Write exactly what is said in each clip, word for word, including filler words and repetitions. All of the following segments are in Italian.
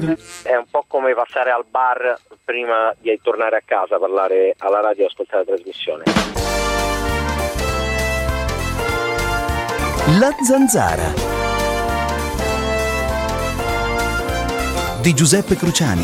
È un po' come passare al bar prima di tornare a casa, parlare alla radio e ascoltare la trasmissione. La Zanzara di Giuseppe Cruciani.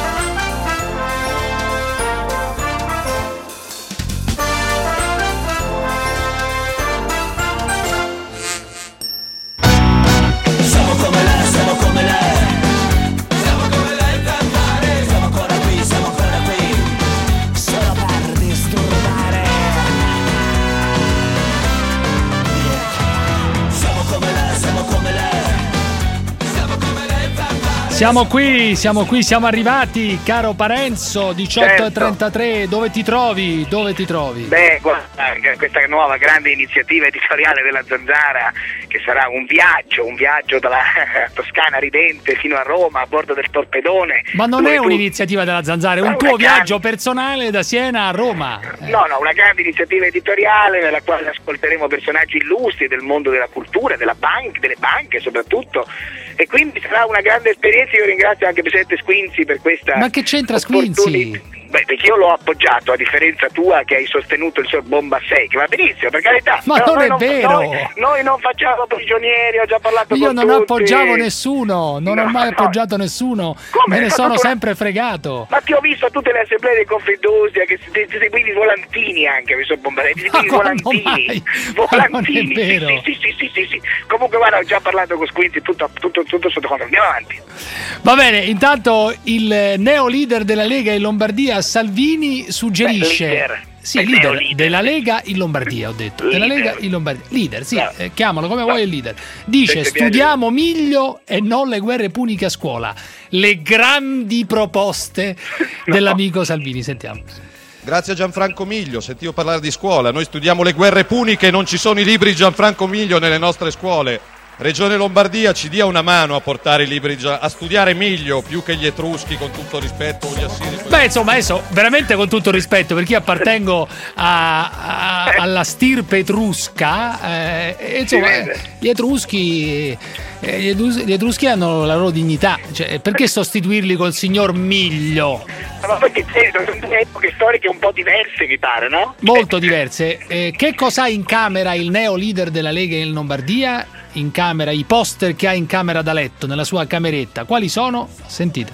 Siamo qui, siamo qui, siamo arrivati, caro Parenzo, diciotto e trentatré, dove ti trovi? Dove ti trovi? Beh, guarda, questa nuova grande iniziativa editoriale della Zanzara, che sarà un viaggio, un viaggio dalla Toscana ridente fino a Roma a bordo del Torpedone. Ma non è tu... un'iniziativa della Zanzara, è un tuo viaggio grande... personale da Siena a Roma. Eh. No, no, una grande iniziativa editoriale nella quale ascolteremo personaggi illustri del mondo della cultura, della banca, delle banche soprattutto, e quindi sarà una grande esperienza. Io ringrazio anche il presidente Squinzi per questa. Ma che c'entra Squinzi? Beh, perché io l'ho appoggiato, a differenza tua che hai sostenuto il suo Bomba sei, che va benissimo, per carità. Ma non è non, vero! Noi, noi non facciamo prigionieri, ho già parlato io con tutti. Io non appoggiavo nessuno, non no, ho mai no. appoggiato nessuno. Come? Me ne sono una... sempre fregato. Ma ti ho visto a tutte le assemblee di Confindustria che ti, ti seguivi volantini anche, mi sono bombardato, ti seguivi volantini. Mai? Volantini. Non è vero. Sì, sì, sì, sì, sì, sì. Comunque guarda, ho già parlato con Squinzi, tutto, tutto, tutto sotto controllo. Andiamo avanti. Va bene, intanto il neo leader della Lega in Lombardia, Salvini, suggerisce Beh, leader. sì, leader, leader della Lega in Lombardia, ho detto leader. Della Lega in Lombardia, leader, sì, no. eh, chiamalo come no. vuoi il leader. Dice: studiamo Miglio e non le guerre puniche a scuola. Le grandi proposte no. dell'amico Salvini, sentiamo. Grazie a Gianfranco Miglio, sentivo parlare di scuola. Noi studiamo le guerre puniche e non ci sono i libri Gianfranco Miglio nelle nostre scuole. Regione Lombardia ci dia una mano a portare i libri, a studiare Miglio più che gli Etruschi, con tutto rispetto, gli Assiri. Beh, insomma, adesso veramente con tutto rispetto, perché io appartengo a, a, alla stirpe etrusca, eh, e, insomma, eh, gli Etruschi eh, gli, etruschi, gli Etruschi hanno la loro dignità, cioè, perché sostituirli col signor Miglio? Ma perché sono epoche storiche un po' diverse, mi pare, no? Molto diverse. Eh, che cosa ha in camera il neo leader della Lega in Lombardia? In camera, i poster che ha in camera da letto, nella sua cameretta, quali sono? Sentite.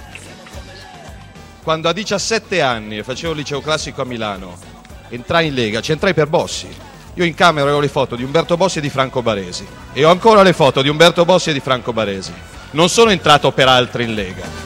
Quando a diciassette anni facevo il liceo classico a Milano, entrai in Lega, ci entrai per Bossi. Io in camera avevo le foto di Umberto Bossi e di Franco Baresi, e ho ancora le foto di Umberto Bossi e di Franco Baresi. Non sono entrato per altri in Lega.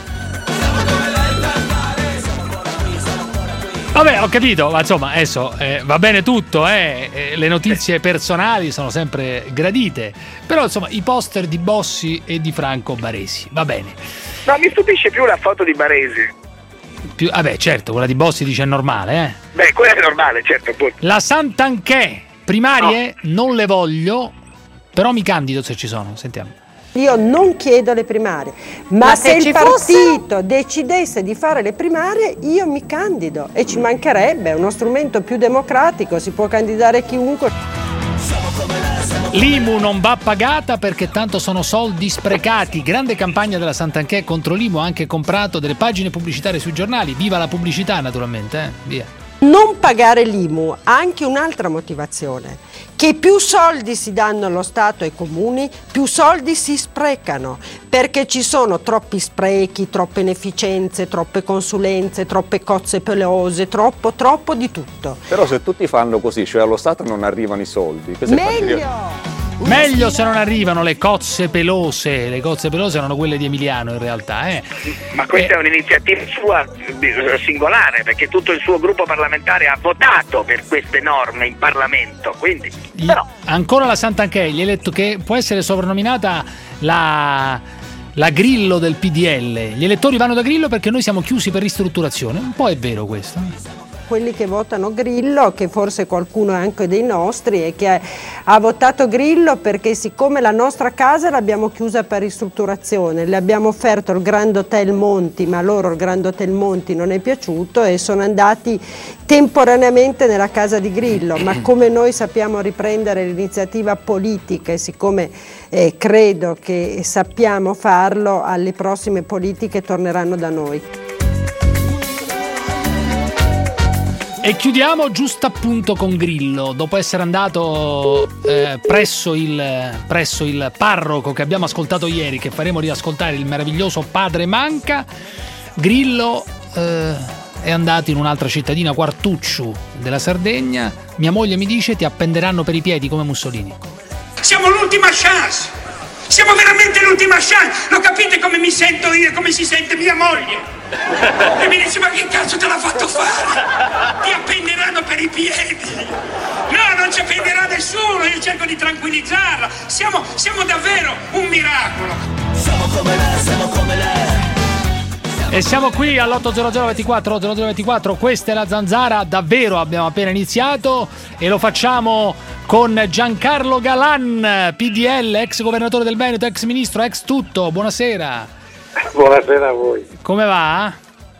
Vabbè, ho capito, ma insomma, adesso eh, va bene tutto, eh, eh, le notizie personali sono sempre gradite, però insomma i poster di Bossi e di Franco Baresi, va bene. No, mi stupisce più la foto di Baresi. Più, vabbè, certo, quella di Bossi dice è normale, eh. Beh, quella è normale, certo. Pur. La Santanchè, primarie no. non le voglio, però mi candido se ci sono, sentiamo. Io non chiedo le primarie, ma, ma se, se il partito fosse... decidesse di fare le primarie, io mi candido, e ci mancherebbe, è uno strumento più democratico, si può candidare chiunque. L'I M U non va pagata perché tanto sono soldi sprecati. Grande campagna della Santanchè contro l'I M U, ha anche comprato delle pagine pubblicitarie sui giornali. Viva la pubblicità, naturalmente, eh? Via. Non pagare l'I M U ha anche un'altra motivazione, che più soldi si danno allo Stato e ai comuni, più soldi si sprecano, perché ci sono troppi sprechi, troppe inefficienze, troppe consulenze, troppe cozze pelose, troppo, troppo di tutto. Però se tutti fanno così, cioè allo Stato non arrivano i soldi. Meglio! Meglio se non arrivano le cozze pelose. Le cozze pelose erano quelle di Emiliano in realtà, eh. Ma questa eh. è un'iniziativa sua singolare, perché tutto il suo gruppo parlamentare ha votato per queste norme in Parlamento, quindi gli, però. Ancora la Santanchè, gli eletto, che può essere soprannominata la la Grillo del P D L. Gli elettori vanno da Grillo perché noi siamo chiusi per ristrutturazione. Un po' è vero questo. quelli che votano Grillo, che forse qualcuno è anche dei nostri e che ha votato Grillo perché siccome la nostra casa l'abbiamo chiusa per ristrutturazione, le abbiamo offerto il Grand Hotel Monti, ma loro il Grand Hotel Monti non è piaciuto e sono andati temporaneamente nella casa di Grillo, ma come noi sappiamo riprendere l'iniziativa politica e siccome eh, credo che sappiamo farlo, alle prossime politiche torneranno da noi. E chiudiamo giusto appunto con Grillo, dopo essere andato eh, presso, il, presso il parroco che abbiamo ascoltato ieri, che faremo riascoltare, il meraviglioso Padre Manca. Grillo eh, è andato in un'altra cittadina, Quartucciu della Sardegna. Mia moglie mi dice: ti appenderanno per i piedi come Mussolini. Siamo l'ultima chance, siamo veramente l'ultima chance. Lo capite come mi sento io e come si sente mia moglie? E mi dice: ma che cazzo te l'ha fatto fare? Ti appenderanno per i piedi. No, non ci appenderà nessuno. Io cerco di tranquillizzarla. Siamo, siamo davvero un miracolo. Siamo come lei, siamo come lei. E siamo qui all'otto zero zero ventiquattro otto zero zero ventiquattro. Questa è la Zanzara, davvero abbiamo appena iniziato e lo facciamo con Giancarlo Galan, P D L, ex governatore del Veneto, ex ministro, ex tutto. Buonasera. Buonasera a voi. Come va?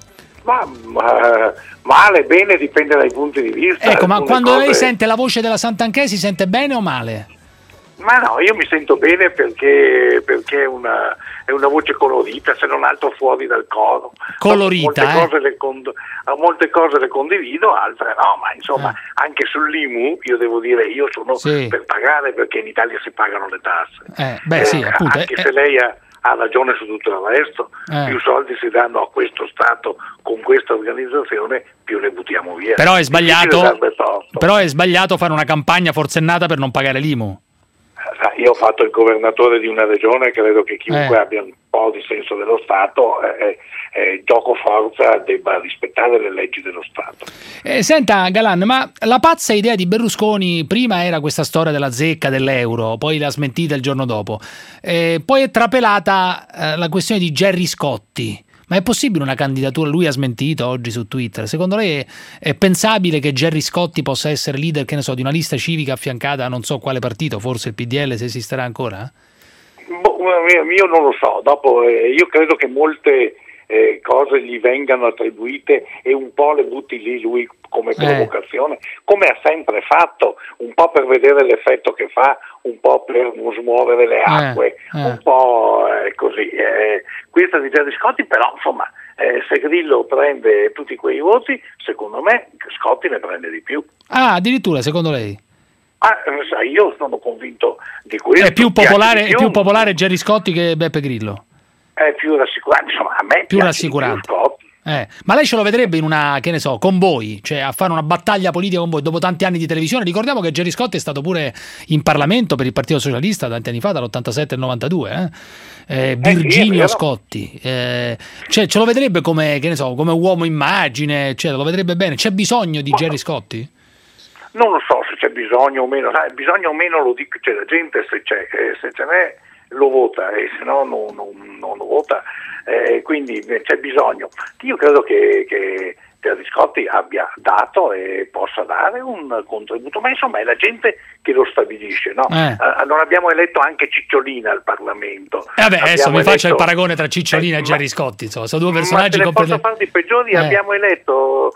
Ma, ma male, bene, dipende dai punti di vista. Ecco, ma quando cose... lei sente la voce della Santanchè si sente bene o male? Ma no, io mi sento bene perché, perché è, una, è una voce colorita, se non altro fuori dal coro. Colorita, molte eh? Cose le cond- molte cose le condivido, altre no, ma insomma eh. anche sull'I M U io devo dire, io sono sì. per pagare perché in Italia si pagano le tasse. Eh, beh, eh, sì, appunto, anche eh, se lei ha, ha ragione su tutto il resto, eh. più soldi si danno a questo Stato con questa organizzazione, più ne buttiamo via. Però è sbagliato, però è sbagliato fare una campagna forsennata per non pagare l'I M U. Io ho fatto il governatore di una regione e credo che chiunque eh. abbia un po' di senso dello Stato, eh, eh, gioco forza, debba rispettare le leggi dello Stato. Eh, senta Galan, ma la pazza idea di Berlusconi prima era questa storia della zecca dell'euro, poi l'ha smentita il giorno dopo, eh, poi è trapelata eh, la questione di Gerry Scotti. Ma è possibile una candidatura? Lui ha smentito oggi su Twitter. Secondo lei è, è pensabile che Gerry Scotti possa essere leader, che ne so, di una lista civica affiancata a non so quale partito, forse il P D L, se esisterà ancora? Boh, io non lo so. Dopo, eh, io credo che molte eh, cose gli vengano attribuite e un po' le butti lì lui come provocazione, eh. come ha sempre fatto, un po' per vedere l'effetto che fa, un po' per smuovere le acque, eh, eh. un po' eh, così. Eh, questa di Gerry Scotti, però insomma, eh, se Grillo prende tutti quei voti, secondo me Scotti ne prende di più. Ah, addirittura, secondo lei? Ah, sai, io sono convinto di questo. È più popolare, più. È più popolare Gerry Scotti che Beppe Grillo? È più rassicurante, insomma, a me più piace rassicurante. Più Scotti. Eh, ma lei ce lo vedrebbe in una, che ne so, con voi, cioè a fare una battaglia politica con voi dopo tanti anni di televisione? Ricordiamo che Gerry Scotti è stato pure in Parlamento per il Partito Socialista tanti anni fa, dall'ottantasette al novantadue, eh? Eh, Virginio eh sì, Scotti, eh, cioè ce lo vedrebbe come, che ne so, come uomo immagine, cioè lo vedrebbe bene. C'è bisogno di ma Gerry Scotti? Non lo so se c'è bisogno o meno, sai, bisogno o meno lo dico, cioè la gente se c'è, eh, se ce n'è lo vota e se no non, non, non lo vota, eh, quindi c'è bisogno. Io credo che, che Gerry Scotti abbia dato e possa dare un contributo, ma insomma è la gente che lo stabilisce, no? Eh. Uh, non abbiamo eletto anche Cicciolina al Parlamento. Eh vabbè, adesso mi eletto... faccio il paragone tra Cicciolina eh, e Gerry Scotti, insomma, sono due personaggi completamente... Ma posso fare di peggiori, eh. abbiamo eletto...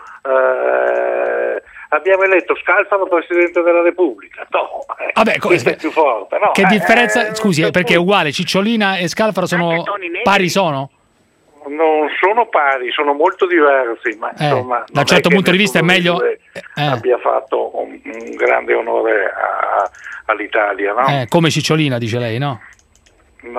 Uh, Abbiamo eletto Scalfaro Presidente della Repubblica. No, eh, vabbè, co- è più forte. No, che eh, differenza? Eh, scusi, eh, perché è uguale. Cicciolina e Scalfaro sono pari, sono? Non sono pari, sono molto diversi, ma eh, insomma. Da un certo punto di vista è meglio. Eh. Abbia fatto un, un grande onore a, all'Italia, no? Eh, come Cicciolina, dice lei, no? No.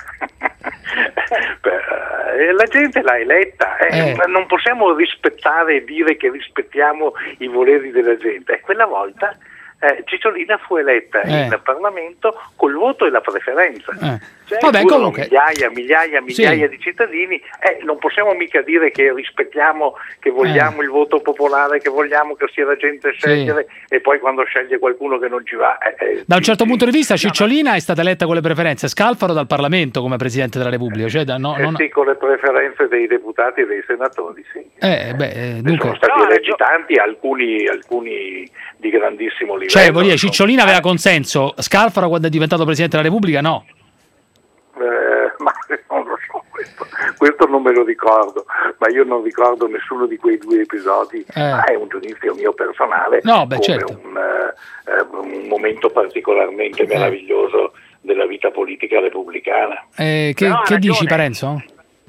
Beh, la gente l'ha eletta, eh. Eh. non possiamo rispettare e dire che rispettiamo i voleri della gente. E quella volta eh, Cicciolina fu eletta eh. in Parlamento col voto e la preferenza. Eh. Vabbè, comunque migliaia, migliaia, migliaia sì. di cittadini, eh, non possiamo mica dire che rispettiamo, che vogliamo eh. il voto popolare, che vogliamo che sia la gente scegliere sì. e poi quando sceglie qualcuno che non ci va. Eh, da un certo sì, punto di vista, sì. Cicciolina è stata eletta con le preferenze, Scalfaro dal Parlamento come Presidente della Repubblica. Cioè da, no, eh, non... sì, con le preferenze dei deputati e dei senatori, sì. Eh, beh, eh, dunque... Sono stati no, eletti gio- tanti, alcuni, alcuni di grandissimo livello. Cioè, vuol dire, Cicciolina aveva consenso, Scalfaro quando è diventato Presidente della Repubblica no. Eh, ma non lo so, questo, questo non me lo ricordo, ma io non ricordo nessuno di quei due episodi, eh. ma è un giudizio mio personale, no, beh, come certo. un, eh, un momento particolarmente eh. meraviglioso della vita politica repubblicana. Eh, che No, che dici, ragione. Parenzo?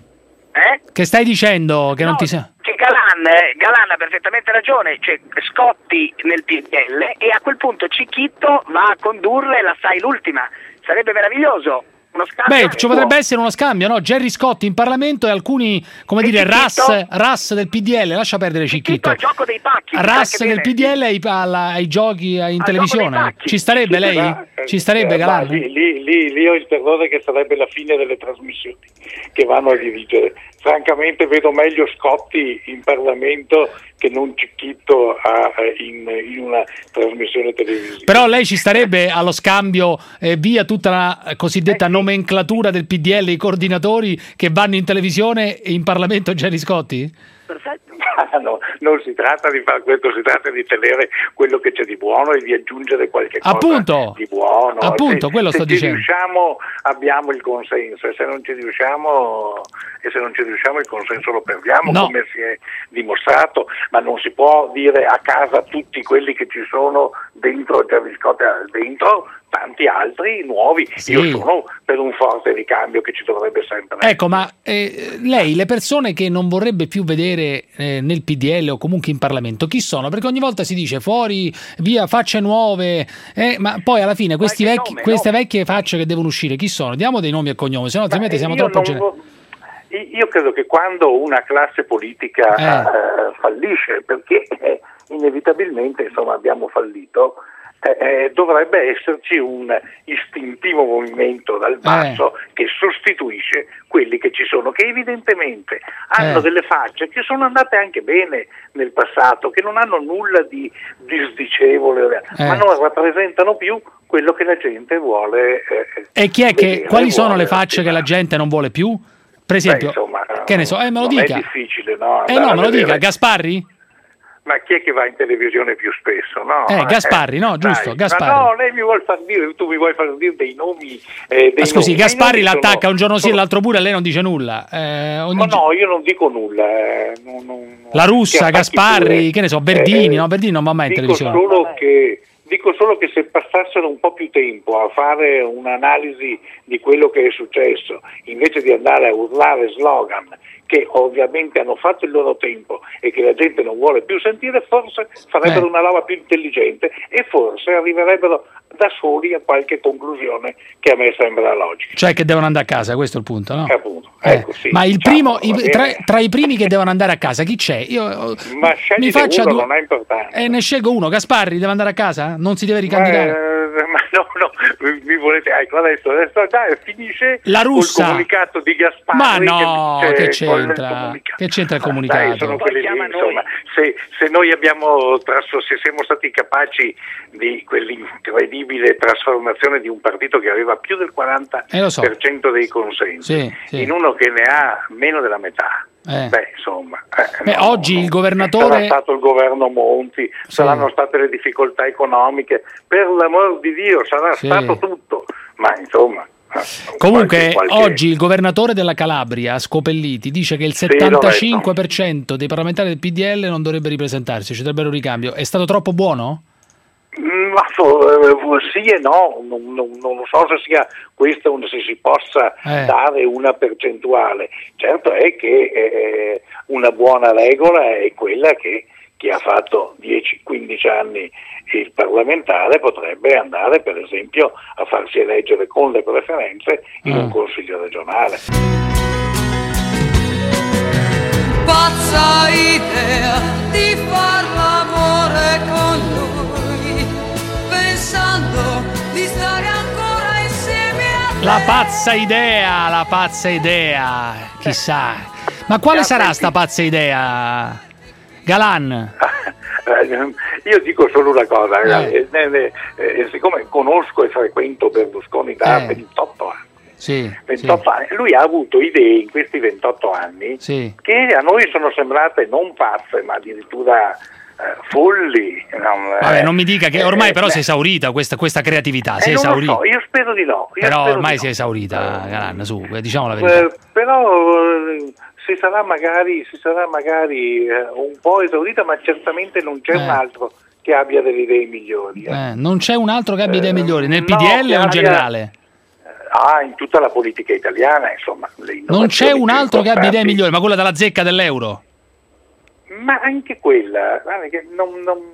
Eh? Che stai dicendo che No, non ti sa? C'è Galan, eh, Galan ha perfettamente ragione, c'è Scotti nel P D L e a quel punto Cicchitto va a condurre la Sai l'ultima, sarebbe meraviglioso. Uno scambio Beh, ci potrebbe essere uno scambio, no? Gerry Scotti in Parlamento e alcuni, come e dire, Cicchitto? ras, ras del P D L, lascia perdere Cicchitto Cicchitto. al gioco dei pacchi. Ras sai che del P D L ai, alla- ai giochi ai- in Al televisione. gioco dei pacchi. Ci starebbe lei? Ma, eh, Ci starebbe eh, ma Galan? lì, lì, lì, lì ho il terrore che sarebbe la fine delle trasmissioni che vanno a dirigere. Francamente vedo meglio Scotti in Parlamento che non Cicchitto a, in, in una trasmissione televisiva. Però lei ci starebbe allo scambio eh, via tutta la cosiddetta Eh, sì. nomenclatura del P D L, i coordinatori che vanno in televisione e in Parlamento Gerry Scotti? Perfetto. No, non si tratta di fare questo, si tratta di tenere quello che c'è di buono e di aggiungere qualche cosa Appunto. di buono. Appunto, se, quello se sto ci dicendo. riusciamo abbiamo il consenso e se non ci riusciamo e se non ci riusciamo il consenso lo perdiamo, No. come si è dimostrato, ma non si può dire a casa tutti quelli che ci sono dentro Gerry Scotti, dentro tanti altri nuovi. Sì. Io sono per un forte ricambio che ci dovrebbe sempre essere. Ecco, ma eh, lei, le persone che non vorrebbe più vedere eh, nel P D L o comunque in Parlamento, chi sono? Perché ogni volta si dice fuori, via, facce nuove, eh, ma poi alla fine questi Qualche vecchi, nome, queste no? vecchie facce che devono uscire, chi sono? Diamo dei nomi e cognomi, se no altrimenti Ma siamo io troppo non generali. vo- Io credo che quando una classe politica Eh. eh, fallisce, perché eh, inevitabilmente insomma abbiamo fallito, eh, eh, dovrebbe esserci un istintivo movimento dal basso Eh. che sostituisce quelli che ci sono, che evidentemente hanno Eh. delle facce che sono andate anche bene nel passato, che non hanno nulla di disdicevole, Eh. ma non rappresentano più quello che la gente vuole. eh, E chi è che, vedere, quali sono vuole le facce che la attivare. gente non vuole più? Per esempio, Beh, insomma, che ne so, eh, me lo non dica. È difficile, no? Eh andare no, a me lo dica, vedere. Gasparri? Ma chi è che va in televisione più spesso? No? Eh, Gasparri, no, dai. giusto, Gasparri. Ma no, lei mi vuol far dire, tu mi vuoi far dire dei nomi. Eh, dei Ma scusi, nomi. Gasparri I nomi l'attacca sono- un giorno sì e sono- l'altro pure e lei non dice nulla. Eh, ogni Ma gi- no, io non dico nulla. eh, non- non- La Russa, che attacchi Gasparri, pure. che ne so, Verdini, Eh, no, Verdini non va mai in dico televisione. Solo che, dico solo che se passassero un po' più tempo a fare un'analisi di quello che è successo, invece di andare a urlare slogan che ovviamente hanno fatto il loro tempo e che la gente non vuole più sentire, forse farebbero Eh. una roba più intelligente e forse arriverebbero da soli a qualche conclusione che a me sembra logica. Cioè che devono andare a casa, questo è il punto, no? Appunto, Eh, ecco, sì, ma il diciamo, primo, va i- bene. tra, tra i primi che devono andare a casa, chi c'è? Io eh, Ma scegliete mi faccia uno, due- non ha importanza. E ne scelgo uno, Gasparri deve andare a casa? Non si deve ricandidare? Ma, eh, ma no, no, mi- mi volete, ecco adesso, adesso dai, finisce La Russa. col comunicato di Gasparri. Ma no, che, che dice, col c'entra? comunicato. Che c'entra il Dai, comunicato? sono Poi quelli lì, chiama noi. insomma, se, se noi abbiamo trasso, se siamo stati capaci di quell'incredibile trasformazione di un partito che aveva più del quaranta Eh, lo so. per cento dei consensi Sì, sì. in uno che ne ha meno della metà. Eh. Beh, insomma, eh, Beh, oggi il governatore- sarà stato il governo Monti, Sì. saranno state le difficoltà economiche, per l'amor di Dio sarà Sì. stato tutto, ma insomma. eh, Comunque, qualche- qualche- oggi il governatore della Calabria, Scopelliti, dice che il Sì, settantacinque per cento dei parlamentari del P D L non dovrebbe ripresentarsi, ci dovrebbero ricambio. È stato troppo buono? Mm, Ma so- eh, sì e no, non, non- non lo so se sia questa un- se si possa Eh. dare una percentuale. Certo è che eh, una buona regola è quella che chi ha fatto dieci quindici anni il parlamentare potrebbe andare per esempio a farsi eleggere con le preferenze in Ah. un consiglio regionale. Pazza idea di far l'amore con lui, pensando di stare ancora insieme a La pazza idea, la pazza idea, chissà. Ma quale sarà sta pazza idea, Galan? Io dico solo una cosa, Eh. eh, eh, eh, siccome conosco e frequento Berlusconi da Eh. ventotto anni, Sì, ventotto anni, lui ha avuto idee in questi ventotto anni sì. che a noi sono sembrate non pazze, ma addirittura eh, folli. Non, Vabbè, non mi dica che ormai eh, però beh, si è esaurita questa, questa creatività, si è eh, non lo esaurita. so, io spero di no. Io Però spero ormai di si è no. esaurita, Galan, su, eh, diciamo la verità. Eh, però eh, si sarà magari, si sarà magari eh, un po' esaurita, ma certamente non c'è Eh. un altro che abbia delle idee migliori. eh. Eh, non c'è un altro che abbia idee Eh, migliori, nel no, P D L che o in abbia- generale? Ah, in tutta la politica italiana, insomma. le Non c'è innovazioni un più altro che abbia idee importanti. migliori, ma quella della zecca dell'euro? Ma anche quella, guarda che non... non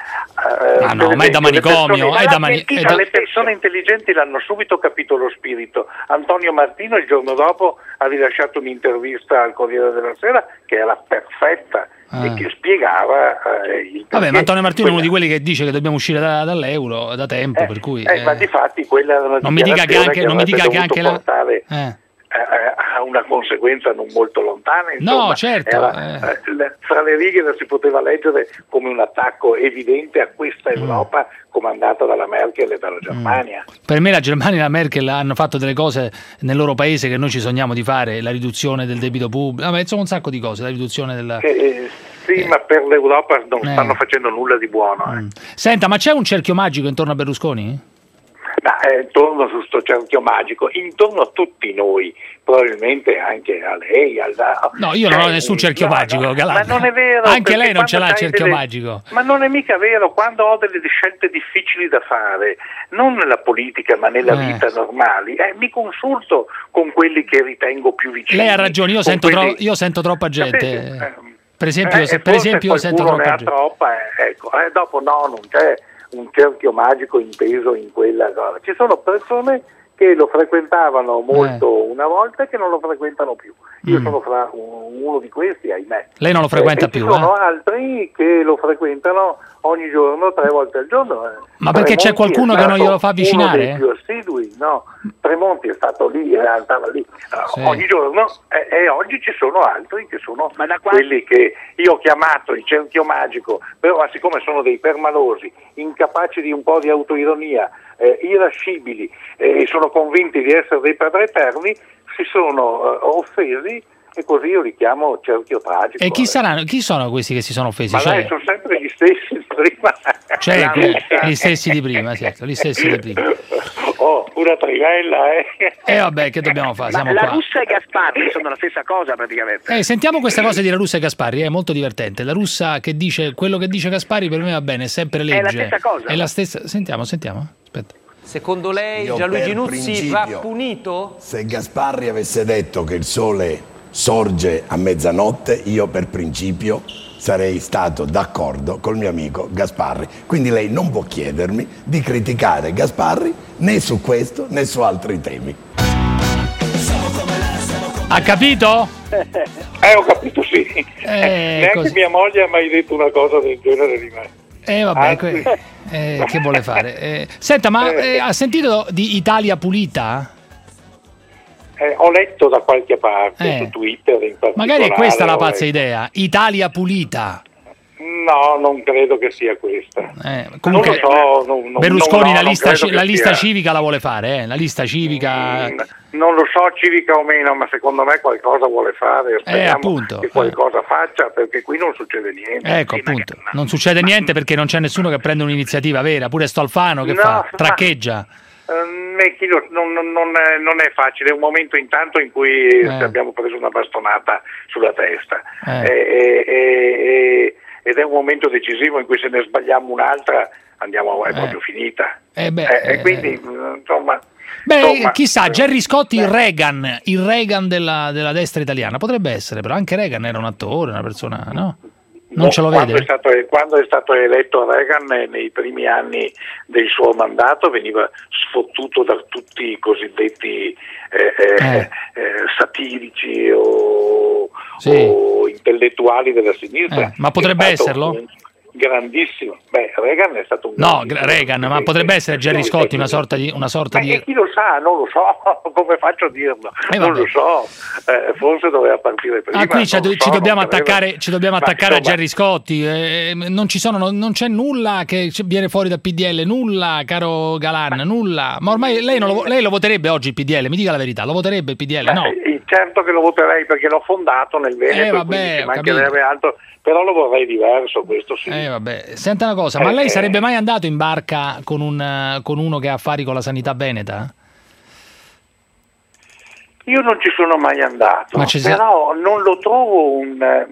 eh, Ah, no, per ma è da esempio, le manicomio, persone- è ma da la mani- mentira, è da- le persone intelligenti l'hanno subito capito lo spirito. Antonio Martino il giorno dopo ha rilasciato un'intervista al Corriere della Sera che era perfetta Ah. e che spiegava eh, il Vabbè, perché ma Antonio Martino è uno quella- di quelli che dice che dobbiamo uscire da- dall'euro da tempo, per cui... Eh, eh, ma di fatti quella era una non mi dica che dichiarazione anche, non mi dica avrebbe che anche dovuto la... portare eh. eh, a una conseguenza non molto lontana, insomma, No, certo, era, eh. eh, le- fra le righe la si poteva leggere come un attacco evidente a questa Mm. Europa comandata dalla Merkel e dalla Germania. Per me la Germania e la Merkel hanno fatto delle cose nel loro paese che noi ci sogniamo di fare, la riduzione del debito pubblico, ma insomma un sacco di cose, la riduzione della... Che, eh, sì, ma per l'Europa non Eh. stanno facendo nulla di buono. eh. Senta, ma c'è un cerchio magico intorno a Berlusconi? Ma eh, intorno su sto cerchio magico, intorno a tutti noi, probabilmente anche a lei, al No, io non ho nessun cerchio magico, Galan. Ma non è vero. Anche perché lei non ce l'ha il quando c'hai cerchio delle- magico. Ma non è mica vero, quando ho delle scelte difficili da fare, non nella politica ma nella Eh. vita normali, eh, mi consulto con quelli che ritengo più vicini. Lei ha ragione, io con sento, tro- quelli- io sento troppa gente. Sapete, eh, Per esempio, eh, se- e per forse esempio io sento qualcuno troppa ne ha gente. troppa, eh, ecco, eh, dopo no, non c'è un cerchio magico inteso in quella cosa. Ci sono persone che lo frequentavano molto una volta e che non lo frequentano più. Io Mm. sono fra un- uno di questi, ahimè. Lei non lo frequenta Eh, e più, ci sono eh? altri che lo frequentano ogni giorno, tre volte al giorno. eh. Ma perché c'è Tremonti qualcuno è che non stato glielo fa avvicinare? Uno dei più assidui, no. Tremonti è stato lì, eh, stava lì eh, Sì. ogni giorno eh, e oggi ci sono altri che sono quelli che io ho chiamato il cerchio magico, però ma siccome sono dei permalosi, incapaci di un po' di autoironia, eh, irascibili e eh, sono convinti di essere dei padri eterni, si sono eh, offesi e così io li chiamo cerchio tragico. E chi saranno? Chi sono questi che si sono offesi? Ma Cioè, dai, sono sempre gli stessi di prima. cioè, La que- Russia. gli stessi di prima, certo, gli stessi di prima. Oh, pura trivella, eh. E vabbè, che dobbiamo fare? Ma Siamo la qua. Russia e Gasparri sono la stessa cosa praticamente. Eh, sentiamo questa cosa di La Russa e Gasparri, è molto divertente. La Russa che dice quello che dice Gasparri per me va bene, è sempre legge. È la stessa cosa. È la stessa. Sentiamo, sentiamo. Aspetta. Secondo lei Io Gianluigi per Nuzzi principio, va punito? Se Gasparri avesse detto che il sole sorge a mezzanotte, io per principio sarei stato d'accordo col mio amico Gasparri. Quindi lei non può chiedermi di criticare Gasparri né su questo né su altri temi. Ha capito? Eh, ho capito, sì. Eh, Neanche così. mia moglie ha mai detto una cosa del genere di me. Eh vabbè, Anzi. que- eh, che vuole fare? Eh, senta, ma eh, ha sentito di Italia Pulita? Eh, ho letto da qualche parte, Eh. su Twitter in particolare. Magari è questa la ho pazza letto. idea. Italia Pulita. No, non credo che sia questa. Eh, comunque, non lo so, non- non- Berlusconi no, la, non lista, credo ci- che la lista sia- civica la vuole fare, eh? La lista civica. Mm, non lo so civica o meno, ma secondo me qualcosa vuole fare. Speriamo appunto, che qualcosa faccia, perché qui non succede niente. Ecco, appunto, non succede niente perché non c'è nessuno che prende un'iniziativa vera, pure sto Alfano che No, fa, ma- traccheggia. Ehm, e chi lo- non, non- non è, non è facile, è un momento intanto in cui Eh. ci abbiamo preso una bastonata sulla testa. Eh. E- e- e- ed è un momento decisivo in cui se ne sbagliamo un'altra andiamo, è Eh. proprio finita. Eh beh, Eh, e eh, quindi mh, insomma, Beh, insomma, chissà, eh, Gerry Scotti, il Reagan, il Reagan della, della destra italiana, potrebbe essere, però anche Reagan era un attore, una persona, no? Non no, ce lo quando vede? È stato, quando è stato eletto Reagan eh, nei primi anni del suo mandato veniva sfottuto da tutti i cosiddetti eh, eh, Eh. eh, satirici o, Sì. o intellettuali della sinistra. Eh, ma potrebbe È stato esserlo? un- grandissimo. Beh, Reagan è stato un No, Reagan, ma potrebbe essere Gerry Scotti una sorta di... Una sorta Ma di... chi lo sa, non lo so, come faccio a dirlo? Eh, non vabbè. lo so, eh, forse doveva partire prima. Ah, qui ci, non lo ci so, dobbiamo non credo. attaccare, ci dobbiamo Ma attaccare insomma, a Gerry Scotti. Eh, non, ci sono, non, non c'è nulla che viene fuori dal P D L, nulla, caro Galan, nulla. Ma ormai lei, non lo, lei lo voterebbe oggi il P D L, mi dica la verità, lo voterebbe il P D L, no? Eh, certo che lo voterei perché l'ho fondato nel Veneto, Eh, vabbè, quindi ci ho mancherebbe altro, però lo vorrei diverso, questo sì. Eh, vabbè. Senta una cosa, ma Eh, lei eh. sarebbe mai andato in barca con, un, eh, con uno che ha affari con la sanità veneta? Io non ci sono mai andato, Ma ci sia- però non lo trovo un... eh,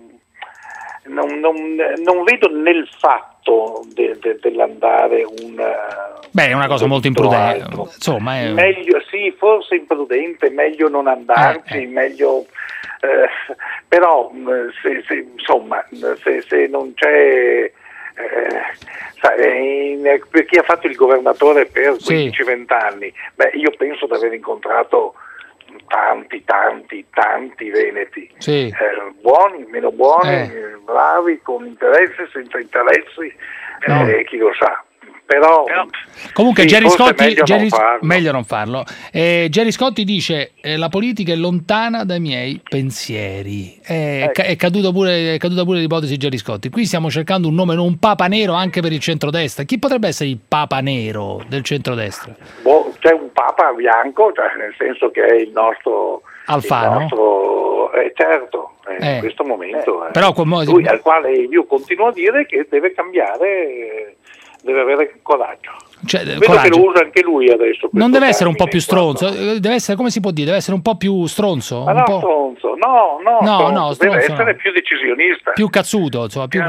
Non, non, non vedo nel fatto de- de- dell'andare un... eh, Beh, è una cosa molto imprudente. Insomma, è... Meglio, sì, forse imprudente, meglio non andarci, Eh, eh. meglio... eh, però, mh, se, se, insomma, se, se non c'è... Eh, sai, in- per chi ha fatto il governatore per quindici venti anni, beh, io penso di aver incontrato tanti, tanti, tanti veneti, Sì. eh, buoni, meno buoni, Eh. eh, bravi, con interessi, senza interessi, No. eh, chi lo sa. Però, Comunque sì, Gerry forse Scotti, meglio non Gerry- farlo. meglio non farlo. Eh, Gerry Scotti dice eh, la politica è lontana dai miei pensieri. È, Ecco. ca- è, caduto pure, è caduta pure l'ipotesi Gerry Scotti. Qui stiamo cercando un nome, un papa nero anche per il centrodestra. Chi potrebbe essere il papa nero del centrodestra? boh, c'è un papa bianco, cioè, nel senso che è il nostro... Alfano? Il nostro eh, certo, eh, Eh. in questo momento. eh. Però come- Lui, al quale io continuo a dire che deve cambiare, eh, deve avere coraggio. Cioè, Vedo coraggio. che lo usa anche lui adesso. Non questo deve essere un po' termine, più stronzo, eh, deve essere, come si può dire, deve essere un po' più stronzo, Ma un no, po' stronzo, no, no, No, stronzo, no, deve stronzo essere no. più decisionista. più cazzuto, insomma, più...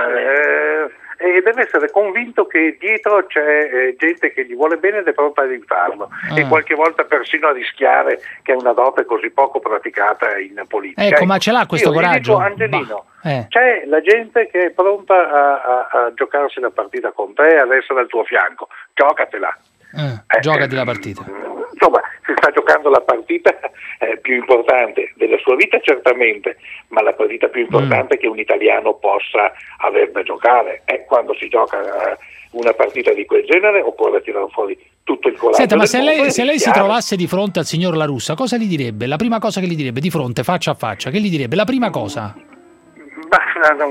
Eh, e deve essere convinto che dietro c'è eh, gente che gli vuole bene ed è pronta ad aiutarlo Ah. e qualche volta persino a rischiare, che è una dote così poco praticata in politica. Ecco, ma ce l'ha questo io gli coraggio? dico, Angelino, Bah, eh. c'è la gente che è pronta a, a, a giocarsi la partita con te, ad essere al tuo fianco, giocatela. Eh, giocati la partita. Insomma, si sta giocando la partita eh, più importante della sua vita certamente, ma la partita più importante Mm. che un italiano possa aver da giocare è quando si gioca eh, una partita di quel genere, occorre tirare fuori tutto il coraggio. Senta, ma del se mondo lei, e se lei si rischiare. trovasse di fronte al signor La Russa, cosa gli direbbe? La prima cosa che gli direbbe di fronte, faccia a faccia, che gli direbbe? La prima cosa? Ma, non,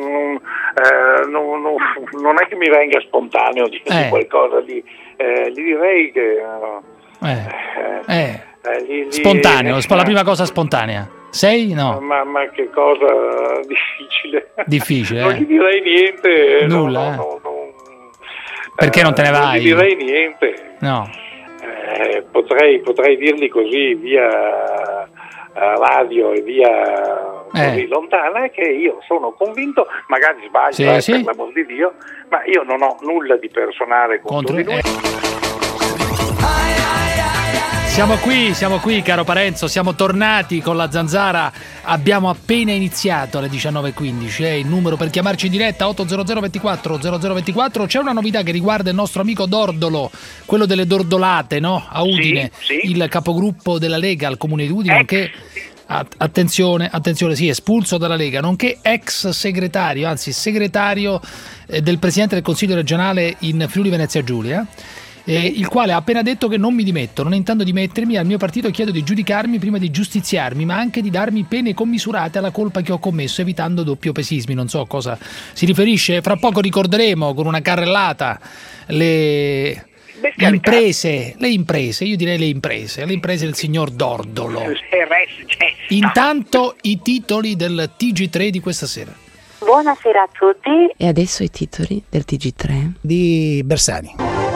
eh, non- non- non è che mi venga spontaneo di, di Eh. qualcosa di, eh, gli direi che Eh, eh, eh, gli- gli- spontaneo, sp- la prima cosa spontanea. Sei? No, Ma, ma che cosa difficile. difficile, Non eh. gli direi niente. no, Nulla, no, eh. no, no. Perché non te ne Eh, vai? Non gli direi niente. No. Eh, potrei, potrei dirgli così via eh, radio e via così Eh. lontana che io sono convinto, magari sbaglio, Sì, eh, sì. per l'amor di Dio, ma io non ho nulla di personale contro, Contro- di lui. eh. Siamo qui, siamo qui caro Parenzo, siamo tornati con la Zanzara, abbiamo appena iniziato alle diciannove e quindici, è il numero per chiamarci in diretta otto zero zero ventiquattro zero zero ventiquattro, c'è una novità che riguarda il nostro amico Dordolo, quello delle Dordolate, no? A Udine, Sì, sì. il capogruppo della Lega al comune di Udine, nonché, at- attenzione, attenzione, sì, espulso dalla Lega, nonché ex segretario, anzi segretario eh, del Presidente del Consiglio regionale in Friuli Venezia Giulia, eh, il quale ha appena detto che non mi dimetto, non intendo dimettermi, al mio partito chiedo di giudicarmi prima di giustiziarmi, ma anche di darmi pene commisurate alla colpa che ho commesso, evitando doppiopesismi. Non so a cosa si riferisce, fra poco ricorderemo con una carrellata le imprese, le imprese, io direi le imprese, le imprese del signor Dordolo. Intanto i titoli del T G tre di questa sera. Buonasera a tutti. E adesso i titoli del T G tre di Bersani.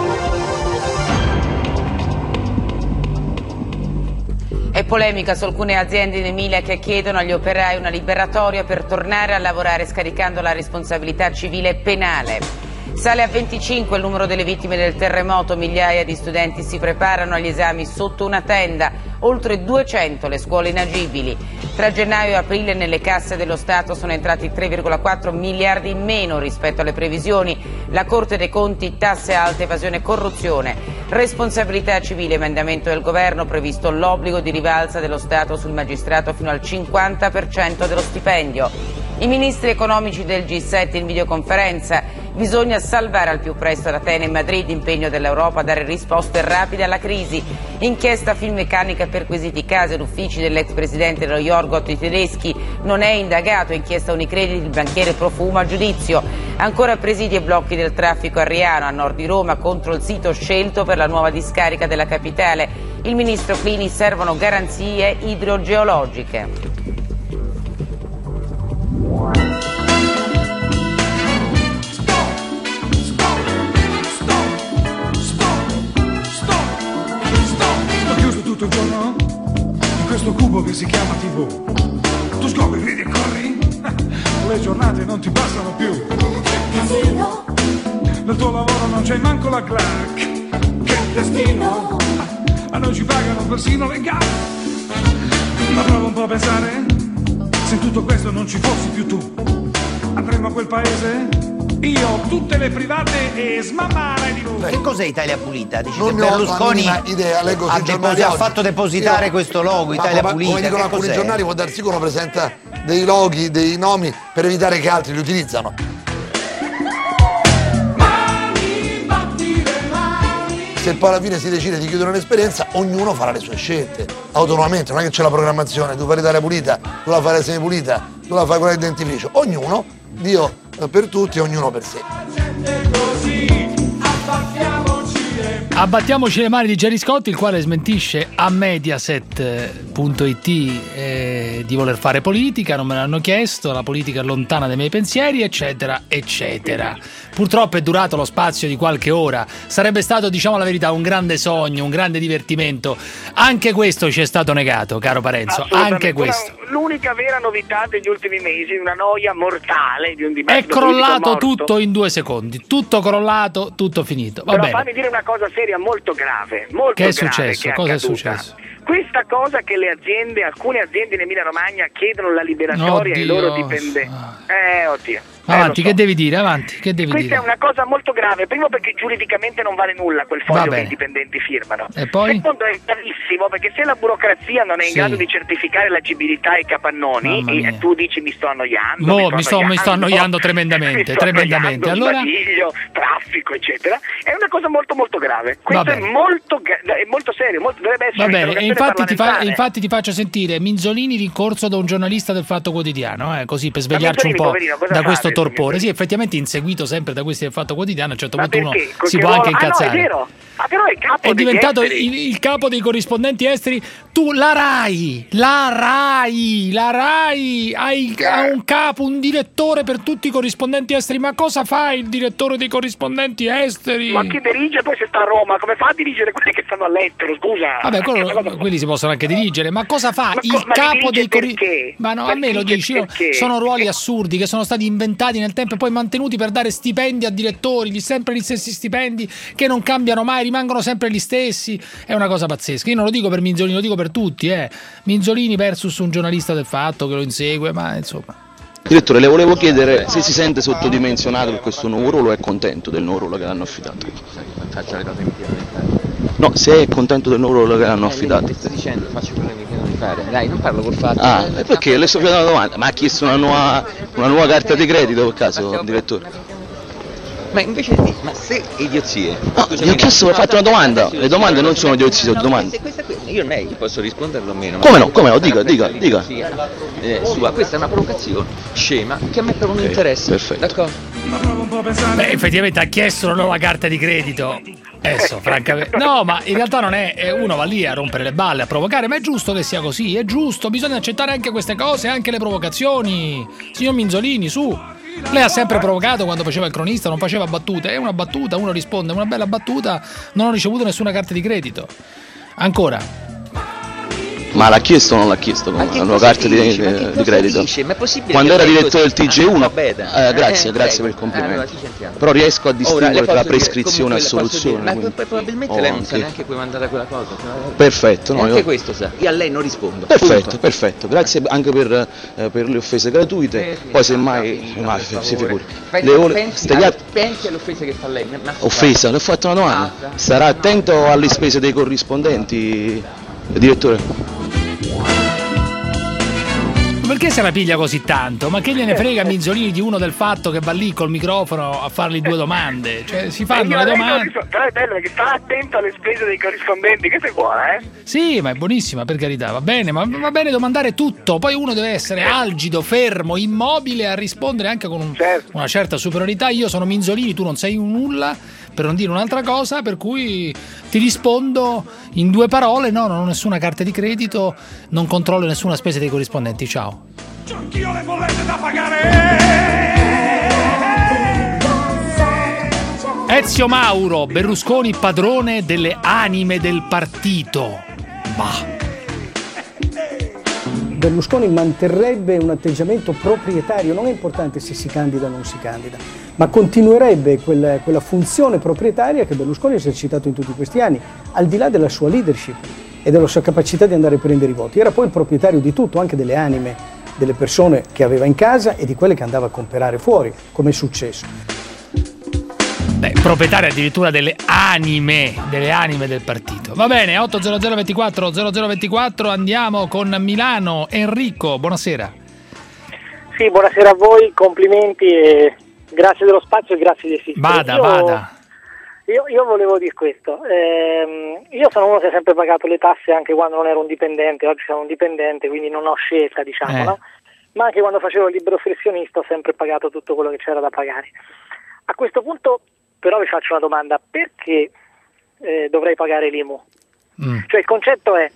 È polemica su alcune aziende in Emilia che chiedono agli operai una liberatoria per tornare a lavorare scaricando la responsabilità civile e penale. Sale a venticinque il numero delle vittime del terremoto, migliaia di studenti si preparano agli esami sotto una tenda, oltre duecento le scuole inagibili. Tra gennaio e aprile nelle casse dello Stato sono entrati tre virgola quattro miliardi in meno rispetto alle previsioni. La Corte dei Conti, tasse alte, evasione e corruzione. Responsabilità civile, emendamento del governo, previsto l'obbligo di rivalsa dello Stato sul magistrato fino al cinquanta per cento dello stipendio. I ministri economici del G sette in videoconferenza. Bisogna salvare al più presto l'Atene e Madrid, impegno dell'Europa a dare risposte rapide alla crisi. Inchiesta Finmeccanica, perquisiti case ed uffici dell'ex presidente dello Yorgos i tedeschi, non è indagato. Inchiesta Unicredit, il banchiere Profumo a giudizio. Ancora presidi e blocchi del traffico a Riano, a nord di Roma, contro il sito scelto per la nuova discarica della capitale. Il ministro Clini, servono garanzie idrogeologiche. Tutto il giorno in questo cubo che si chiama tivù. Tu scopri, ridi e corri, le giornate non ti bastano più. Nel tuo lavoro non c'è manco la crack. Che destino, a noi ci pagano persino le gare. Ma prova un po' a pensare, se in tutto questo non ci fossi più tu, andremo a quel paese? Io, tutte le private e smammare di noi. Che cos'è Italia Pulita? Dici non che Berlusconi ho idea, leggo ha, sui giornali ha oggi. fatto depositare Io, questo logo Italia ma, Pulita. Come dicono alcuni cos'è? giornali, può darsi che uno presenta dei loghi, dei nomi per evitare che altri li utilizzano. Se poi alla fine si decide di chiudere un'esperienza, ognuno farà le sue scelte autonomamente, non è che c'è la programmazione, tu fai l'Italia Pulita, tu la fai la semipulita, tu la fai quella del dentifricio, ognuno, Dio per tutti, ognuno per sé. Abbattiamoci le mani di Gerry Scotti, il quale smentisce a Mediaset punto it eh, di voler fare politica, non me l'hanno chiesto, la politica è lontana dai miei pensieri, eccetera, eccetera. Purtroppo è durato lo spazio di qualche ora, sarebbe stato, diciamo la verità, un grande sogno, un grande divertimento. Anche questo ci è stato negato, caro Parenzo, anche questo. L'unica vera novità degli ultimi mesi, una noia mortale di un dibattito è crollato morto. Tutto in due secondi, tutto crollato, tutto finito. Va Però bene. fammi dire una cosa seria molto grave, molto che è grave. Successo? Che è Cosa accaduta. è successo? Questa cosa che le aziende, alcune aziende in Emilia Romagna chiedono la liberatoria ai loro dipendenti. Eh, oddio. Avanti, eh, so. che devi dire? Avanti, che devi Questa dire? è una cosa molto grave, primo perché giuridicamente non vale nulla quel Va foglio che bene. i dipendenti firmano. E poi? Secondo è gravissimo perché se la burocrazia non è in Sì. grado di certificare l'agibilità ai capannoni Mamma e mia. tu dici mi sto annoiando, Mo, mi, mi, sto sto, mi sto annoiando tremendamente, mi sto tremendamente. annoiando, Allora, sbadiglio, traffico, eccetera. È una cosa molto molto grave. Questo Va è bene. molto, gra- è molto serio, molto, dovrebbe essere va bene, e un'interrogazione infatti ti, fa- parlamentare. infatti ti faccio sentire Minzolini rincorso da un giornalista del Fatto Quotidiano, eh, così per svegliarci un Minzolini, po' poverino, cosa da fa questo adesso, torpore. Sì, effettivamente inseguito sempre da questi del Fatto Quotidiano, a un certo Ma punto uno perché? Col si che può anche ruolo- incazzare. Ah, no, è vero. Ah, però è il capo È degli diventato esteri. il, il capo dei corrispondenti esteri. Tu, la RAI, la RAI, la RAI hai, ha un capo, un direttore per tutti i corrispondenti esteri. Ma cosa fa il direttore dei corrispondenti esteri? Ma chi dirige poi se sta a Roma? Come fa a dirigere quelli che stanno all'estero? Scusa. Vabbè, quello, quelli si possono anche dirigere, ma cosa fa Ma il co- ma li capo dirige dei corri... perché? Ma no, Ma a me li lo dirige dici, no? perché? Sono ruoli assurdi che sono stati inventati nel tempo e poi mantenuti per dare stipendi a direttori, gli sempre gli stessi stipendi che non cambiano mai, rimangono sempre gli stessi. È una cosa pazzesca. Io non lo dico per Minzolini, lo dico per tutti, eh. Minzolini versus un giornalista del Fatto che lo insegue, ma insomma. Direttore, le volevo chiedere se si sente sottodimensionato per questo nuovo ruolo o è contento del nuovo ruolo che l'hanno affidato. Faccio le cose che mi chiedono di fare. No, se è contento del nuovo ruolo che l'hanno Eh, affidato. Ti sto dicendo, faccio quello che mi chiedono di fare. Dai, non parlo col fatto. Ah, e perché? Le sto facendo una domanda. Ma ha chiesto una nuova, una nuova carta di credito per caso, direttore? Ma invece di ma se idiozie. No, gli ho chiesto, ho fatto una domanda. Le domande non sono idiozie, sono domande. Questa qui, io non è che posso risponderlo o meno. Come no? Come no? Dica, dica, dica. Eh, sua, questa è una provocazione scema che a me però non interessa. Perfetto. D'accordo? Beh, effettivamente ha chiesto una nuova carta di credito. Adesso, francamente. No, ma in realtà non è. è- Uno va lì a rompere le balle, a provocare, ma è giusto che sia così. È giusto, bisogna accettare anche queste cose, anche le provocazioni. Signor Minzolini, su. Lei ha sempre provocato quando faceva il cronista, non faceva battute. È una battuta, uno risponde, una bella battuta, non ho ricevuto nessuna carta di credito. Ancora. Ma l'ha chiesto o non l'ha chiesto Ma la che nuova cosa carta di, dici? Ma che di cosa credito? dici? Ma è possibile Quando che era lei direttore del così- T G uno, Ah, bene. eh, grazie, Eh, grazie prego. per il complimento. Allora, ci sentiamo. Però riesco a Ora, le distinguere tra posso dire- prescrizione e comunque le posso assoluzione. dire, Ma quindi- probabilmente ho lei non sa anche- neanche come mandare quella cosa. Perfetto, no, E anche io- questo sa. Io a lei non rispondo. Perfetto, Punto. perfetto, grazie anche per, eh, per le offese gratuite. Poi semmai ma, si figuri. Pensi, Le ore- pensi, ste allora, gli- pensi alle offese che fa lei. ma- ma- Offesa, le ho fatto una domanda. Basta. Sarà attento alle spese dei corrispondenti, direttore? Per perché se la piglia così tanto? Ma che gliene frega Minzolini di uno del fatto che va lì col microfono a fargli due domande? Cioè, si fanno le domande. Però è bello perché sta attento alle spese dei corrispondenti, questa è buona, eh? Sì, ma è buonissima, per carità, va bene, ma va bene domandare tutto. Poi uno deve essere algido, fermo, immobile a rispondere anche con un, certo. una certa superiorità. Io sono Minzolini, tu non sei un nulla, per non dire un'altra cosa, per cui ti rispondo in due parole: no, non ho nessuna carta di credito, non controllo nessuna spesa dei corrispondenti, ciao. Anch'io le bollette da pagare. Ezio Mauro, Berlusconi padrone delle anime del partito. Bah. Berlusconi manterrebbe un atteggiamento proprietario, non è importante se si candida o non si candida, ma continuerebbe quella, quella funzione proprietaria che Berlusconi ha esercitato in tutti questi anni, al di là della sua leadership e della sua capacità di andare a prendere i voti. Era poi il proprietario di tutto, anche delle anime delle persone che aveva in casa e di quelle che andava a comprare fuori, come è successo. Beh, proprietario addirittura delle anime, delle anime del partito. Va bene, otto zero zero ventiquattro zero zero ventiquattro, andiamo con Milano. Enrico, buonasera. Sì, buonasera a voi, complimenti e grazie dello spazio e grazie di esistere. Vada, io, vada. Io, io volevo dire questo, ehm, io sono uno che ha sempre pagato le tasse anche quando non ero un dipendente, oggi sono un dipendente, quindi non ho scelta, diciamo, Eh. no? Ma anche quando facevo il libero professionista ho sempre pagato tutto quello che c'era da pagare. A questo punto però vi faccio una domanda: perché eh, dovrei pagare l'I M U? Mm. Cioè il concetto è,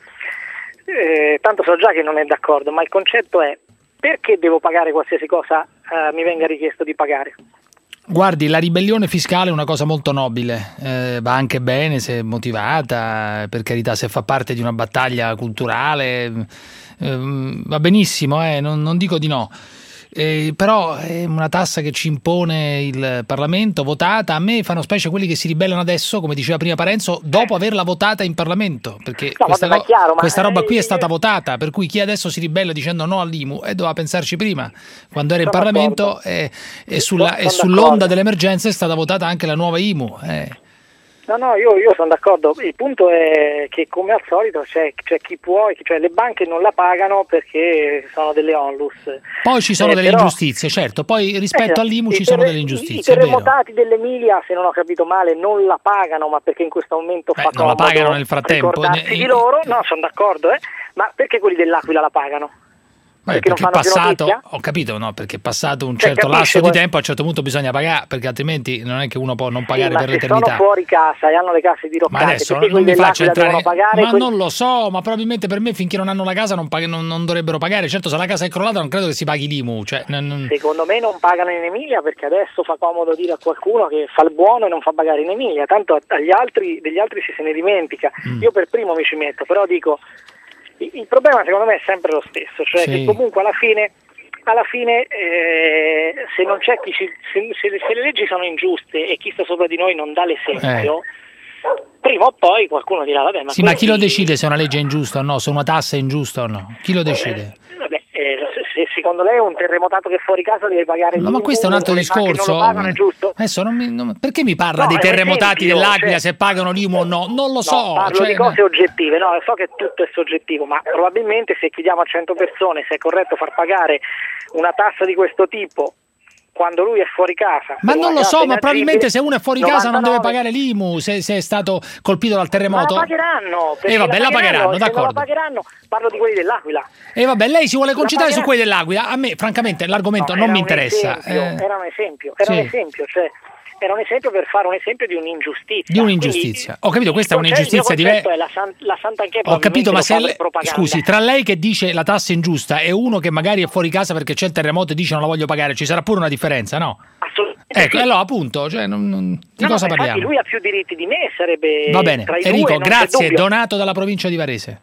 eh, tanto so già che non è d'accordo, ma il concetto è: perché devo pagare qualsiasi cosa eh, mi venga richiesto di pagare? Guardi, la ribellione fiscale è una cosa molto nobile, eh, va anche bene se motivata, per carità, se fa parte di una battaglia culturale, eh, va benissimo, eh, non, non dico di no. Eh, però è una tassa che ci impone il Parlamento, votata. A me fanno specie quelli che si ribellano adesso, come diceva prima Parenzo, dopo averla votata in Parlamento, perché No, questa, vabbè, ma ro- è chiaro, ma- questa roba qui è stata votata, per cui chi adesso si ribella dicendo no all'I M U e doveva pensarci prima, quando era in Sono Parlamento, e, e, sulla, e Sono sull'onda d'accordo. dell'emergenza è stata votata anche la nuova I M U. eh. No, no, io, io sono d'accordo. Il punto è che, come al solito, c'è, c'è chi può, e chi- cioè le banche non la pagano perché sono delle onlus. Poi ci sono Eh, delle però- ingiustizie, certo, poi rispetto Eh, all'I M U i ci sono terre- delle I ingiustizie, è vero. terremotati dell'Emilia, se non ho capito male, non la pagano, ma perché in questo momento fa non la comodo pagano nel frattempo. ricordarsi Ne- di loro. No, sono d'accordo, eh, ma perché quelli dell'Aquila la pagano? Beh, Perché non perché è fanno più passato, notizia? ho capito, no, perché è passato un Cioè, certo capisci lasso di qual- tempo, a un certo punto bisogna pagare, perché altrimenti non è che uno può non Sì, pagare ma per se l'eternità. sono fuori casa e hanno le case Ma diroccate, adesso perché non quelli mi faccia dell'Aquila entrare, devono pagare? ma quelli- non lo so, ma probabilmente per me finché non hanno la casa non, pag- non- non dovrebbero pagare. Certo, se la casa è crollata non credo che si paghi l'I M U, cioè, non- non- Secondo me non pagano in Emilia perché adesso fa comodo dire a qualcuno che fa il buono e non fa pagare in Emilia, tanto agli altri, degli altri ci se ne dimentica. Mm. Io per primo mi ci metto, però dico, il, il problema secondo me è sempre lo stesso, cioè Sì. che comunque alla fine, alla fine eh, se non c'è chi ci, se, se- se le leggi sono ingiuste e chi sta sopra di noi non dà l'esempio, prima o poi qualcuno dirà vabbè ma sì, ma chi lo questi- decide se una legge è ingiusta o no, se una tassa è ingiusta o no? Chi lo decide? Vabbè, eh, se, se secondo lei è un terremotato che è fuori casa deve pagare No, ma l'I M U, questo è un altro le banche discorso. non lo pagano, è giusto? Adesso non mi- non- perché mi parla No, dei è un terremotati esempio, dell'Aquila, cioè- se pagano l'I M U o no? Non lo so. No, parlo cioè, di cose oggettive, no, so che tutto è soggettivo, ma probabilmente se chiediamo a cento persone se è corretto far pagare una tassa di questo tipo quando lui è fuori casa. Ma per non una lo so, casa ma probabilmente se uno è fuori casa non deve novantanove pagare l'I M U se, se è stato colpito dal Ma terremoto. la pagheranno, perché Eh vabbè, la pagheranno, e se non d'accordo. la pagheranno, parlo di quelli dell'Aquila. E vabbè, lei si vuole La concitare su pagherà- quelli dell'Aquila. A me, francamente, l'argomento No, non era mi un interessa. esempio, eh. Era un esempio, era Sì. un esempio, cioè era un esempio per fare un esempio di un'ingiustizia. Di un'ingiustizia. Ho capito, questa è Quindi, un'ingiustizia il mio concetto diversa. è la, san- la Santa Anche Ho capito, ma se probabilmente lo fa lei- per propaganda. scusi, tra lei che dice la tassa è ingiusta e uno che magari è fuori casa perché c'è il terremoto e dice non la voglio pagare, ci sarà pure una differenza, no? Assolutamente Ecco, sì. allora appunto, cioè, non- non- di No, no, cosa ma infatti parliamo? lui ha più diritti di me, sarebbe Va bene, tra i Enrico, due, non c'è grazie. dubbio. Donato dalla provincia di Varese.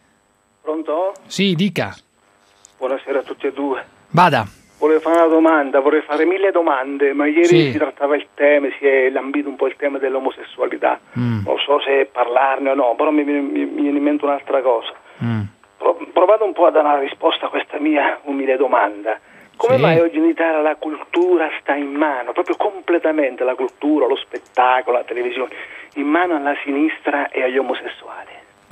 Pronto? Sì, dica. Buonasera a tutti e due. Vada. Volevo fare una domanda, vorrei fare mille domande, ma ieri Sì. si trattava il tema, si è lambito un po' il tema dell'omosessualità. Mm. Non so se parlarne o no, però mi viene, mi, mi viene in mente un'altra cosa. Mm. Pro- provate un po' a dare una risposta a questa mia umile domanda. Come Sì. mai oggi in Italia la cultura sta in mano, proprio completamente la cultura, lo spettacolo, la televisione, in mano alla sinistra e agli omosessuali?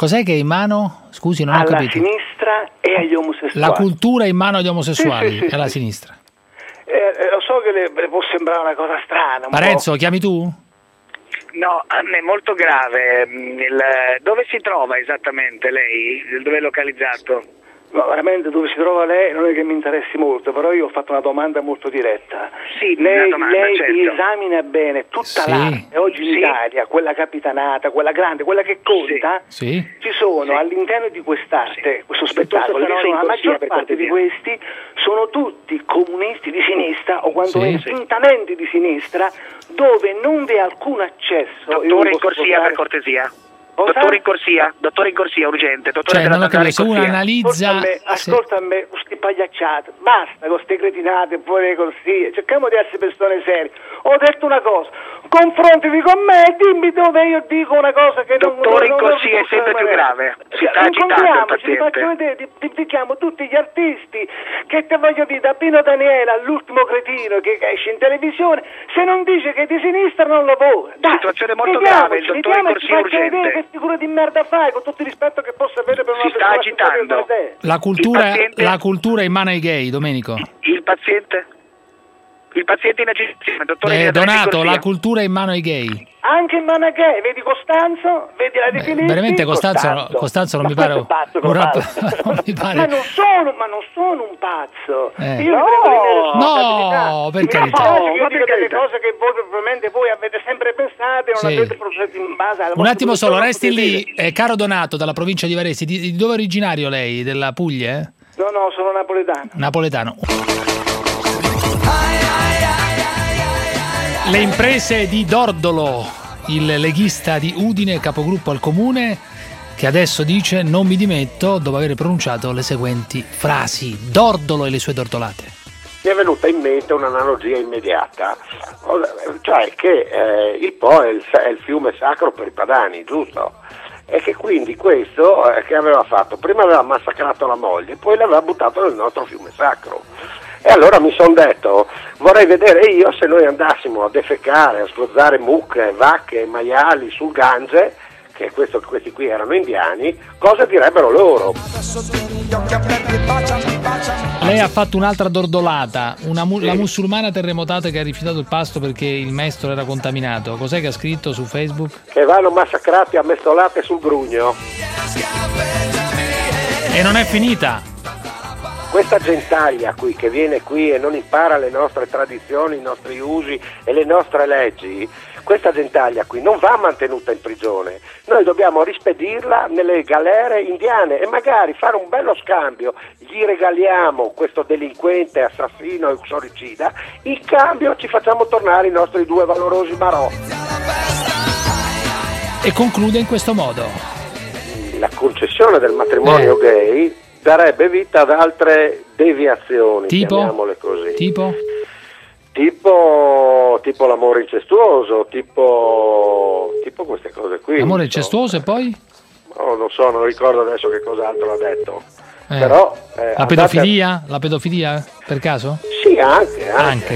Cos'è che è in mano? Scusi, non ho alla capito. sinistra e agli omosessuali. La cultura in mano agli omosessuali, Sì, sì, sì, è alla sì. sinistra. Eh, eh, lo so che le, le può sembrare una cosa strana. un Parenzo, po'. chiami tu? No, è molto grave. Il- dove si trova esattamente lei? Dove è localizzato? No, veramente dove si trova lei non è che mi interessi molto, però io ho fatto una domanda molto diretta. Sì, lei, una domanda, lei certo. esamina bene tutta Sì. l'arte oggi in Sì. Italia, quella capitanata, quella grande, quella che conta. Sì. Ci sono all'interno di quest'arte, questo spettacolo, Dottor ci sono, la Fanoni, maggior per parte di cortesia. questi sono tutti comunisti di sinistra o quantomeno Sì. fintamente di sinistra, dove non vi è alcun accesso. Io non Dottore in posso corsia, parlare- per cortesia. Cosa? Dottore in corsia, dottore in corsia, urgente. Dottore Cioè, della non ho capito, Zanzara se in uno corsia. analizza... Ascolta a me, se- ascolta a me, queste pagliacciate, basta con queste cretinate fuori le corsie, cerchiamo di essere persone serie. Ho detto una cosa, confrontati con me e dimmi dove io dico una cosa che non... Dottore in non- non corsia è posso sempre più rimanere. grave. Si sta agitando il Incontriamoci, ti faccio paziente. vedere, ti, ti indichiamo tutti gli artisti che te voglio dire, da Pino Daniele all'ultimo cretino che esce in televisione, se non dice che è di sinistra non lavora. Dai, Situazione molto vediamoci, grave, il dottore vediamo in e ti corsia faccio vedere urgente. che figura di merda fai, con tutto il rispetto che posso avere per una Si sta persona agitando. superiore come te. La cultura, Il paziente- la cultura è in mano ai gay, Domenico. Il paziente? Il paziente in agitazione, dottore Eh, direttamente in Donato, corsia. la cultura è in mano ai gay. Anche in Managhe, vedi Costanzo, vedi la De Beh, Filippi. veramente Costanzo, Costanzo non Ma mi pare questo è pazzo, un rap- Costanzo. non mi Ma pare. non sono, ma non sono un pazzo. Eh. Io No, mi prendo le mie responsabilità. no, per Mi carità. dispiace che No, io ma dico per delle carità. cose che voi probabilmente voi avete sempre pensato e non Sì. avete processo in base alla Un vostra attimo solo, cultura, resti non potete lì. dire. Eh, caro Donato, dalla provincia di Varese, di, di dove è originario lei? Della Puglia? Eh? No, no, sono napoletano. Napoletano. Le imprese di Dordolo, il leghista di Udine, capogruppo al comune, che adesso dice non mi dimetto dopo aver pronunciato le seguenti frasi. Dordolo e le sue dordolate. Mi è venuta in mente un'analogia immediata, cioè che eh, il Po è il, è il fiume sacro per i padani, giusto? E che quindi questo eh, che aveva fatto? Prima aveva massacrato la moglie, poi l'aveva buttato nel nostro fiume sacro. E allora mi sono detto, vorrei vedere io se noi andassimo a defecare, a sgozzare mucche, vacche, maiali sul Gange, che questo, questi qui erano indiani, cosa direbbero loro? Lei ha fatto un'altra dordolata, una mu- la musulmana terremotata che ha rifiutato il pasto perché il maestro era contaminato. Cos'è che ha scritto su Facebook? Che vanno massacrati a mestolate sul grugno. E non è finita. Questa gentaglia qui che viene qui e non impara le nostre tradizioni, i nostri usi e le nostre leggi, questa gentaglia qui non va mantenuta in prigione. Noi dobbiamo rispedirla nelle galere indiane e magari fare un bello scambio. Gli regaliamo questo delinquente, assassino e uxoricida, in cambio ci facciamo tornare i nostri due valorosi marò. E conclude in questo modo. La concessione del matrimonio Eh. gay darebbe vita ad altre deviazioni, Tipo? chiamiamole così. Tipo? Tipo, tipo l'amore incestuoso, tipo, tipo queste cose qui. Amore non so. incestuoso e poi? Oh, non so, non ricordo adesso che cos'altro ha detto. Eh. Però, eh, La andate pedofilia? La pedofilia per caso? a- Sì, anche, anche. Anche.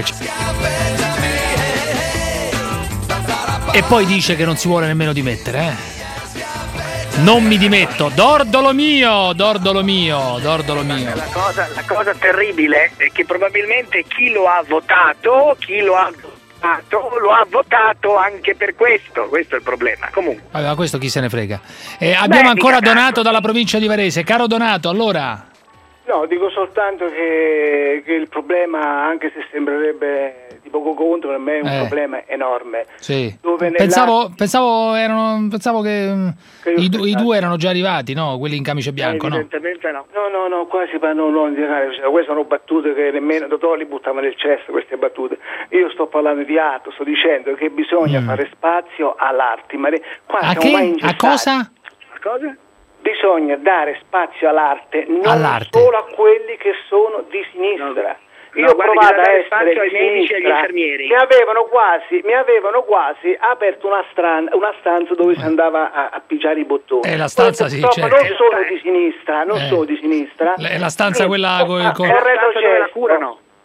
E poi dice che non si vuole nemmeno dimettere, eh? Non mi dimetto, dordolo mio, dordolo mio, dordolo mio. La cosa, la cosa terribile è che probabilmente chi lo ha votato, chi lo ha votato, lo ha votato anche per questo. Questo è il problema. Comunque. Vabbè, ma questo chi se ne frega. Eh, abbiamo Beh, ancora mica Donato dalla provincia di Varese. Caro Donato, allora... No, dico soltanto che, che il problema, anche se sembrerebbe di poco conto, per me è un Eh. problema enorme. Sì. Dove nella- Pensavo, pensavo, erano, pensavo che, mm, Che io i, du- i aspettavo. due erano già arrivati, no? Quelli in camicia bianco, no? Evidentemente no. No, no, no, qua si parla non di cioè, queste sono battute che nemmeno Totò li buttava nel cesso, queste battute. Io sto parlando di atto, sto dicendo che bisogna Mm. fare spazio all'arte, ma ne- qua A siamo mai che? A ingessati. cosa? Cosa? Bisogna dare spazio all'arte, non All'arte. solo a quelli che sono di sinistra. No, Io ho guardi, provato bisogna a dare essere spazio ai di medici e agli sinistra. infermieri. Mi avevano quasi, mi avevano quasi aperto una, stran- una stanza dove si andava a, a pigiare i bottoni. Eh, la stanza, Poi, sì, purtroppo certo. non sono di sinistra, non Eh. sono di sinistra. È la stanza quella co- Ah, co- corretto stanza dove la gesto. curano.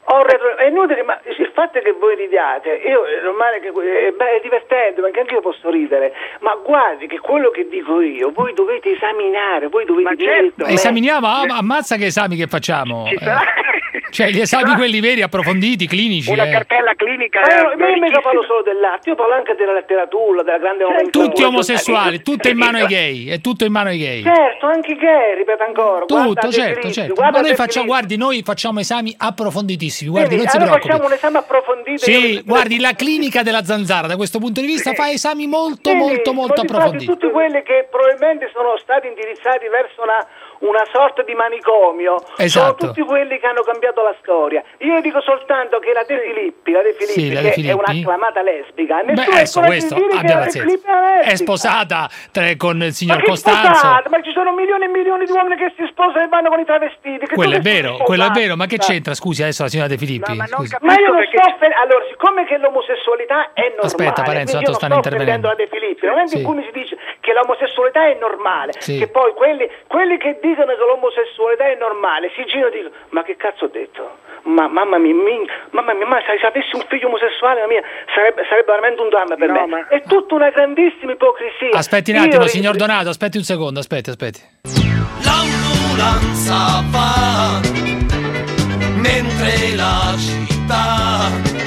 Ho retro- è inutile, ma il fatto è che voi ridiate, io è normale che è, beh, è divertente, perché anche io posso ridere, ma guardi che quello che dico io, voi dovete esaminare, voi dovete dire. Certo. Esaminiamo, ah, ammazza che esami che facciamo. Eh. Cioè gli esami quelli veri, approfonditi, clinici. Una eh. cartella clinica. Ma io, io mica parlo solo dell'arte, io parlo anche della letteratura, della grande nomenclatura. Tutti omosessuali, tutto in mano ai gay, è tutto in mano ai gay. Certo, anche i gay, ripeto ancora. Tutto, certo, certo. Ma noi facciamo, guardi, noi facciamo esami approfonditissimi, guardi, non si allora preoccupi. facciamo un esame approfondito. Sì, guardi, la clinica della Zanzara da questo punto di vista fa esami molto, Sì, molto, molto infatti approfonditi. tutti quelli che probabilmente sono stati indirizzati verso una, una sorta di manicomio sono Esatto. tutti quelli che hanno cambiato la storia. Io dico soltanto che la De Filippi, la De Filippi, Sì, la che De Filippi. è un'acclamata lesbica, Beh, nessuno adesso è questo, dire che abbia la De pazienza. Filippi è una lesbica. È sposata tra- con il signor Ma che Costanzo. sposata? Ma ci sono milioni e milioni di uomini che si sposano e vanno con i travestiti. Che Quello è tu sei vero, quello è sposata? vero, ma che c'entra? Scusi, adesso la signora De Filippi. scusi. Ma io non sto offendendo, allora, siccome che l'omosessualità è normale, Aspetta, Parenzo, quindi io tanto non stanno sto offendendo intervenendo. la De Filippi, nel momento Sì. in cui mi si dice che l'omosessualità è normale, Sì. che poi quelli, quelli che dicono che l'omosessualità è normale si girano e dicono, ma che cazzo ho detto? Ma mamma mia, mi, mamma mia, ma se avessi un figlio omosessuale, la mia, sarebbe, sarebbe veramente un dramma per No, me. ma- È tutta una grandissima ipocrisia. Aspetti un Io attimo, ri- signor Donato, aspetti un secondo, aspetti, aspetti. L'ambulanza va mentre la città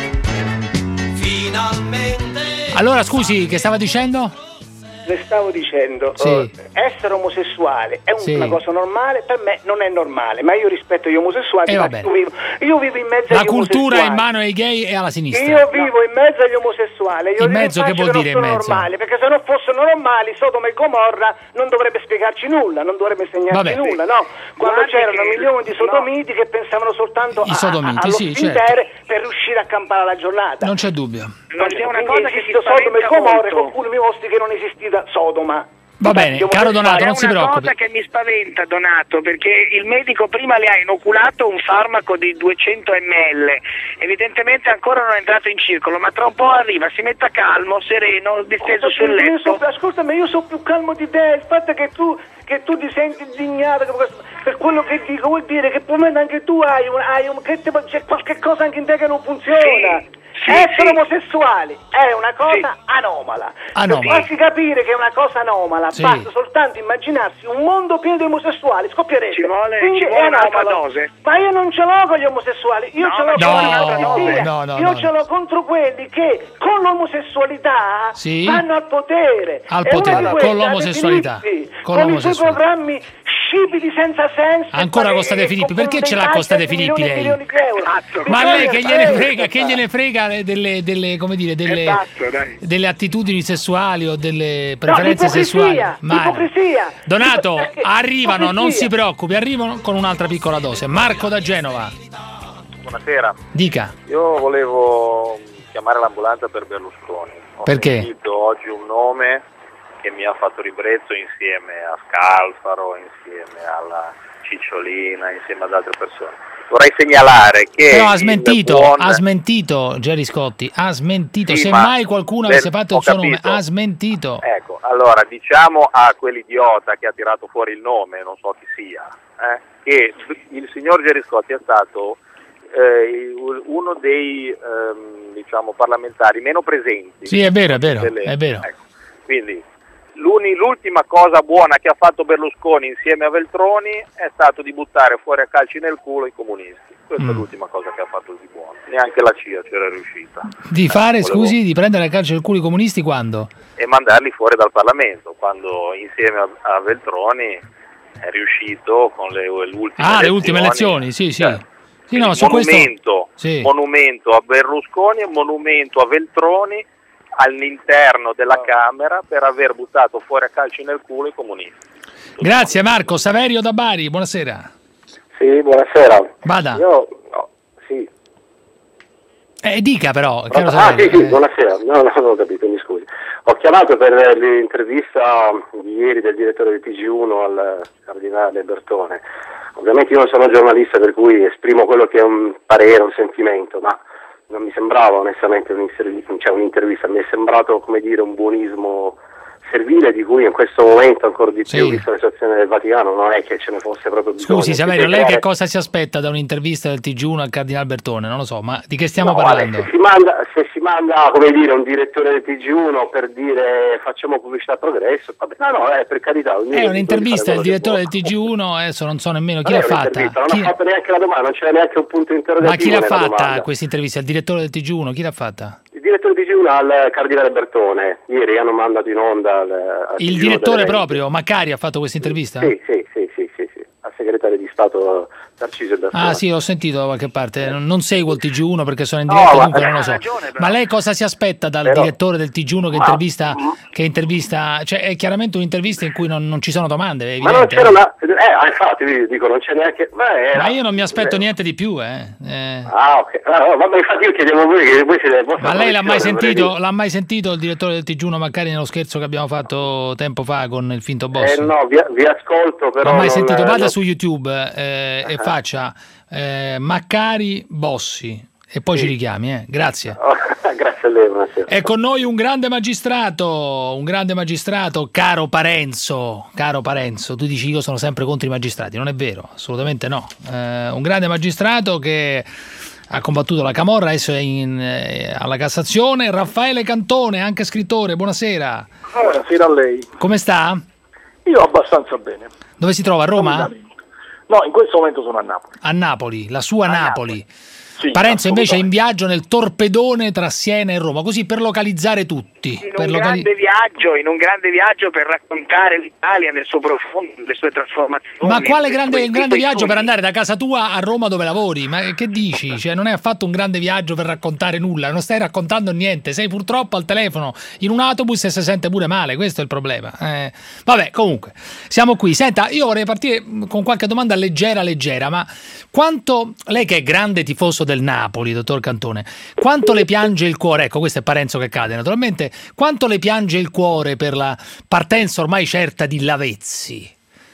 finalmente. Allora, scusi, che stava dicendo? Le stavo dicendo, Sì. eh, essere omosessuale è un- Sì. una cosa normale, per me non è normale, ma io rispetto gli omosessuali, Eh, va ma bene. io, vivo, io vivo in mezzo La agli cultura è in omosessuali. mano ai gay e alla sinistra. Io vivo in mezzo agli omosessuali. Io In mezzo, che faccio vuol non dire in sono mezzo? normali, perché se non fossero normali Sodoma e Gomorra non dovrebbe spiegarci nulla, non dovrebbe insegnarci Vabbè. nulla, no? Quando Guardi c'erano che- milioni di sodomiti che pensavano soltanto I a, sodomiti, allo sì, sfintere per riuscire a campare la giornata. Non c'è dubbio. Non c'è una Quindi cosa che esiste si Sodoma e spaventa Gomorra, molto. qualcuno mi mostri che non esistita Sodoma. Va bene, caro Donato, non si È una preoccupi. cosa che mi spaventa, Donato, perché il medico prima le ha inoculato un farmaco di duecento millilitri, evidentemente ancora non è entrato in circolo, ma tra un po' arriva, si metta calmo, sereno, disteso sul Io letto. so- ascoltami, io sono più calmo di te, il fatto è che tu, che tu ti senti indignato per, questo- per quello che dico vuol dire che probabilmente anche tu hai, un, hai un, che te- c'è qualche cosa anche in te che non funziona. Sì, Essere sì. omosessuali è una cosa anomala. Anomala. Per farsi capire che è una cosa anomala, Sì. basta soltanto immaginarsi un mondo pieno di omosessuali, scoppierebbe. Ci vuole- Quindi ci è vuole anomalo. un'overdose. Ma io non ce l'ho con gli omosessuali, io No, ce l'ho ma con ci vuole la un'overdose. filosofia. No, no, io no. ce l'ho contro quelli che con l'omosessualità Sì. vanno al potere. Al E uno potere, di con questi, l'omosessualità. De Filippi, Con con, l'omosessualità. i suoi programmi scipiti senza senso. Ancora e- Costa De e Filippi, con perché ce l'ha dei Costa De budget di Filippi milioni e lei? milioni di euro. Ma Bisogna lei che gliene fare- frega, che gliene frega delle, delle, come dire, delle, Esatto, dai. delle attitudini sessuali o delle No, preferenze ipocrisia, sessuali? Ma ipocrisia. Donato, Perché- arrivano, non ipocrisia. si preoccupi, arrivano con un'altra piccola dose. Marco da Genova, Buonasera, dica. io volevo chiamare l'ambulanza per Berlusconi. Ho Perché? sentito oggi un nome che mi ha fatto ribrezzo insieme a Scalfaro, insieme alla Cicciolina, insieme ad altre persone. Vorrei segnalare che Però ha il smentito, buon- ha smentito Gerry Scotti, ha smentito. Sì, Se ma- mai qualcuno beh, avesse fatto ho il suo nome, capito. ha smentito. Ecco, allora diciamo a quell'idiota che ha tirato fuori il nome, non so chi sia, eh, che il signor Gerry Scotti è stato eh, uno dei ehm, diciamo parlamentari meno presenti. Sì, è vero, è vero, delle- è vero. ecco, quindi l'uni- l'ultima cosa buona che ha fatto Berlusconi insieme a Veltroni è stato di buttare fuori a calci nel culo i comunisti. Questa è Mm. l'ultima cosa che ha fatto di buono. Neanche la C I A c'era riuscita. Di fare, volevo- scusi, di prendere a calcio il culo i comunisti quando? E mandarli fuori dal Parlamento, quando insieme a, a Veltroni è riuscito con le, le ultime Ah, elezioni. le ultime elezioni, sì, sì. Cioè, Sì, no, su questo... monumento, Sì. monumento a Berlusconi e monumento a Veltroni all'interno della Camera per aver buttato fuori a calci nel culo i comunisti. Grazie Marco, Saverio da Bari, buonasera. Sì, buonasera. Vada. Io, no, sì. Eh, dica però. che lo Ah, Saverio, sì, sì, eh. buonasera. No, no, non ho capito, mi scusi. Ho chiamato per l'intervista di ieri del direttore del T G uno al cardinale Bertone. Ovviamente io non sono giornalista, per cui esprimo quello che è un parere, un sentimento, ma non mi sembrava onestamente un'intervista, cioè un'intervista, mi è sembrato, come dire, un buonismo servile di cui in questo momento ancora di più, Sì. vista la situazione del Vaticano, non è che ce ne fosse proprio bisogno. Scusi Saverio, Perché lei che creare- cosa si aspetta da un'intervista del T G uno al Cardinal Bertone? Non lo so, ma di che stiamo No, parlando? guarda, se si manda, se si manda come dire, un direttore del T G uno per dire facciamo pubblicità a progresso, vabbè, no, no, eh, per carità. ognuno È di un'intervista del quelli fa direttore quello del T G uno, adesso non so nemmeno chi che l'ha vuole. Non è fatta. un'intervista, non Chi- ha fatto neanche la domanda, non c'era neanche un punto interrogativo. Ma chi l'ha nella fatta domanda. questa intervista? Il direttore del T G uno? Chi l'ha fatta? Il direttore del T G uno al Cardinale Bertone, ieri hanno mandato in onda al, al Il T G uno direttore delle- proprio, Macari, ha fatto questa intervista? Sì, sì, sì, sì, sì, sì, al segretario di Stato Tarcisio Bertone. Ah sì, l'ho sentito da qualche parte, non non seguo il T G uno perché sono in No, diretta, ma- dunque non lo so. ha ragione, però. Ma lei cosa si aspetta dal Però- direttore del T G uno che Ma- intervista, che intervista, cioè è chiaramente un'intervista in cui non, non ci sono domande, è Ma non evidente. c'era una... Eh, infatti, vi dico, non c'è neanche... Ma, era- Ma io non mi aspetto eh. niente di più, eh. Eh. Ah, ok. Ah, vabbè, infatti io chiedevo a voi che voi siete... Ma lei l'ha mai sentito, l'ha mai sentito il direttore del T G uno Macari nello scherzo che abbiamo fatto tempo fa con il finto boss? Eh no, vi, vi ascolto, però... L'ho mai non- sentito, vada non- su YouTube eh, e faccia eh, Maccari Bossi e poi ci richiami, eh. Grazie. Grazie a lei, buonasera. È con noi un grande magistrato, un grande magistrato, caro Parenzo, caro Parenzo, tu dici io sono sempre contro i magistrati, non è vero, assolutamente no. Eh, un grande magistrato che ha combattuto la camorra, adesso è in, eh, alla Cassazione, Raffaele Cantone, anche scrittore, buonasera. Buonasera a lei. Come sta? Io abbastanza bene. Dove si trova, a Roma? No, in questo momento sono a Napoli. A Napoli, la sua Napoli. Sì, Parenzo invece è in assolutamente. viaggio nel torpedone tra Siena e Roma, così per localizzare tutti. In per un locali- grande viaggio, in un grande viaggio per raccontare l'Italia nel suo profondo, le sue trasformazioni. Ma quale le grande, sue- grande i suoi viaggio per sogni. andare da casa tua a Roma dove lavori? Ma che dici? Cioè, non è affatto un grande viaggio per raccontare nulla, non stai raccontando niente, sei purtroppo al telefono in un autobus e si sente pure male, questo è il problema. Eh, vabbè, comunque, siamo qui. Senta, io vorrei partire con qualche domanda leggera, leggera, ma quanto, lei che è grande tifoso del Napoli, dottor Cantone, quanto le piange il cuore, ecco questo è Parenzo che cade naturalmente, quanto le piange il cuore per la partenza ormai certa di Lavezzi?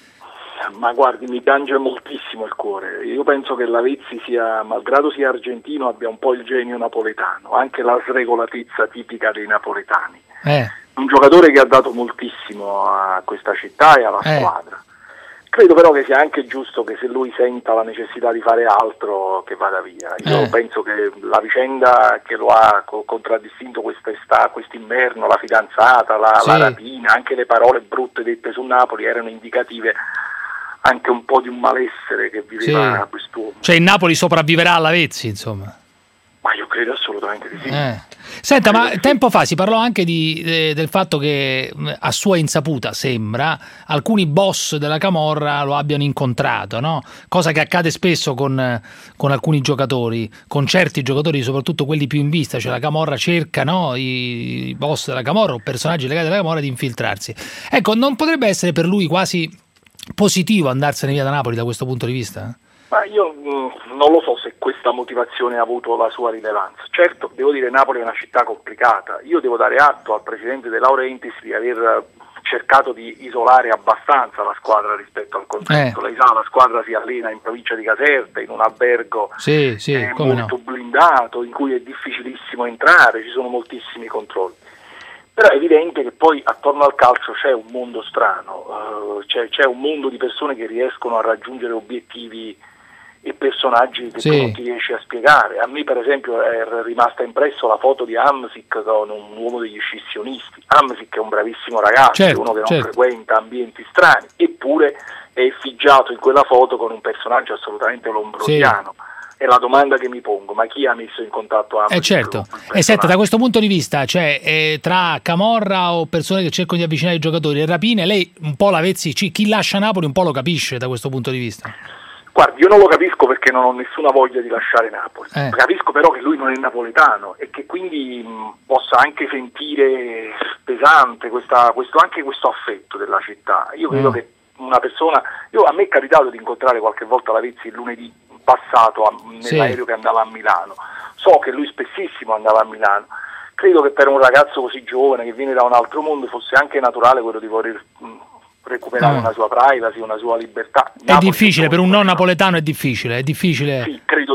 Ma guardi, mi piange moltissimo il cuore. Io penso che Lavezzi sia, malgrado sia argentino, abbia un po' il genio napoletano, anche la sregolatezza tipica dei napoletani. Eh, Un giocatore che ha dato moltissimo a questa città e alla Eh. squadra. Credo però che sia anche giusto che se lui senta la necessità di fare altro che vada via. Io Eh. penso che la vicenda che lo ha co- contraddistinto quest'estate, quest'inverno, la fidanzata, la, Sì. la rapina, anche le parole brutte dette su Napoli erano indicative anche un po' di un malessere che viveva Sì. quest'uomo. cioè il Napoli sopravviverà a Lavezzi, insomma. Ma io credo assolutamente di sì. Eh. Senta, ma tempo fa si parlò anche di, eh, del fatto che mh, a sua insaputa, sembra, alcuni boss della Camorra lo abbiano incontrato, no? Cosa che accade spesso con, eh, con alcuni giocatori, con certi giocatori, soprattutto quelli più in vista, cioè la Camorra cerca, no, i, i boss della Camorra o personaggi legati alla Camorra di infiltrarsi. Ecco, non potrebbe essere per lui quasi positivo andarsene via da Napoli da questo punto di vista? Ma io mh, non lo so se questa motivazione ha avuto la sua rilevanza. Certo, devo dire Napoli è una città complicata. Io devo dare atto al presidente De Laurentiis di aver cercato di isolare abbastanza la squadra rispetto al contesto. Eh. Lei sa, la squadra si allena in provincia di Caserta, in un albergo Sì, sì, eh, come molto no. blindato, in cui è difficilissimo entrare, ci sono moltissimi controlli. Però è evidente che poi attorno al calcio c'è un mondo strano, eh, c'è, c'è un mondo di persone che riescono a raggiungere obiettivi e personaggi che Sì. tu non ti riesci a spiegare. A me per esempio è rimasta impresso la foto di Hamsik con un uomo degli scissionisti. Hamsik è un bravissimo ragazzo, Certo, uno che non certo. frequenta ambienti strani, eppure è effigiato in quella foto con un personaggio assolutamente lombrosiano. E la domanda che mi pongo, ma chi ha messo in contatto Hamsik? Eh certo, con quel e senta, personaggio? da questo punto di vista, cioè eh, tra Camorra o persone che cercano di avvicinare i giocatori e rapine, lei un po' Lavezzi, ci- chi lascia Napoli un po' lo capisce da questo punto di vista? Guardi, io non lo capisco perché non ho nessuna voglia di lasciare Napoli. Eh. Capisco però che lui non è napoletano e che quindi mh, possa anche sentire pesante questa, questo, anche questo affetto della città. Io credo Mm. che una persona... Io, a me è capitato di incontrare qualche volta Lavezzi il lunedì passato a, nell'aereo Sì. che andava a Milano. So che lui spessissimo andava a Milano. Credo che per un ragazzo così giovane che viene da un altro mondo fosse anche naturale quello di voler mh, recuperare Mm. una sua privacy, una sua libertà. È difficile, per un non napoletano è difficile, è difficile. Sì, credo di sì, perché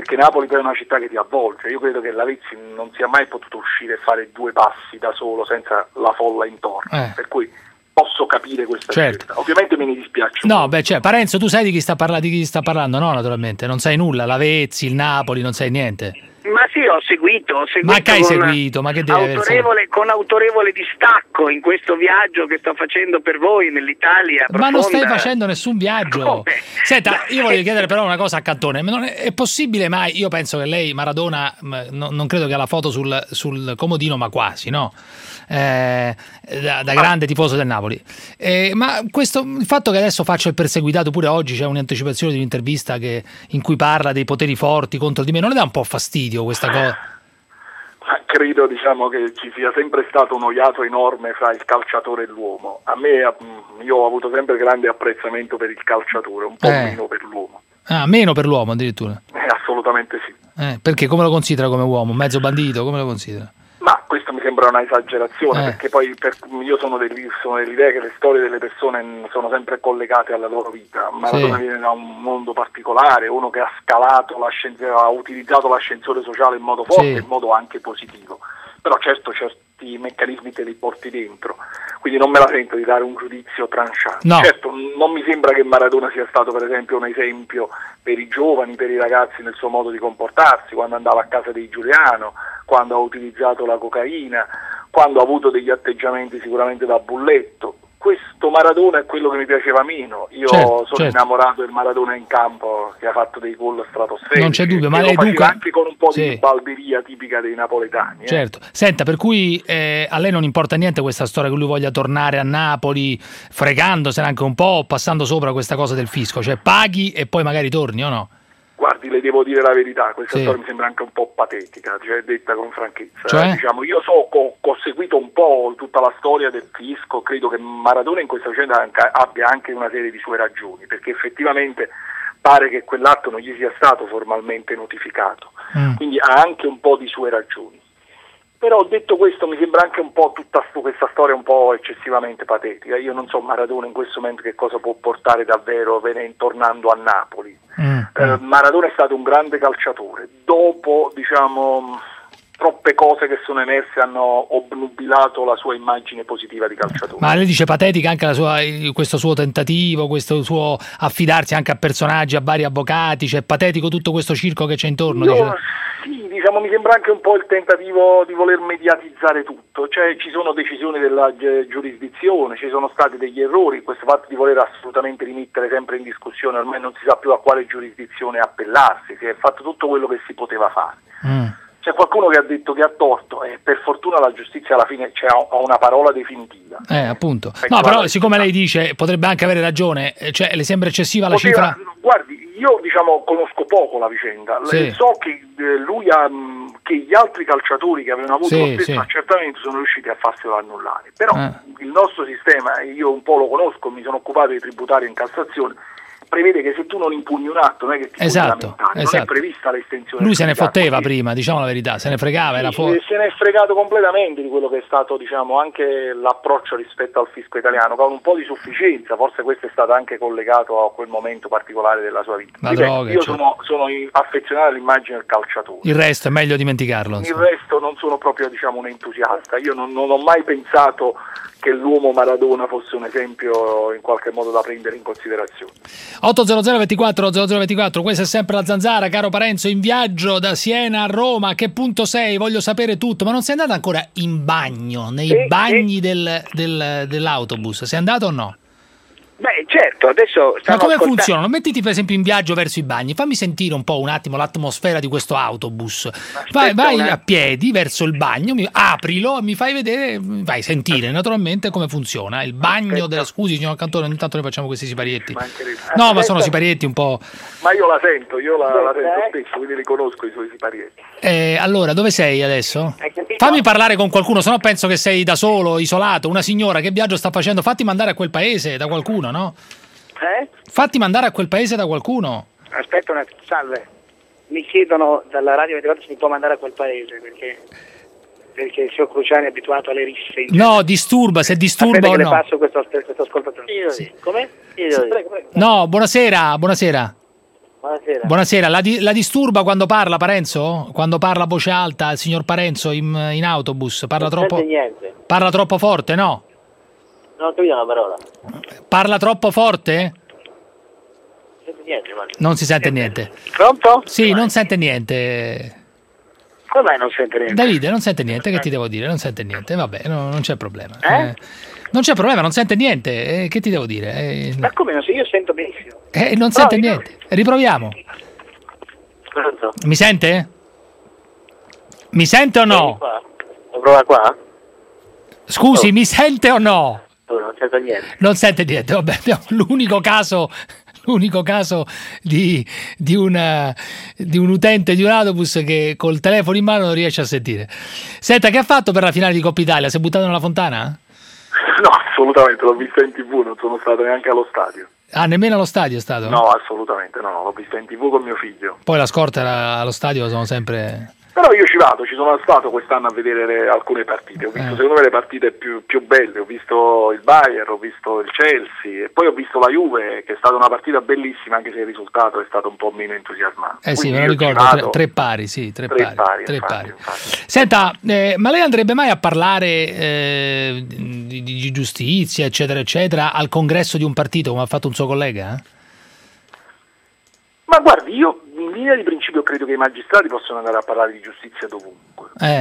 perché Napoli poi è una città che ti avvolge. Io credo che Lavezzi non sia mai potuto uscire e fare due passi da solo senza la folla intorno, Eh. per cui posso capire questa Certo. scelta. Ovviamente me ne dispiace. No, beh, cioè, Parenzo, tu sai di chi sta parla- di chi sta parlando? No, naturalmente, non sai nulla, Lavezzi, il Napoli, non sai niente. Ma sì, ho seguito, ho seguito Ma che hai con seguito? Ma che devi aver autorevole, con autorevole distacco in questo viaggio che sto facendo per voi nell'Italia Ma non stai profonda. facendo nessun viaggio. Senta, io voglio chiedere però una cosa a Cantone. Ma non è, è possibile mai? Io penso che lei, Maradona, mh, no- non credo che ha la foto sul, sul comodino, ma quasi, no? Eh, da, da grande tifoso del Napoli. Eh, ma questo, il fatto che adesso faccia il perseguitato, pure oggi c'è un'anticipazione di un'intervista che, in cui parla dei poteri forti contro di me, non le dà un po' fastidio questa cosa? Ma credo, diciamo, che ci sia sempre stato un iato enorme fra il calciatore e l'uomo. A me, mm, io ho avuto sempre grande apprezzamento per il calciatore, un po' Eh. meno per l'uomo. Ah, meno per l'uomo addirittura. Eh, assolutamente sì. Eh, perché come lo considera come uomo? Un mezzo bandito? Come lo considera? Ma questo mi sembra una esagerazione, Eh. perché poi per- io sono, degli- sono dell'idea che le storie delle persone n- sono sempre collegate alla loro vita. Maradona Sì. viene da un mondo particolare, uno che ha scalato l'ascensore, ha utilizzato l'ascensore sociale in modo forte, Sì. in modo anche positivo. Però certo certi meccanismi te li porti dentro, quindi non me la sento di dare un giudizio tranchant. No. Certo, non mi sembra che Maradona sia stato per esempio un esempio per i giovani, per i ragazzi nel suo modo di comportarsi, quando andava a casa di Giuliano, quando ha utilizzato la cocaina, quando ha avuto degli atteggiamenti sicuramente da bulletto. Questo Maradona è quello che mi piaceva meno. Io Certo, sono certo. innamorato del Maradona in campo, che ha fatto dei gol stratosferici. Non c'è dubbio, ma e lei lo faceva dunque- anche con un po' Sì. di balberia tipica dei napoletani. eh. Certo. Senta, per cui eh, a lei non importa niente questa storia che lui voglia tornare a Napoli, fregandosene anche un po', passando sopra questa cosa del fisco, cioè paghi e poi magari torni o no? Guardi, le devo dire la verità, questa Sì. storia mi sembra anche un po' patetica, cioè detta con franchezza. Cioè? Eh, diciamo, io so, ho, ho seguito un po' tutta la storia del fisco, credo che Maradona in questa vicenda anche- abbia anche una serie di sue ragioni, perché effettivamente pare che quell'atto non gli sia stato formalmente notificato, Mm. quindi ha anche un po' di sue ragioni. Però detto questo mi sembra anche un po' tutta stu- questa storia un po' eccessivamente patetica. Io non so Maradona in questo momento che cosa può portare davvero venendo, tornando a Napoli. Mm. Eh, Maradona è stato un grande calciatore. Dopo, diciamo, troppe cose che sono emerse hanno obnubilato la sua immagine positiva di calciatore. Ma lei dice patetica anche la sua, questo suo tentativo, questo suo affidarsi anche a personaggi, a vari avvocati, cioè patetico tutto questo circo che c'è intorno. Io- dice. sì, diciamo, mi sembra anche un po' il tentativo di voler mediatizzare tutto, cioè ci sono decisioni della gi- giurisdizione, ci sono stati degli errori, questo fatto di voler assolutamente rimettere sempre in discussione, ormai non si sa più a quale giurisdizione appellarsi, si è fatto tutto quello che si poteva fare. Mm. C'è qualcuno che ha detto che ha torto e per fortuna la giustizia alla fine c'è, ha una parola definitiva. Eh, appunto. Ecco, No, però allora- siccome lei dice, potrebbe anche avere ragione, eh, cioè le sembra eccessiva la Poteva- cifra? Guardi, io diciamo conosco poco la vicenda, Sì. so che eh, lui ha, mh, che gli altri calciatori che avevano avuto Sì, lo stesso sì. accertamento sono riusciti a farselo annullare. Però Eh. il nostro sistema, e io un po' lo conosco, mi sono occupato di tributario in Cassazione, prevede che se tu non impugni un atto non è che ti puoi Esatto, lamentare, non è esatto. prevista l'estensione. Lui se ne del giudicato, fotteva quindi- prima, diciamo la verità, se ne fregava, era Sì, fuori. se ne è fregato completamente di quello che è stato, diciamo, anche l'approccio rispetto al fisco italiano, con un po' di sufficienza, forse questo è stato anche collegato a quel momento particolare della sua vita. La Ripeto, droga, io eccetera. sono, sono in- affezionato all'immagine del calciatore. Il resto è meglio dimenticarlo. Il insomma. resto non sono proprio, diciamo, un entusiasta. Io non, non ho mai pensato che l'uomo Maradona fosse un esempio in qualche modo da prendere in considerazione. otto zero zero ventiquattro zero zero ventiquattro, questa è sempre la Zanzara, caro Parenzo, in viaggio da Siena a Roma. A che punto sei? Voglio sapere tutto. Ma non sei andato ancora in bagno, nei Sì, bagni del- del- dell'autobus? Sei andato o no? Beh, certo, adesso Ma stanno come ascolta- funzionano? Mettiti per esempio in viaggio verso i bagni, fammi sentire un po' un attimo l'atmosfera di questo autobus. Vai, vai una- a piedi verso il bagno, mi, aprilo e mi fai vedere, vai sentire naturalmente come funziona il bagno della... Scusi signor Cantone, ogni tanto noi facciamo questi siparietti. No, ma sono siparietti un po'... Ma io la sento, io la, la sento spesso, quindi riconosco i suoi siparietti. Eh, allora, dove sei adesso? Fammi parlare con qualcuno, sennò penso che sei da solo, isolato. Una signora, che viaggio sta facendo? Fatti mandare a quel paese da qualcuno, no? Eh? Fatti mandare a quel paese da qualcuno. Aspetta un attimo, salve. Mi chiedono dalla radio ventiquattro se mi può mandare a quel paese, perché, perché il signor Cruciani è abituato alle risse. No, disturba, se disturba Aspetta o che no. le passo questo, questo ascoltatore. Sì. Come? Sì. Prego, prego. No, buonasera, buonasera. Buonasera. Buonasera, la, di- la disturba quando parla Parenzo? Quando parla a voce alta il signor Parenzo in, in autobus? Parla non troppo, sente niente. parla troppo forte, no? Non ho capito una parola. Parla troppo forte? Non sente niente, guarda. Non si sente niente. Pronto? Sì, non sente niente. Come mai non sente niente? Davide, non sente niente, che ti devo dire? Non sente niente, vabbè, no, non c'è problema. Eh? Eh, non c'è problema, non sente niente, eh, che ti devo dire? Eh, Ma come non so? Io sento benissimo. eh, non sente niente, riproviamo. Pronto? Mi sente? Mi sente o no? Lo prova qua? Scusi, mi sente o no? Oh, non sento niente. Non sente niente, vabbè, abbiamo l'unico caso, l'unico caso di, di, una, di un utente di un autobus che col telefono in mano non riesce a sentire. Senta, che ha fatto per la finale di Coppa Italia? Si è buttato nella fontana? No, assolutamente, l'ho vista in tv, non sono stato neanche allo stadio. Ah, nemmeno allo stadio è stato? No, assolutamente, no, no, l'ho vista in tv con mio figlio. Poi la scorta era- allo stadio sono sempre... Però io ci vado, ci sono stato quest'anno a vedere le- alcune partite, ho visto Eh. secondo me le partite più, più belle, ho visto il Bayern, ho visto il Chelsea e poi ho visto la Juve, che è stata una partita bellissima anche se il risultato è stato un po' meno entusiasmante. Eh sì, Quindi me lo io ci ricordo, tre, vado- tre pari, sì, tre, Tre pari. pari, tre infatti, pari. infatti. Senta, eh, ma lei andrebbe mai a parlare eh, di, di giustizia, eccetera, eccetera, al congresso di un partito come ha fatto un suo collega? eh? Ma guardi, io in linea di principio credo che i magistrati possano andare a parlare di giustizia dovunque, Eh,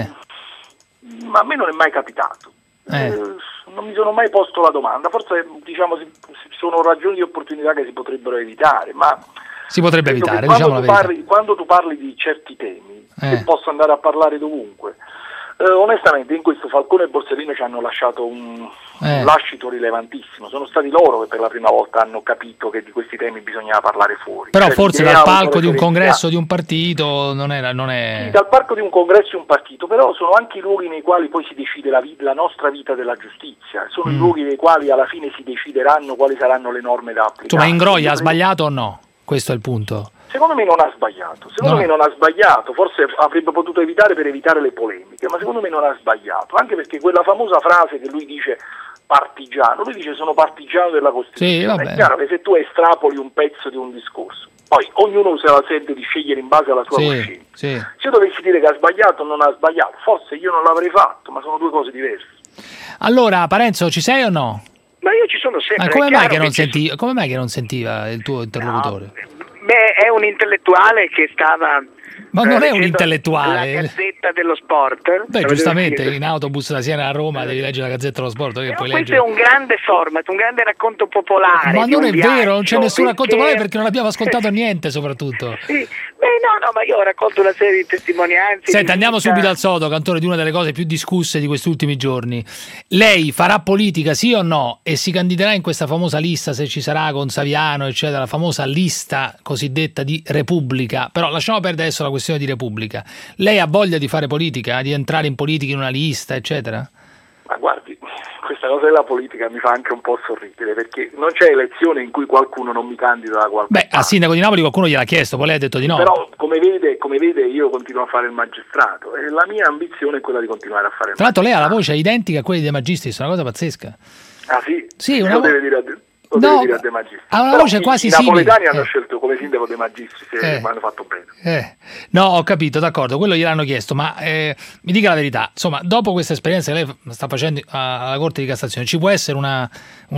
ma a me non è mai capitato. eh. Eh, non mi sono mai posto la domanda, forse diciamo si- si- sono ragioni di opportunità che si potrebbero evitare, ma Si potrebbe credo che evitare, quando, diciamo la tu verità. parli, quando tu parli di certi temi, Eh. che posso andare a parlare dovunque. Eh, onestamente in questo Falcone e Borsellino ci hanno lasciato un, Eh. un lascito rilevantissimo, sono stati loro che per la prima volta hanno capito che di questi temi bisognava parlare fuori. Però Cioè, forse l'idea dal palco di un autoreferenziale- congresso di un partito non era, non è... Sì, dal palco di un congresso e un partito, però sono anche i luoghi nei quali poi si decide la, vi- la nostra vita della giustizia, sono i Mm. luoghi nei quali alla fine si decideranno quali saranno le norme da applicare. Insomma, Ingroia ha Io credo- sbagliato o no? Questo è il punto. Secondo me non ha sbagliato, secondo No. me non ha sbagliato, forse avrebbe potuto evitare per evitare le polemiche, ma secondo me non ha sbagliato, anche perché quella famosa frase che lui dice partigiano, lui dice sono partigiano della Costituzione, Sì, vabbè. è chiaro che se tu estrapoli un pezzo di un discorso, poi ognuno se la sente di scegliere in base alla sua Sì, coscienza, sì. se io dovessi dire che ha sbagliato o non ha sbagliato, forse io non l'avrei fatto, ma sono due cose diverse. Allora, Parenzo, ci sei o no? Ma io ci sono sempre. Ma come è mai, chiaro che non ci- senti- come mai che non sentiva il tuo interlocutore? Beh, è un intellettuale che stava. Ma eh, non è un leggendo intellettuale. La Gazzetta dello Sport. Beh, Lo giustamente, devo dire. in autobus da Siena a Roma devi leggere la Gazzetta dello Sport, che Però puoi questo leggere. è un grande format, un grande racconto popolare. Ma di non un è vero, non c'è viaggio, nessun racconto perché- male perché non abbiamo ascoltato niente, soprattutto. Sì. Beh, no, no, ma io racconto una serie di testimonianze. Senta, di andiamo vita. subito al sodo, cantore di una delle cose più discusse di questi ultimi giorni. Lei farà politica, sì o no? E si candiderà in questa famosa lista, se ci sarà, con Saviano, eccetera, la famosa lista cosiddetta di Repubblica. Però lasciamo perdere adesso la questione di Repubblica. Lei ha voglia di fare politica, di entrare in politica in una lista, eccetera? Ma guardi, questa cosa della politica mi fa anche un po' sorridere, perché non c'è elezione in cui qualcuno non mi candida da qualche Beh, al sindaco di Napoli qualcuno gliel'ha chiesto, poi lei ha detto di no. Però come vede, come vede io continuo a fare il magistrato e la mia ambizione è quella di continuare a fare il Tra l'altro lei ha la magistrato. voce identica a quella dei Magistris, è una cosa pazzesca. Ah sì? Sì, una lo vo- deve dire a De, lo No, deve dire a De Magistris. ha una Però voce i- quasi i simile. napoletani hanno Eh. scelto come sindaco De Magistris e Eh. mi hanno fatto bene. Eh, no, ho capito, d'accordo, quello gliel'hanno chiesto, ma eh, mi dica la verità, insomma, dopo questa esperienza che lei sta facendo a- alla Corte di Cassazione, ci può essere una,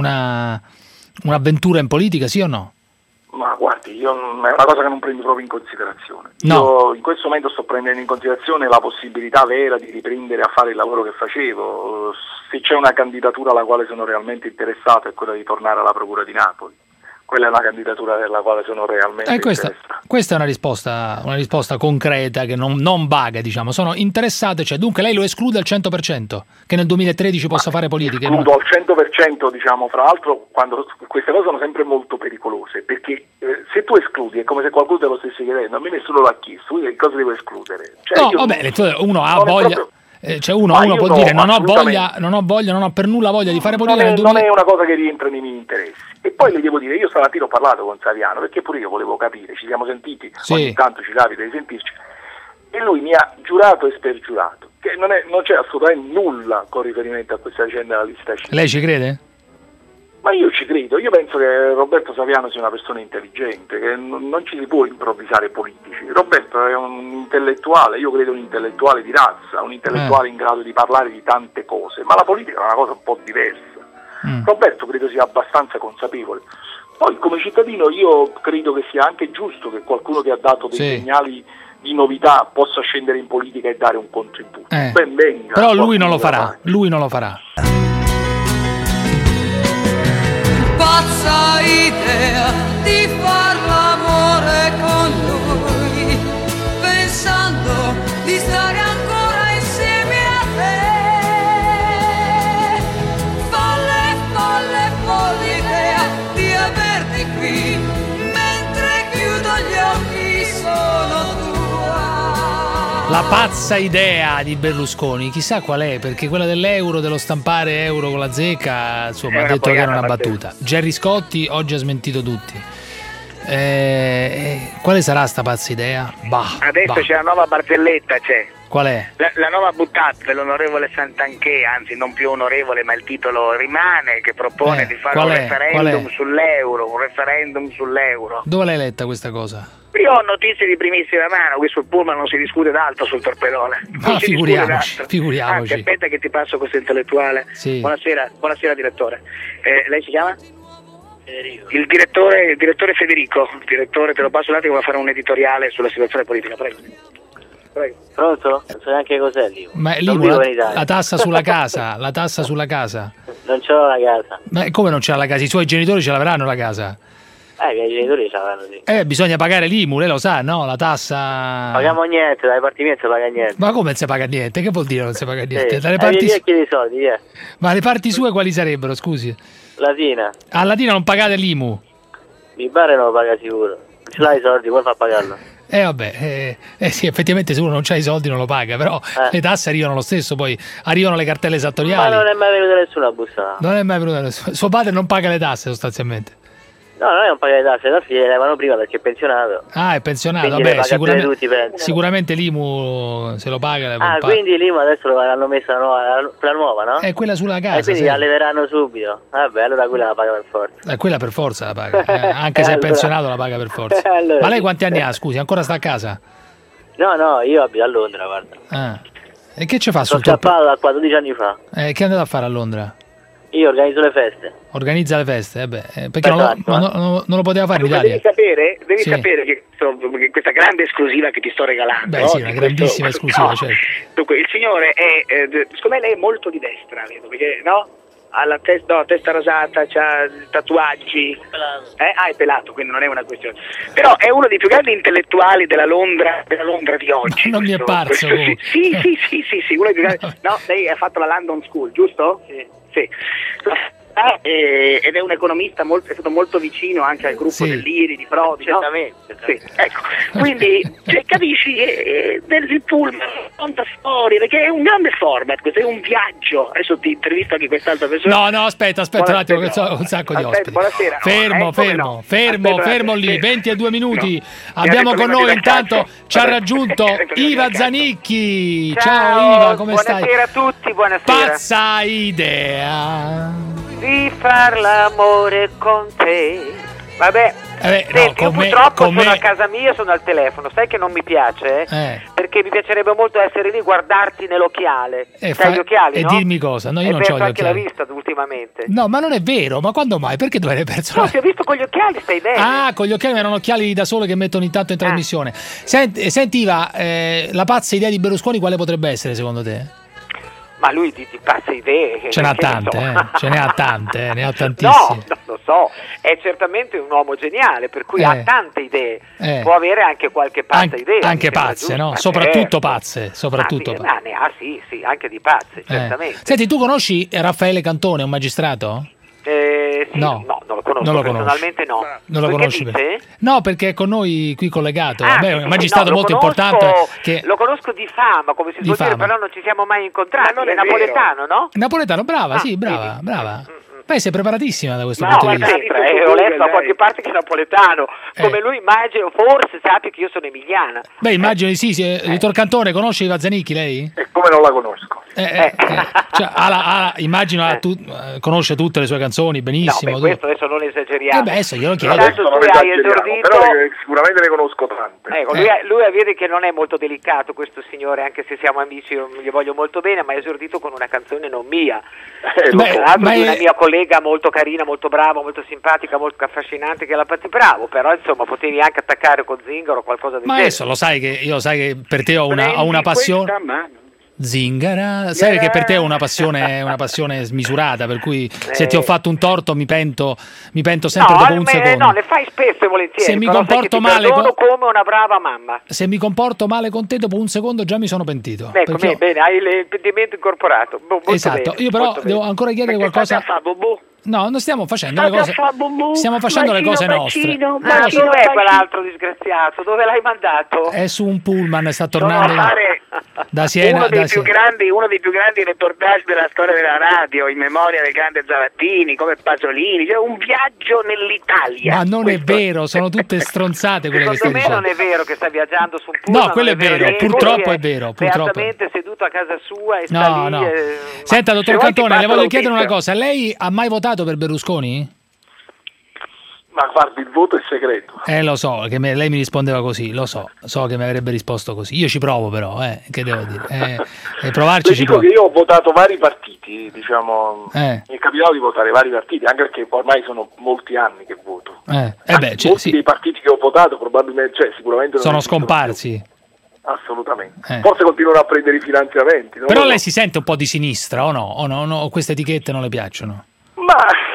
una un'avventura in politica, sì o no? Ma guardi, io non- è una cosa che non prendo proprio in considerazione. No. Io in questo momento sto prendendo in considerazione la possibilità vera di riprendere a fare il lavoro che facevo. Se c'è una candidatura alla quale sono realmente interessato è quella di tornare alla Procura di Napoli. Quella è una candidatura della quale sono realmente Eh, questa, interessato. questa è una risposta, una risposta concreta, che non, non vaga, diciamo. Sono interessate, cioè, dunque lei lo esclude al cento per cento che nel duemilatredici possa fare politica? Escludo al cento per cento, diciamo, fra l'altro, quando queste cose sono sempre molto pericolose, perché eh, se tu escludi è come se qualcuno te lo stesse chiedendo, a me nessuno l'ha chiesto, quindi che cosa devo escludere? Cioè, No, io- vabbè, le- uno ha non è voglia, proprio- eh, cioè uno, Ma uno io può no, dire non ho assolutamente. voglia, non ho voglia, non ho per nulla voglia di fare non politica è, nel non duemila. è una cosa che rientra nei miei interessi. E poi le devo dire, io stamattina ho parlato con Saviano, perché pure io volevo capire, ci siamo sentiti, Sì. ogni tanto ci capita di sentirci, e lui mi ha giurato e spergiurato che non, è, non c'è assolutamente nulla con riferimento a questa vicenda della lista C. Lei ci crede? Ma io ci credo, io penso che Roberto Saviano sia una persona intelligente, che non, non ci si può improvvisare politici. Roberto è un intellettuale, io credo un intellettuale di razza, un intellettuale Eh. in grado di parlare di tante cose, ma la politica è una cosa un po' diversa. Mm. Roberto credo sia abbastanza consapevole. Poi come cittadino io credo che sia anche giusto che qualcuno che ha dato dei Sì. segnali di novità possa scendere in politica e dare un contributo. Eh. Ben venga. Però lui non lo qualcuno farà, lui non lo farà. Pazza idea di far l'amore con lui, pensando di stare ancora insieme a te. Folle, folle, folle idea di averti qui, mentre chiudo gli occhi sono tua. La pazza idea di Berlusconi, chissà qual è, perché quella dell'euro, dello stampare euro con la zecca, insomma, È ha una detto che era boiata una pazzesca. battuta. Gerry Scotti oggi ha smentito tutti. Eh, eh, quale sarà sta pazza idea? Bah, Adesso bah. c'è la nuova barzelletta, c'è. Qual è? La, la nuova buttata dell'onorevole Santanchè, anzi non più onorevole ma il titolo rimane, che propone Eh, di fare qual un è? referendum Qual è? sull'euro, un referendum sull'euro. Dove l'hai letta questa cosa? Io ho notizie di primissima mano, qui sul pullman non si discute d'altro sul torpedone. Non Ma si discute figuriamoci, d'altro. figuriamoci. Anzi, aspetta che ti passo questo intellettuale. Sì. Buonasera, buonasera direttore. Eh, lei si chiama? Il direttore, il direttore Federico, il direttore, te lo passo un attimo, va a fare un editoriale sulla situazione politica, prego. Prego. Pronto? Non so neanche cos'è l'I V U. Ma è Non l'I V U, vivo la, in Italia. la tassa sulla casa, la tassa sulla casa. Non c'ho la casa. Ma come non c'è la casa? I suoi genitori ce l'avranno la casa. Eh, i miei genitori ce l'hanno, sì. Eh, bisogna pagare l'I M U, lei lo sa, no? La tassa. Paghiamo niente, dalle parti mie non si paga niente. Ma come non si paga niente? Che vuol dire non si paga niente? Sì. Dalle Eh, parti... via chiedi i soldi, via. Ma le parti sue quali sarebbero, scusi? Latina. A Latina non pagate l'I M U? Mi pare non lo paga sicuro. Non ce l'hai i soldi, come fa a pagarlo? Eh vabbè, eh, eh sì, effettivamente se uno non c'ha i soldi non lo paga, però Eh. le tasse arrivano lo stesso, poi arrivano le cartelle Ma esattoriali. non è mai venuto nessuno a bussare. Non è mai venuto nessuno. Suo padre non paga le tasse sostanzialmente. No, non è non paga le tasse, le tasse le levano prima perché è pensionato. Ah, è pensionato, Quindi le vabbè, paga sicuramente, tutti, penso. sicuramente l'I M U se lo paga. le Ah, pa- quindi l'I M U adesso l'hanno messa la nuova, la, la nuova, no? È quella sulla casa. E quindi sì. la leveranno subito. Vabbè, allora quella la paga per forza. Eh, quella per forza la paga, eh, anche se è Allora- pensionato la paga per forza. Allora- Ma lei quanti anni ha, scusi? Ancora sta a casa? No, no, io abito a Londra, guarda. Ah. E che ci fa Sono sul torpe- scappato da qua dodici anni fa. eh, Che è andato a fare a Londra? Io organizzo le feste. Organizza le feste, eh beh, eh, perché non lo, Esatto, non- non- non lo poteva fare in Dunque, Italia. devi sapere, devi Sì. sapere che, questo- che questa grande esclusiva che ti sto regalando. Beh, sì, no? una Di grandissima questo- esclusiva, no. certo. Dunque, il signore è, eh, de- secondo me lei è molto di destra, vedo, perché no? Ha la testa, no, testa rosata, c'ha tatuaggi. Eh? Ah, è pelato, quindi non è una questione. Però è uno dei più grandi intellettuali della Londra, della Londra di oggi. Non mi è questo- parso, questo- comunque. sì, sì, sì, sì, sì, uno dei più grandi. No, lei ha fatto la London School, giusto? Sì. Sì. Eh, ed è un economista molto, è stato molto vicino anche al gruppo Sì. dell'I R I di Prodi, no? Certamente. Sì, ecco. Quindi cioè, capisci eh, del pullman conta storie, perché è un grande format, questo è un viaggio. Adesso ti intervisto anche quest'altra persona. No, no, aspetta, aspetta un attimo, che Buonasera. so un sacco di Aspetta, ospiti. buonasera. No, Fermo, eh, come fermo, no? fermo, Aspetta, fermo lì, aspetta. venti e due minuti. No. Abbiamo Mi ha con detto noi che intanto non mi ci ha cazzo. raggiunto Ha detto che non Iva mi cazzo. Zanicchi. Ciao, Ciao Iva, come stai? buonasera a tutti, buonasera. Pazza idea. Di far l'amore con te. Vabbè, Eh beh, no, senti, io con me- purtroppo con sono me- a casa mia, sono al telefono, sai che non mi piace? Eh. Perché mi piacerebbe molto essere lì, guardarti nell'occhiale. E Sai fa- gli occhiali, e no? dirmi cosa? No, io Hai non perso c'ho gli anche la occhiali. vista ultimamente. No, ma non è vero, ma quando mai? Perché tu hai perso? No, ti ho visto con gli occhiali, stai bene. Ah, con gli occhiali, ma erano occhiali da sole che metto ogni tanto in trasmissione. Senti, senti Iva, eh, la pazza idea di Berlusconi quale potrebbe essere secondo te? Ma lui di, di pazze idee. Ce n'ha che ne tante, so. eh, ce ne ha tante, eh, ne ha No, tantissime. no, lo so, è certamente un uomo geniale, per cui Eh. ha tante idee. Eh. Può avere anche qualche pazza An- idea. mi anche sembra pazze, giusto. no? Ma Soprattutto certo. pazze, soprattutto Ma sì, pazze. ma ne ha, sì, sì, anche di pazze, Eh. certamente. Senti, tu conosci Raffaele Cantone, un magistrato? Eh, sì, No. no, non lo conosco, Non lo conosci. personalmente no. Non lo Perché conosci? dice? per- No, perché è con noi qui collegato. Ah, Vabbè, sì, è sì, un magistrato no, lo molto conosco- importante. Che... Lo conosco di fama, come si Di può dire, fama. però non ci siamo mai incontrati. Ma non è è vero. napoletano, no? Napoletano, brava, Ah, sì, brava, vedi? brava. Beh, sei preparatissima da questo No, punto di ma vista. sempre, eh, ho letto da qualche parte che è napoletano. Come lui immagino, forse sappi che io sono emiliana. Beh, immagino di sì, sì. Eh, Dottor Cantone, conosce Iva Zanicchi lei? E come non la conosco? Eh, eh, eh, cioè, ha la- ha- immagino ha tu- eh, conosce tutte le sue canzoni benissimo. No, tu- beh, questo adesso non esageriamo. Eh beh, adesso glielo chiedo. Intanto Adesso non tu hai esageriamo, esordito... però eh, sicuramente ne conosco tante. Ecco, lui, Eh. lui vede che non è molto delicato questo signore, anche se siamo amici, io gli voglio molto bene, ma ha esordito con una canzone non mia. Eh, lo Tra so. l'altro ma di è- una mia collega molto carina, molto brava, molto simpatica, molto affascinante, che è la Patti Bravo, però insomma potevi anche attaccare con Zingaro o qualcosa di Ma adesso lo sai che io sai che per te ho una, ho una passione. Zingara, sai che per te ho una passione, una passione smisurata, per cui se ti ho fatto un torto mi pento, mi pento sempre no, dopo un me- secondo. no, le fai spesso e volentieri, Se mi però sai che comporto ti male perdono con- come una brava mamma. Se mi comporto male con te dopo un secondo già mi sono pentito. Ecco, perché bene, io- bene, hai il pentimento incorporato. Bo- molto Esatto, bene, io però molto devo bene. ancora chiedere Perché qualcosa. state a fa, Bobò? No, non stiamo facendo le State a cose. fa, Bobò? Stiamo facendo le Bacino, cose bacino, nostre. Ah, Bacino, dov'è bacino. quell'altro disgraziato? Dove l'hai mandato? È su un pullman, sta Sono a tornando fare da Siena. uno dei da più Siena. grandi, uno dei più grandi reportage della storia della radio, in memoria del grande Zavattini, come Pasolini, cioè un viaggio nell'Italia. Ma non è vero, sono tutte stronzate quelle che stai Secondo me dicendo. non è vero che sta viaggiando su un pullman. No, quello è non vero, niente, purtroppo lui è vero, purtroppo. beatamente seduto a casa sua e sta No, lì. no. eh, Senta, ma- dottor se vuoi ti Cantone, le passo voglio la chiedere una notizia. cosa. Lei ha mai votato per Berlusconi? Ma guardi, il voto è segreto. Eh, lo so, che me- lei mi rispondeva così, lo so, so che mi avrebbe risposto così. Io ci provo però, eh, che devo dire? Eh, eh, provarci Le ci dico provo. che io ho votato vari partiti, diciamo, Eh. mi è capitato di votare vari partiti, anche perché ormai sono molti anni che voto. Eh, eh beh, cioè, Molti sì, dei partiti che ho votato probabilmente, cioè sicuramente non sono esistono scomparsi. più. Assolutamente. Eh. Forse continuano a prendere i finanziamenti. non Però lo so. lei si sente un po' di sinistra o no? O no, no? O queste etichette non le piacciono? Ma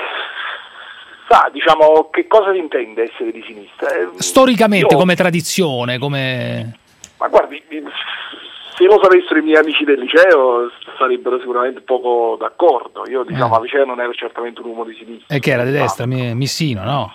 sa, diciamo, che cosa si intende essere di sinistra? Eh, Storicamente, io- come tradizione, come... Ma guardi, se lo sapessero i miei amici del liceo sarebbero sicuramente poco d'accordo. Io diciamo Eh. al liceo non ero certamente un uomo di sinistra. E che era di destra, mi- Missino, no?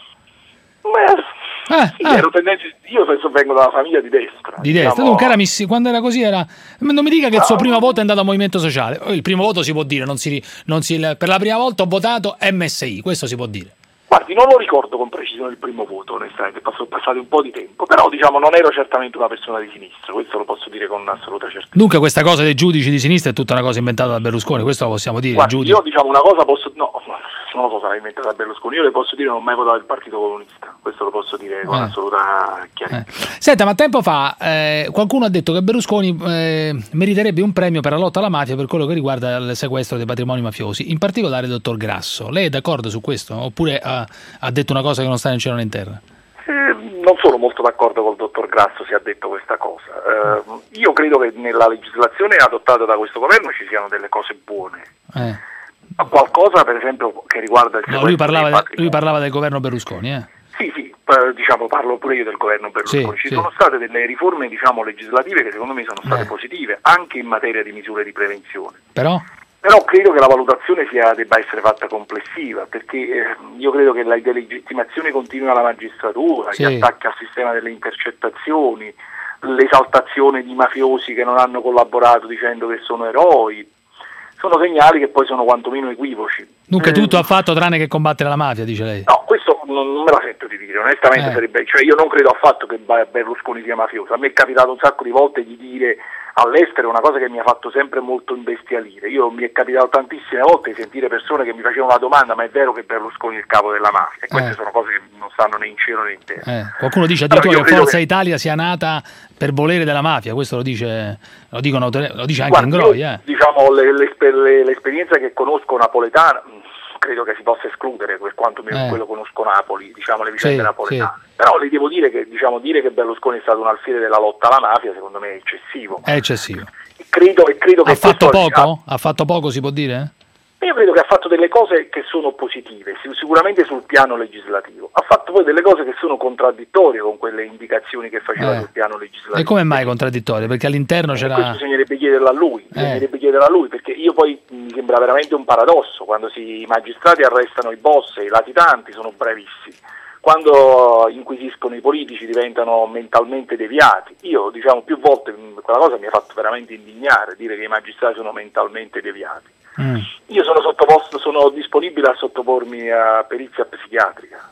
Ma Eh, sì, ah. ero tendenzi- io penso vengo da una famiglia di destra. Di destra, diciamo. dunque era Missi, quando era così era... Non mi dica che il suo primo voto è andato al Movimento Sociale. Oh, il primo voto si può dire, non si, non si, per la prima volta ho votato M S I, questo si può dire. Guardi, non lo ricordo con precisione il primo voto, onestamente, sono passati un po' di tempo, però diciamo non ero certamente una persona di sinistra, questo lo posso dire con assoluta certezza. Dunque questa cosa dei giudici di sinistra è tutta una cosa inventata da Berlusconi, questo lo possiamo dire, Guardi, i giudici. io diciamo una cosa posso, no, non lo so se l'ha inventata Berlusconi, io le posso dire non ho mai votato il Partito Comunista, questo lo posso dire con Eh. assoluta chiarezza. Senta, ma tempo fa eh, qualcuno ha detto che Berlusconi eh, meriterebbe un premio per la lotta alla mafia per quello che riguarda il sequestro dei patrimoni mafiosi, in particolare il dottor Grasso. Lei è d'accordo su questo? Oppure ha, ha detto una cosa che non sta né in cielo né in terra? Eh, non sono molto d'accordo col dottor Grasso se ha detto questa cosa. Eh, io credo che nella legislazione adottata da questo governo ci siano delle cose buone. Eh. Qualcosa per esempio che riguarda il No, lui, sequestro parlava dei de- patrimoni. lui parlava del governo Berlusconi, eh? Sì, sì, eh, diciamo parlo pure io del governo Berlusconi. Sì, Ci sì. sono state delle riforme diciamo legislative che secondo me sono state Eh. positive anche in materia di misure di prevenzione. Però? Però credo che la valutazione sia, debba essere fatta complessiva, perché eh, io credo che la delegittimazione continua alla magistratura, Sì. gli attacchi al sistema delle intercettazioni, l'esaltazione di mafiosi che non hanno collaborato dicendo che sono eroi, sono segnali che poi sono quantomeno equivoci. Dunque Eh, tutto ha fatto tranne che combattere la mafia, dice lei. No, questo non, non me la sento di dire, onestamente Eh. sarebbe, cioè io non credo affatto che Ba- Berlusconi sia mafioso, a me è capitato un sacco di volte di dire all'estero una cosa che mi ha fatto sempre molto imbestialire, io mi è capitato tantissime volte di sentire persone che mi facevano la domanda ma è vero che Berlusconi è il capo della mafia, e queste Eh. sono cose che non stanno né in cielo né in terra. Eh, qualcuno dice Però addirittura io che credo Forza che- Italia sia nata per volere della mafia, questo lo dice, lo dicono, autor- lo dice anche Guarda, Ingroi, io, eh. diciamo le- l'esper- le- l'esperienza che conosco napoletana mh, credo che si possa escludere per quanto meno Eh. quello conosco Napoli, diciamo le vicende Sì, napoletane. Però le devo dire che diciamo dire che Berlusconi è stato un alfiere della lotta alla mafia secondo me è eccessivo. È eccessivo. Credo, e credo che Ha fatto questo- poco? Ha fatto poco, si può dire? Io credo che ha fatto delle cose che sono positive, sic- sicuramente sul piano legislativo. Ha fatto poi delle cose che sono contraddittorie con quelle indicazioni che faceva Eh. sul piano legislativo. E come mai contraddittorio? Perché all'interno Questo c'era... bisognerebbe chiederlo a lui, bisognerebbe chiederlo a lui, perché io poi mi sembra veramente un paradosso, quando si, i magistrati arrestano i boss e i latitanti sono bravissimi, quando inquisiscono i politici diventano mentalmente deviati. Io diciamo più volte mh, quella cosa mi ha fatto veramente indignare, dire che i magistrati sono mentalmente deviati. Mm. Io sono sottoposto, sono disponibile a sottopormi a perizia psichiatrica.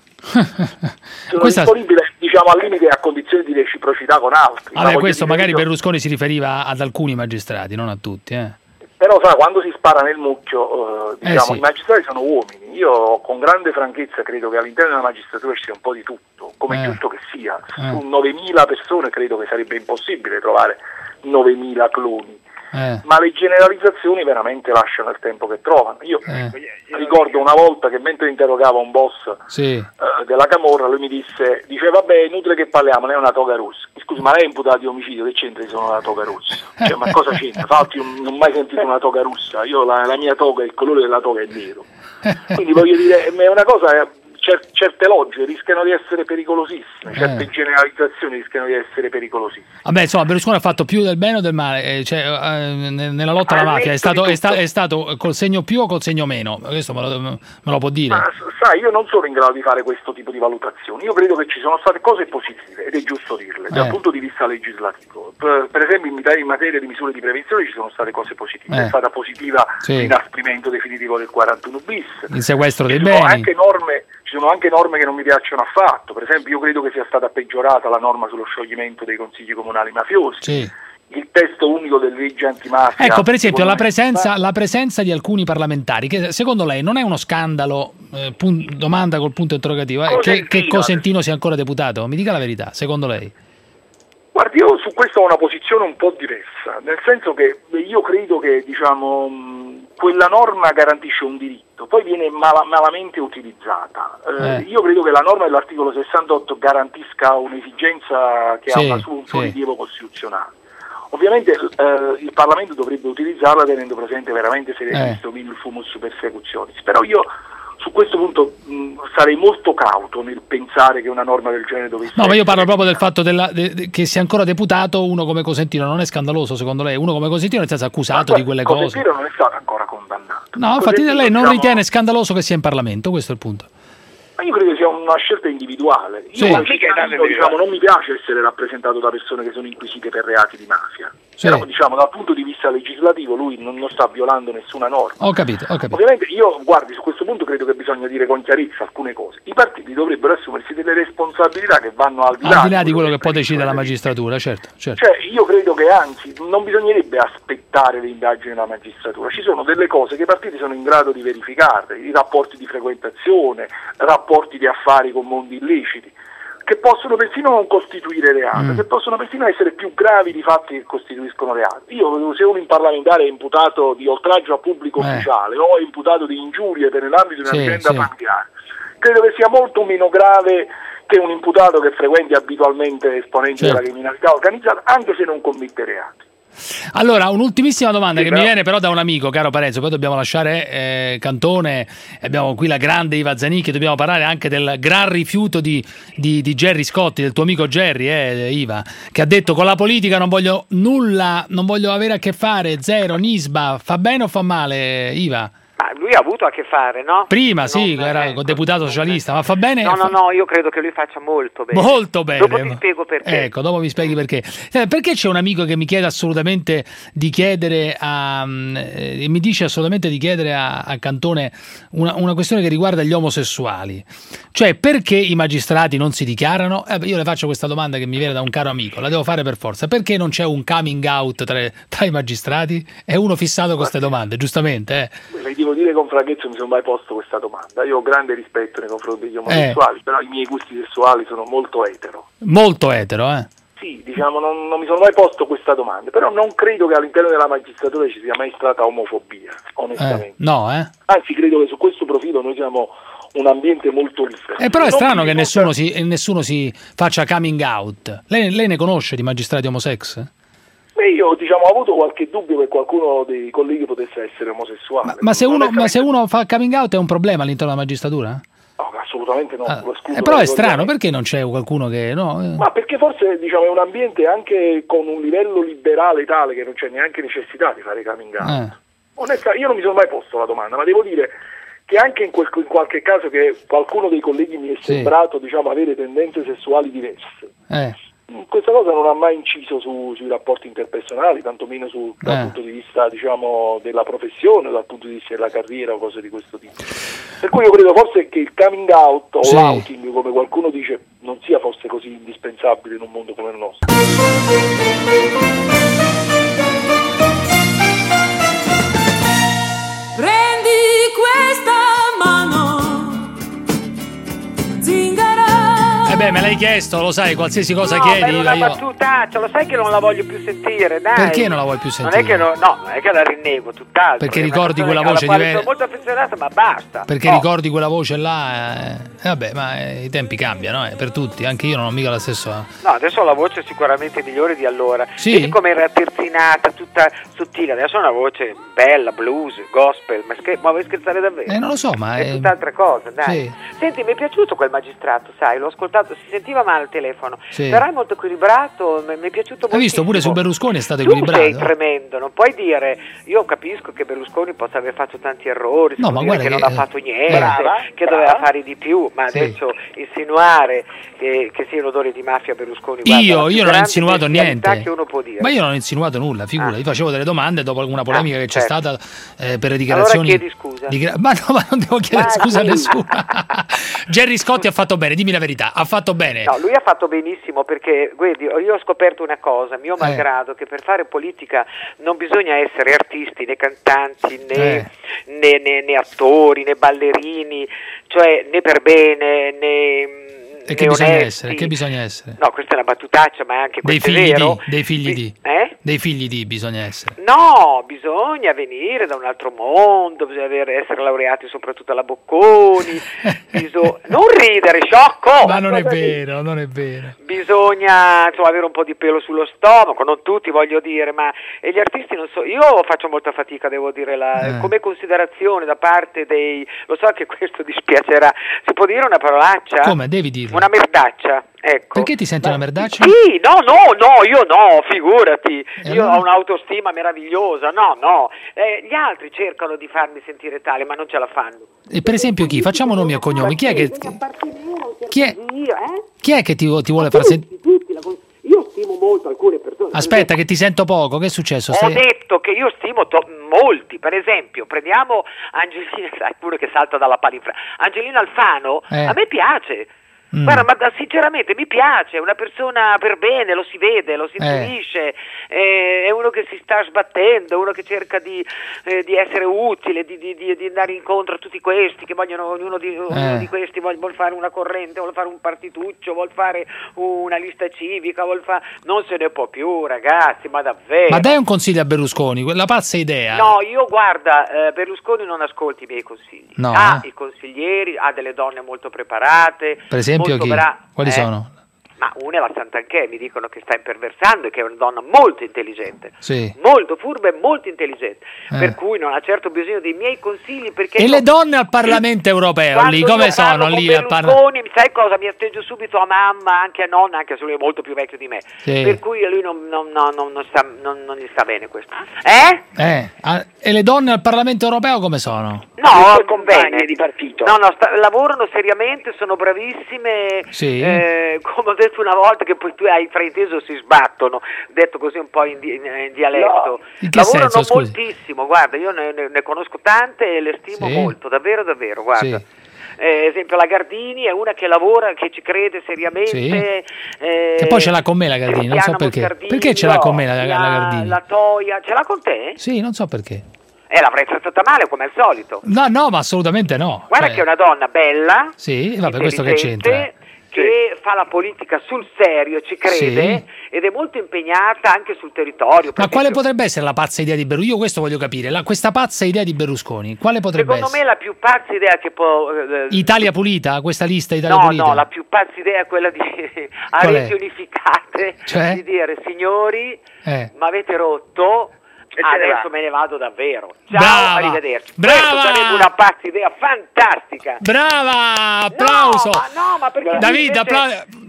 Sono Questa... disponibile, diciamo, al limite a condizioni di reciprocità con altri. Vabbè, ma questo dire, magari io... Berlusconi si riferiva ad alcuni magistrati, non a tutti, eh. Però sa, quando si spara nel mucchio, eh, diciamo, Eh, sì. i magistrati sono uomini. Io con grande franchezza credo che all'interno della magistratura ci sia un po' di tutto, come è Eh. giusto che sia. Eh. Su novemila persone credo che sarebbe impossibile trovare novemila cloni. Eh. Ma le generalizzazioni veramente lasciano il tempo che trovano. Io Eh. ricordo una volta che mentre interrogavo un boss Sì. eh, della Camorra, lui mi disse, dice vabbè, è inutile che parliamo, lei è una toga rossa. Scusi, ma lei è imputato di omicidio, che c'entra che sono una toga rossa? Cioè, ma cosa c'entra? Infatti non, non ho mai sentito una toga rossa, io la, la mia toga, il colore della toga è nero. Quindi voglio dire, è una cosa, cer- certe logiche rischiano di essere pericolosissime, certe Eh. generalizzazioni rischiano di essere pericolosissime. Vabbè, insomma, Berlusconi ha fatto più del bene o del male, eh, cioè, eh, ne- nella lotta alla Ha mafia è detto stato, di è, sta- tutto. è stato col segno più o col segno meno? Questo me lo, me lo può dire. Ma s- sai, io non sono in grado di fare questo tipo di valutazioni. Io credo che ci sono state cose positive, ed è giusto dirle, dal Eh. punto di vista legislativo. Per, per esempio in, mita- in materia di misure di prevenzione ci sono state cose positive. Eh. È stata positiva Sì. l'inasprimento definitivo del quarantuno bis. Il sequestro dei Ci sono beni. anche norme, ci sono anche norme che non mi piacciono affatto. Per esempio io credo che sia stata peggiorata la norma sullo scioglimento dei consigli comunali mafiosi. Sì. Il testo unico delle leggi antimafia. Ecco, per esempio, la secondo me- presenza, la presenza di alcuni parlamentari, che secondo lei non è uno scandalo, eh, pun- domanda col punto interrogativo, eh, che, Cosentino. che Cosentino sia ancora deputato? Mi dica la verità, secondo lei? Guardi, io su questo ho una posizione un po' diversa, nel senso che io credo che diciamo, mh, quella norma garantisce un diritto, poi viene mala- malamente utilizzata. Eh, Eh. Io credo che la norma dell'articolo sessantotto garantisca un'esigenza che Sì, ha una su- un suo sì. rilievo costituzionale. Ovviamente eh, il Parlamento dovrebbe utilizzarla tenendo presente veramente se Eh. esiste o meno il fumus persecutionis, però io su questo punto mh, sarei molto cauto nel pensare che una norma del genere dovesse No, ma io parlo essere- proprio del fatto della- de- de- che sia ancora deputato uno come Cosentino. Non è scandaloso, secondo lei? Uno come Cosentino nel senso accusato di quelle cose. Cosentino non è stato ancora condannato. No, infatti Cosentino, lei non diciamo, ritiene scandaloso che sia in Parlamento, questo è il punto. Ma io credo sia una scelta individuale. Io Sì. come cittadino, diciamo, non mi piace essere rappresentato da persone che sono inquisite per reati di mafia. Sì. Però diciamo dal punto di vista legislativo lui non, non sta violando nessuna norma. Ho capito, ho capito. Ovviamente io, guardi, su questo punto credo che bisogna dire con chiarezza alcune cose. I partiti dovrebbero assumersi delle responsabilità che vanno al di là, Al di là di quello che può decidere la magistratura, certo, certo. Cioè, io credo che anzi non bisognerebbe aspettare le indagini della magistratura, ci sono delle cose che i partiti sono in grado di verificare, i rapporti di frequentazione, rapporti di affari con mondi illeciti, che possono persino non costituire reato, Mm. che possono persino essere più gravi di fatti che costituiscono reato. Io, se un parlamentare è imputato di oltraggio a pubblico Eh. ufficiale o è imputato di ingiurie per nell'ambito di una Sì, vicenda sì. familiare, credo che sia molto meno grave che un imputato che frequenti abitualmente esponenti Certo. della criminalità organizzata, anche se non commette reati. Allora, un'ultimissima domanda Sì, che però- mi viene però da un amico, caro Parenzo, poi dobbiamo lasciare eh, Cantone, abbiamo qui la grande Iva Zanicchi, dobbiamo parlare anche del gran rifiuto di, di, di Gerry Scotti, del tuo amico Gerry, eh, Iva, che ha detto con la politica non voglio nulla, non voglio avere a che fare, zero, Nisba, fa bene o fa male, Iva? Ma lui ha avuto a che fare, no? Prima sì, Non- era ecco. deputato socialista, ma fa bene? No, no, Fa- no, io credo che lui faccia molto bene. Molto bene. Dopo ti spiego perché. Ecco, dopo mi spieghi perché. Eh, Perché c'è un amico che mi chiede assolutamente di chiedere a eh, mi dice assolutamente di chiedere a, a Cantone una, una questione che riguarda gli omosessuali. Cioè, perché i magistrati non si dichiarano? Eh, beh, io le faccio questa domanda che mi viene da un caro amico, la devo fare per forza. Perché non c'è un coming out tra, tra i magistrati? È uno fissato con queste domande, giustamente, eh. Le devo dire con franchezza, non mi sono mai posto questa domanda. Io ho grande rispetto nei confronti degli Eh. omosessuali, però i miei gusti sessuali sono molto etero. Molto etero, eh. Sì, diciamo, non, non mi sono mai posto questa domanda, però non credo che all'interno della magistratura ci sia mai stata omofobia, onestamente. Eh, no, eh. Anzi, credo che su questo profilo noi siamo un ambiente molto libero. Eh, però è Non strano mi che risulta- nessuno si, nessuno si faccia coming out. Lei, lei ne conosce di magistrati homosex? Beh, io diciamo, ho avuto qualche dubbio che qualcuno dei colleghi potesse essere omosessuale. Ma se, uno, Onestamente- ma se uno fa coming out è un problema all'interno della magistratura? No, assolutamente no. lo escludo Eh, però è strano, categoricamente. perché non c'è qualcuno che... No, eh. Ma perché forse diciamo, è un ambiente anche con un livello liberale tale che non c'è neanche necessità di fare coming out. Eh. Onesta, io non mi sono mai posto la domanda, ma devo dire che anche in, quel, in qualche caso che qualcuno dei colleghi mi è Sì. sembrato diciamo, avere tendenze sessuali diverse. Eh. questa cosa non ha mai inciso su, sui rapporti interpersonali, tantomeno su, dal Eh. punto di vista, diciamo, della professione, dal punto di vista della carriera o cose di questo tipo. Per cui io credo forse che il coming out o Sì. l'outing, come qualcuno dice, non sia forse così indispensabile in un mondo come il nostro. Prendi questa mano, zingara. Eh beh, me l'hai chiesto, lo sai, qualsiasi cosa No, chiedi. per una io- battutaccia, lo sai che non la voglio più sentire, dai. Perché non la vuoi più Non sentire? è che no, no, non è che la rinnego, tutt'altro. Perché È una ricordi persona quella voce alla quale diver- sono molto affezionata, ma basta. Perché No. ricordi quella voce là? Eh, eh, vabbè, ma eh, i tempi cambiano, eh, per tutti. Anche io non ho mica la stessa. No, adesso ho la voce sicuramente migliore di allora. Sì? Vedi come era terzinata, tutta sottile. Adesso ho una voce bella, blues, gospel. Ma, scher- ma vuoi scherzare davvero? Eh, non lo so, ma È è- tutt'altra cosa, dai. Sì. Senti, mi è piaciuto quel magistrato, sai, l'ho ascoltato, si sentiva male al telefono. Sì. Però è molto equilibrato, mi mi è piaciuto molto. Hai visto pure su Berlusconi è stato Tu equilibrato. sei tremendo, non puoi dire, io capisco che Berlusconi possa aver fatto tanti errori, si No, può ma dire guarda che, che- non ha fatto niente, Brava, che brava. doveva fare di più, ma Sì. adesso insinuare che, che siano odori di mafia Berlusconi, guarda, la Io, più io non ho grande insinuato bestialità niente. che uno può dire. Ma io non ho insinuato nulla, figura. Ah. Io facevo delle domande dopo alguna polemica Ah, che c'è certo. stata eh, per le dichiarazioni. Allora chiedi scusa. di gra- ma no, ma non devo chiedere Vai, scusa a sì. nessuno. Gerry Scotti ha fatto bene, dimmi la verità, ha fatto bene. No, lui ha fatto benissimo perché, guardi, io ho scoperto una cosa, mio malgrado, che per fare politica non bisogna essere artisti, né cantanti, né, Eh. né, né- né attori, né ballerini, cioè né per bene, né... E che né bisogna onesti. essere? Che bisogna essere? No, questa è una battutaccia, ma è anche Dei questo è figli vero. di, dei figli di. Eh? Dei figli di bisogna essere. No, bisogna venire da un altro mondo, bisogna avere- essere laureati soprattutto alla Bocconi, biso- non ridere, sciocco! Ma non è Cosa dici? vero, non è vero. Bisogna insomma avere un po' di pelo sullo stomaco, non tutti voglio dire, ma e gli artisti non so, io faccio molta fatica, devo dire, la, Eh. come considerazione da parte dei, lo so che questo dispiacerà, si può dire una parolaccia? Come? Devi dirlo. Una merdaccia, ecco. Perché ti senti una merdaccia? Sì, no, no, no, io no, figurati, E io allora? ho un'autostima meravigliosa, no, no, eh, gli altri cercano di farmi sentire tale, ma non ce la fanno. E per esempio chi? Facciamo nomi e cognomi. Chi è che, chi è, chi è che ti, ti vuole far sentire? Io stimo molto alcune persone. Aspetta che ti sento poco, che è successo? Ho Stai- detto che io stimo to- molti, per esempio, prendiamo Angelina, sai pure che salta dalla palinfra. Angelina Alfano, Eh. a me piace. Mm. Guarda, ma da- sinceramente mi piace, è una persona per bene, lo si vede, lo si Eh. intuisce, eh, è uno che si sta sbattendo, uno che cerca di, eh, di essere utile, di, di- di- di andare incontro a tutti questi che vogliono, ognuno di, ognuno Eh. di questi vuol, vuol fare una corrente, vuol fare un partituccio, vuol fare una lista civica, vuol fare... non se ne può più ragazzi, ma davvero. Ma dai un consiglio a Berlusconi, quella pazza idea. No, io guarda, eh, Berlusconi non ascolti i miei consigli. No, Ha eh? i consiglieri, ha delle donne molto preparate. Per esempio molto chi? bra- Quali eh, sono? Ma una è la Santanchè, mi dicono che sta imperversando e che è una donna molto intelligente. Sì. Molto furba e molto intelligente. Eh. Per cui non ha certo bisogno dei miei consigli perché... E io- le donne al Parlamento europeo Quando lì io come parlo sono con lì al Parlamento? Berlusconi, sai cosa? Mi atteggio subito a mamma, anche a nonna, anche se lui è molto più vecchio di me. Sì. Per cui a lui non, non- non- non- non sta- non- non gli sta bene questo. Eh? Eh, ah, e le donne al Parlamento europeo come sono? No, compagne di partito. No, no, sta- lavorano seriamente, sono bravissime. Sì. eh, come ho detto una volta, che poi tu hai frainteso, si sbattono, detto così un po' in, di- in dialetto. In che Lavorano senso, scusi? moltissimo, guarda, io ne, ne- ne conosco tante e le stimo Sì. molto, davvero, davvero, guarda. Sì. Eh, esempio la Gardini è una che lavora, che ci crede seriamente. Sì. eh, Che poi ce l'ha con me la Gardini, non so Cristiana perché. Moscardini, Perché ce l'ha con me la, la la, Gardini? la Toia, ce l'ha con te? Sì, non so perché. Eh, l'avrei trattata male come al solito. No, no, ma assolutamente no. Guarda Cioè, che è una donna bella, Sì, vabbè, questo che intelligente, c'entra? che fa la politica sul serio, ci crede Sì. ed è molto impegnata anche sul territorio. Ma per quale esempio. potrebbe essere la pazza idea di Berlusconi? Io questo voglio capire. La- questa pazza idea di Berlusconi, quale potrebbe Secondo essere? me la più pazza idea che può... eh, Italia Pulita? Questa lista Italia no, Pulita? no, la più pazza idea è quella di a Qual è? reti unificate, Cioè? di dire signori, Eh. mi avete rotto, se ne adesso va. me ne vado davvero. Ciao, Brava, arrivederci. brava. Questo sarebbe una pazza idea fantastica. Brava! Applauso! No, ma no, ma perché Davide, invece- appla-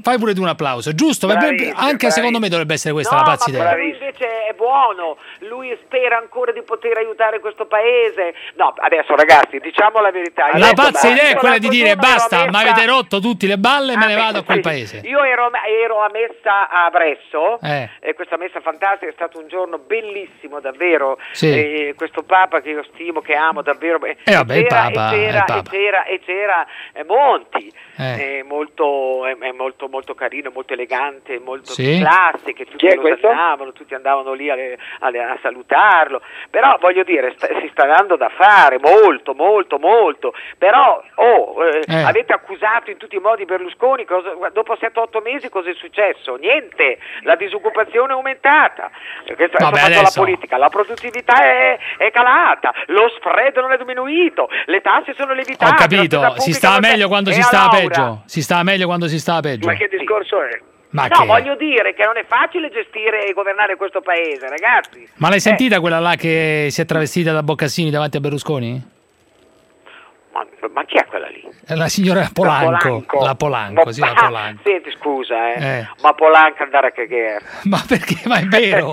fai pure tu un applauso, giusto? Bravissimo, Anche bravissimo. secondo me dovrebbe essere questa no, la pazza ma idea. lui invece è buono, lui spera ancora di poter aiutare questo paese. No, adesso ragazzi, diciamo la verità. La Io pazza idea è l'altro quella di dire giorno ero basta, messa- mi avete rotto tutti le balle e me ne Ah, vado a quel sì. paese. Io ero, ero a messa a Bresso Eh. e questa messa fantastica, è stato un giorno bellissimo davvero. Sì. E questo Papa che io stimo, che amo davvero. E Eh, vabbè, il c'era, Papa, e c'era, il e Papa. c'era, e c'era eh, Monti. Eh. È molto, è, è molto, molto carino, molto elegante, molto Sì. di classe, che Chi tutti è lo questo? salutavano, tutti andavano lì alle- alle- a salutarlo. Però voglio dire, sta- si sta dando da fare molto, molto, molto. Però oh, eh, Eh. avete accusato in tutti i modi Berlusconi, cosa- dopo sette otto mesi cosa è successo? Niente, la disoccupazione è aumentata. Questa Vabbè, è la adesso- politica, la produttività è, è calata, lo spread non è diminuito, le tasse sono lievitate. Ho la capito, spesa si pubblica stava non c'è- meglio quando e si a stava Laura? peggio. Si stava meglio quando si stava peggio. Ma che discorso è? Ma no, che- voglio dire che non è facile gestire e governare questo paese, ragazzi. Ma l'hai Eh, sentita quella là che si è travestita da Boccassini davanti a Berlusconi? ma, ma chi è quella lì? È la signora Polanco. Polanco. La Polanco, Ma- sì, la ah, Polanco. Senti, scusa, eh, Eh. ma Polanco andare a cagare. Ma perché? Ma è vero.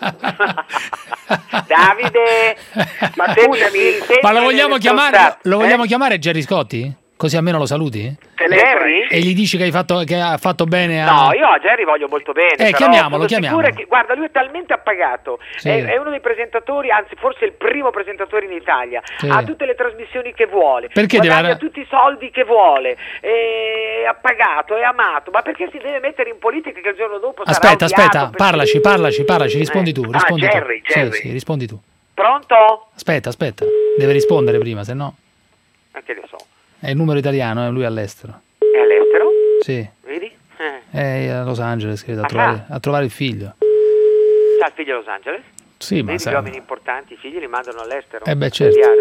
Davide, ma scusami, Ma lo vogliamo chiamare, stronzate, lo vogliamo eh? chiamare Gerry Scotti? Così almeno lo saluti? Jerry? E gli dici che hai fatto, che ha fatto bene a... No, io a Jerry voglio molto bene. Eh, però chiamiamolo, sono chiamiamolo. sicura che- guarda, lui è talmente appagato. Sì. È, è uno dei presentatori, anzi, forse il primo presentatore in Italia. Sì. Ha tutte le trasmissioni che vuole. Perché deve guadagna ara- tutti i soldi che vuole. È appagato, è amato. Ma perché si deve mettere in politica che il giorno dopo sarà Aspetta, odiato aspetta, per- parlaci, parlaci, parlaci, rispondi Eh. tu, Ah, rispondi Jerry, tu. Jerry. Sì, sì, rispondi tu. Pronto? Aspetta, aspetta, deve rispondere prima, se no Eh, che ne so. è il numero italiano, eh, lui è all'estero. È all'estero? Sì, Vedi? Eh. è a Los Angeles, credo, a Ah, trovare, a trovare il figlio. C'ha il figlio a Los Angeles? Sì, ma Vedi, sai- gli uomini importanti, i figli li mandano all'estero. Eh beh, certo. Studiare,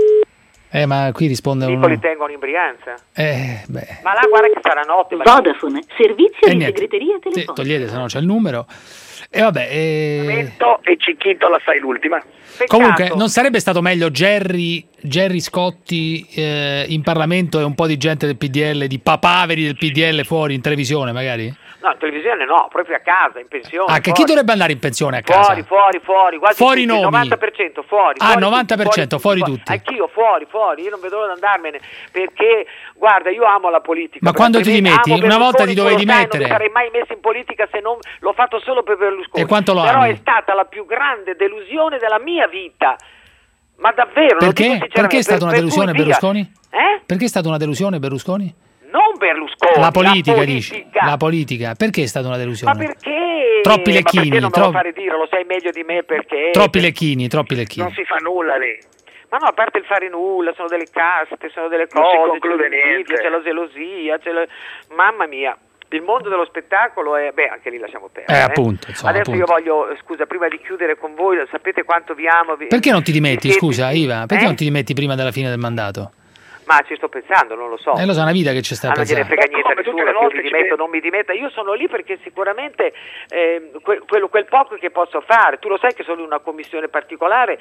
eh. Eh, ma qui risponde Lì uno... li tengono in Brianza. Eh, beh... Ma là guarda che sarà notte. Ma... Vodafone, servizio E di niente. segreteria Sì, telefonica. togliete, se no c'è il numero. E vabbè, eh, E Cicchito la sai l'ultima. comunque non sarebbe stato meglio Gerry, Gerry Scotti eh, in Parlamento e un po' di gente del P D L, di papaveri del P D L fuori in televisione magari? No, in televisione no, proprio a casa, in pensione. Ah, che fuori. chi dovrebbe andare in pensione a casa? Fuori, fuori, fuori, quasi Fuori tutti, i nomi. il novanta per cento fuori. Ah, fuori novanta per cento, tutti, fuori tutti. Anch'io fuori, fuori, io non vedo l'ora di andarmene, perché, guarda, io amo la politica. Ma per quando ti altrimenti dimetti? amo Una volta Berlusconi, ti dovevi tu lo sai, dimettere. Non mi sarei mai messo in politica se non l'ho fatto solo per Berlusconi. E quanto lo Però ami? è stata la più grande delusione della mia vita. Ma davvero, lo dico Perché? sinceramente, Perché è stata per- una per delusione cui via. Berlusconi? Eh? Perché è stata una delusione Berlusconi? Non Berlusconi, La politica, dici? politica. La politica. Perché è stata una delusione? Ma perché? Troppi Ma lecchini, perché non me tro- lo fare dire, lo sai meglio di me perché... Troppi lecchini, troppi lecchini. Non si fa nulla lì. Ma no, a parte il fare nulla, sono delle caste, sono delle Non si cose, conclude c'è l'invidia, niente. c'è la gelosia, c'è la... Mamma mia, il mondo dello spettacolo è... Beh, anche lì lasciamo perdere. Eh, appunto, insomma, Adesso appunto. io voglio, eh, scusa, prima di chiudere con voi, sapete quanto vi amo... Vi... Perché non ti dimetti, vi- scusa, Iva? Perché Eh? non ti dimetti prima della fine del mandato? Ma ci sto pensando, non lo so. Eh, lo so, è una vita che ci stai Ah, non gliene pensando. frega niente a Come tutte nessuno le che io volte mi ci dimetto o vede. non mi dimetta. Io sono lì perché sicuramente eh, que- quello, quel poco che posso fare, tu lo sai che sono in una commissione particolare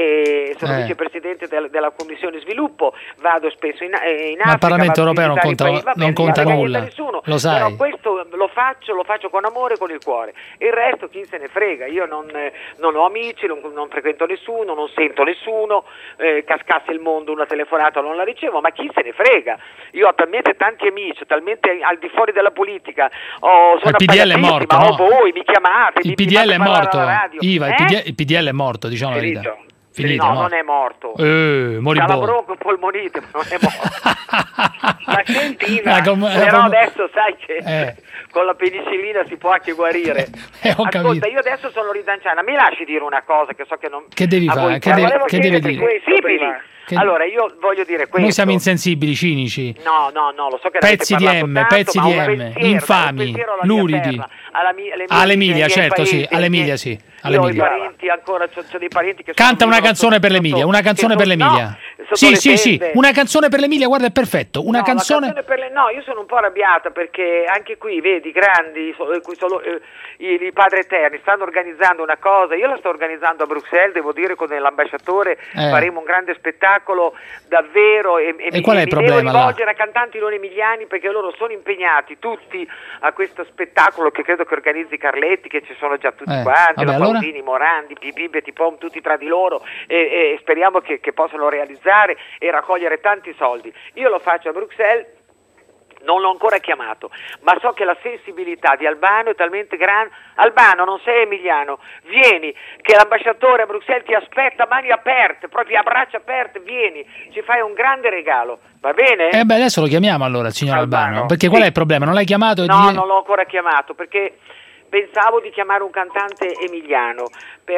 e sono Eh. vicepresidente del- della commissione sviluppo, vado spesso in, eh, in Ma il Africa, Parlamento vado a europeo non visitare i conta- paesi, va non bene, conta non frega nulla, niente a nessuno, lo sai. però questo lo faccio, lo faccio con amore e con il cuore. Il resto chi se ne frega, io non, eh, non ho amici, non, non frequento nessuno, non sento nessuno, eh, cascasse il mondo una telefonata non la ricevo, ma chi se ne frega? Io ho talmente tanti amici, ho talmente al di fuori della politica, ho, sono Il P D L è morto, appagatissima, no? ho voi, mi chiamate, Il mi- P mi D L fate è parlare morto. alla radio. Iva, il Eh? P D L, il P D L è morto, diciamo la verità. Finito. Finito, no, no? non è morto. Eh, C'ha la moribondo. bronco polmonite, ma non è morto. Ma senti, La com- la Però com- adesso sai che Eh. con la penicillina si può anche guarire. Eh, ho Ascolta, capito. io adesso sono ridanciana, mi lasci dire una cosa che so che non... Che devi a fare? voi- Che Ma devi- volevo che devi chiederti dire? questo Sibili. prima. Che- Allora, io voglio dire questo. Noi siamo insensibili, cinici. No, no, no, lo so che ne avete Pezzi di parlato M, tanto, pezzi ma di un M, pensiero, infami, un pensiero alla mia luridi. terra, alla mia- alle mie- All'Emilia, ai miei certo, paesi, sì, all'Emilia, ai sì, miei- all'Emilia. Io ho i parenti ancora, c'ho, c'ho dei parenti che Canta sono una non canzone so- per non l'Emilia, so- una canzone che per sono- l'Emilia. no, sotto Sì, le sì, sì, tende. una canzone per l'Emilia, guarda, è perfetto. Una No, canzone... la canzone per le... no, io sono un po' arrabbiata perché anche qui, vedi, grandi, so- eh, qui solo, eh, i, i padri eterni stanno organizzando una cosa, io la sto organizzando a Bruxelles, devo dire, con l'ambasciatore Eh. faremo un grande spettacolo davvero e, e E mi, qual è il mi devo problema, là? rivolgere a cantanti non emiliani perché loro sono impegnati tutti a questo spettacolo che credo che organizzi Carletti, che ci sono già tutti Eh, quanti, vabbè, la allora? Pausini, Morandi, Pipì, Bettipom, tutti tra di loro e, e speriamo che, che possano realizzare e raccogliere tanti soldi. Io lo faccio a Bruxelles. Non l'ho ancora chiamato, ma so che la sensibilità di Albano è talmente grande. Albano, non sei emiliano, vieni, che l'ambasciatore a Bruxelles ti aspetta a mani aperte, proprio a braccia aperte, vieni, ci fai un grande regalo, va bene? Eh beh, adesso lo chiamiamo allora, signor Albano. Albano, Perché sì. qual è il problema? Non l'hai chiamato? E No, di- non l'ho ancora chiamato perché pensavo di chiamare un cantante emiliano,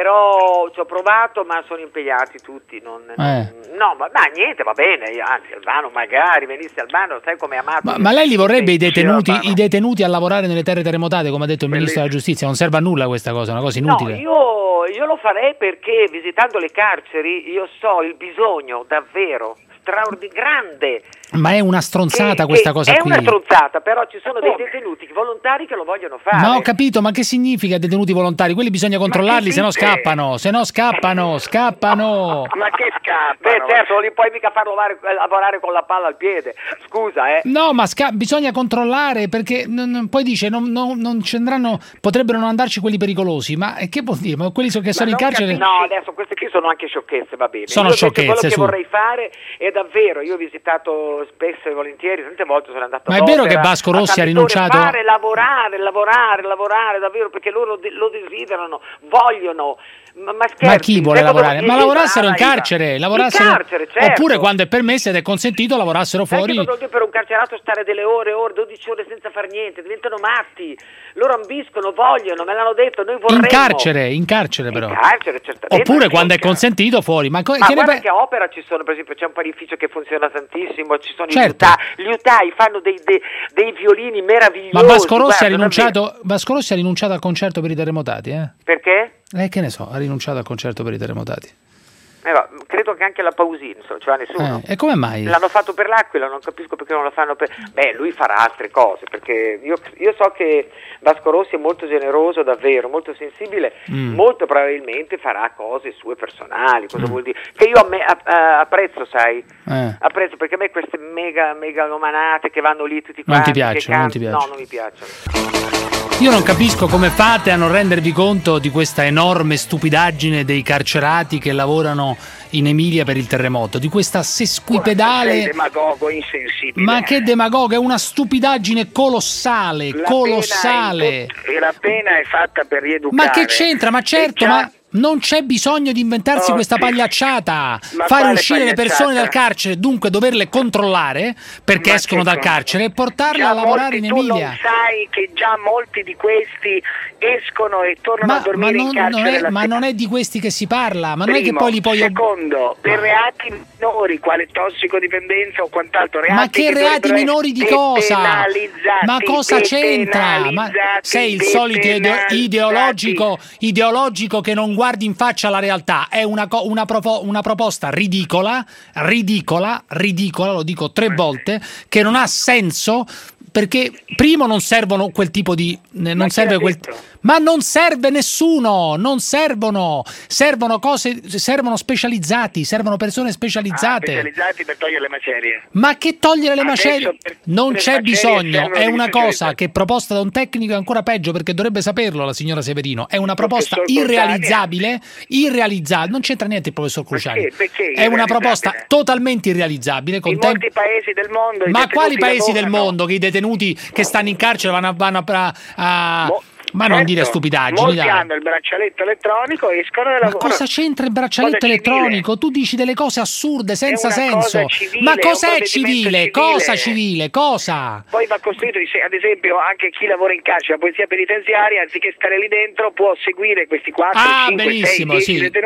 però ci ho provato ma sono impegnati tutti. Non, Eh. No, ma, ma niente, va bene, io- anzi Albano magari, venisse Albano, sai come è amato. Ma, ma lei li vorrebbe i detenuti, Albano. i detenuti a lavorare nelle terre terremotate, come ha detto il Ministro della Giustizia? Non serve a nulla questa cosa, è una cosa inutile. No, io, io lo farei perché visitando le carceri io so il bisogno davvero straordinario, grande. Ma è una stronzata che- questa che cosa è qui. una stronzata, però ci sono dei detenuti volontari che lo vogliono fare. Ma ho capito, ma che significa detenuti volontari? Quelli bisogna controllarli, se no dice? scappano, se no scappano, scappano. Ma che scappano? Beh, certo, non li puoi mica far lavorare, lavorare con la palla al piede. Scusa, eh. No, ma sca- bisogna controllare perché non- non- poi dice non, non, non ci andranno, potrebbero non andarci quelli pericolosi, ma eh, che vuol dire? Ma quelli so- che sono in carcere... No, adesso queste qui sono anche sciocchezze, va bene. Sono Io invece sciocchezze, quello che su. vorrei fare è davvero, io ho visitato spesso e volentieri, tante volte sono andato Ma è ad vero opera, che Vasco a Rossi ha San Vittore, rinunciato? Fare, lavorare, lavorare, lavorare davvero perché loro de- lo desiderano, vogliono. Ma, ma scherzi, Ma chi vuole sai cosa lavorare? vuol Ma dire? lavorassero in Ah, Iva. carcere, lavorassero... In carcere, certo. Oppure quando è permesso ed è consentito lavorassero Sai fuori. che cosa vuol dire per un carcerato stare delle ore, ore, dodici ore senza far niente? Diventano matti. Loro ambiscono, vogliono, me l'hanno detto, noi vorremmo. In carcere, in carcere però. In carcere, certamente. Oppure quando è consentito fuori. Ma, co- Ma che ne guarda pe- che a Opera ci sono, per esempio, c'è un panificio che funziona tantissimo, ci sono Certo. gli utai, gli utai fanno dei, dei, dei violini meravigliosi. Ma Vasco Rossi, ha guarda, rinunciato, davvero. Vasco Rossi ha rinunciato al concerto per i terremotati, eh? Perché? Eh, che ne so, ha rinunciato al concerto per i terremotati. Eh, va, credo che anche la Pausini, insomma, cioè nessuno. Eh, e come mai? L'hanno fatto per l'Aquila, non capisco perché non lo fanno per... Beh, lui farà altre cose, perché io, io so che Vasco Rossi è molto generoso, davvero, molto sensibile, Mm. molto probabilmente farà cose sue personali, cosa Mm. vuol dire? Che io amme- a- a- apprezzo, sai, Eh. apprezzo, perché a me queste mega megalomanate che vanno lì tutti Non ti quanti, che piacciono, non ti cantano- piacciono. No, non mi piacciono. Io non capisco come fate a non rendervi conto di questa enorme stupidaggine dei carcerati che lavorano in Emilia per il terremoto, di questa Sei sesquipedale... demagogo insensibile. Ma che demagogo, è una stupidaggine colossale, La colossale. pena è in tut- e la pena è fatta per rieducare. Ma che c'entra? Ma certo, E già- ma non c'è bisogno di inventarsi Oh, questa sì. pagliacciata. Ma Fare quale uscire le persone dal pagliacciata? carcere, dunque doverle controllare perché Ma escono che dal cosa? carcere e portarle Già a lavorare molti, in tu Emilia. non sai che già molti di questi escono e tornano a Ma, ma dormire non, in carcere non è, la ma sera. non è di questi che si parla, ma non è che Primo. poi li puoi... Secondo, per reati minori quale tossicodipendenza o quant'altro, reati Ma che reati dovrebbero minori di essere cosa? depenalizzati, Ma cosa c'entra? Ma depenalizzati, sei il solito ideo- depenalizzati. ideologico, ideologico che non guardi in faccia la realtà. È una, co- una, propo- una proposta ridicola, ridicola, ridicola, lo dico tre volte, che non ha senso. Perché primo non servono quel tipo di eh, non chi serve l'ha quel detto? ma non serve nessuno, non servono, servono cose, servono specializzati, servono persone Ah, specializzate. specializzati per togliere le macerie. Ma che togliere le Adesso macerie? per- Non per c'è macerie bisogno, servono è degli una specializzati. cosa che proposta da un tecnico è ancora peggio perché dovrebbe saperlo la signora Severino. È una proposta Professor irrealizzabile, irrealizzabile, non c'entra niente il professor Cruciani. Perché? Perché È una proposta irrealizzabile? totalmente irrealizzabile. Con In tempi- molti paesi del mondo i Ma detenuti quali paesi del lavorano. mondo che i detenuti che stanno in carcere vanno a... Vanno a, a- Mo- ma non certo, dire stupidaggini, molti dai. hanno il braccialetto elettronico, escono e Ma lavorano. cosa c'entra il braccialetto Cosa elettronico? civile. Tu dici delle cose assurde, senza una senso. cosa civile, Ma è un cos'è provvedimento civile? civile. Cosa civile? Cosa? Poi va costruito, ad esempio, anche chi lavora in carcere, la polizia penitenziaria, anziché stare lì dentro, può seguire questi quattro, Ah, cinque, sei, benissimo, dieci sì. detenuti.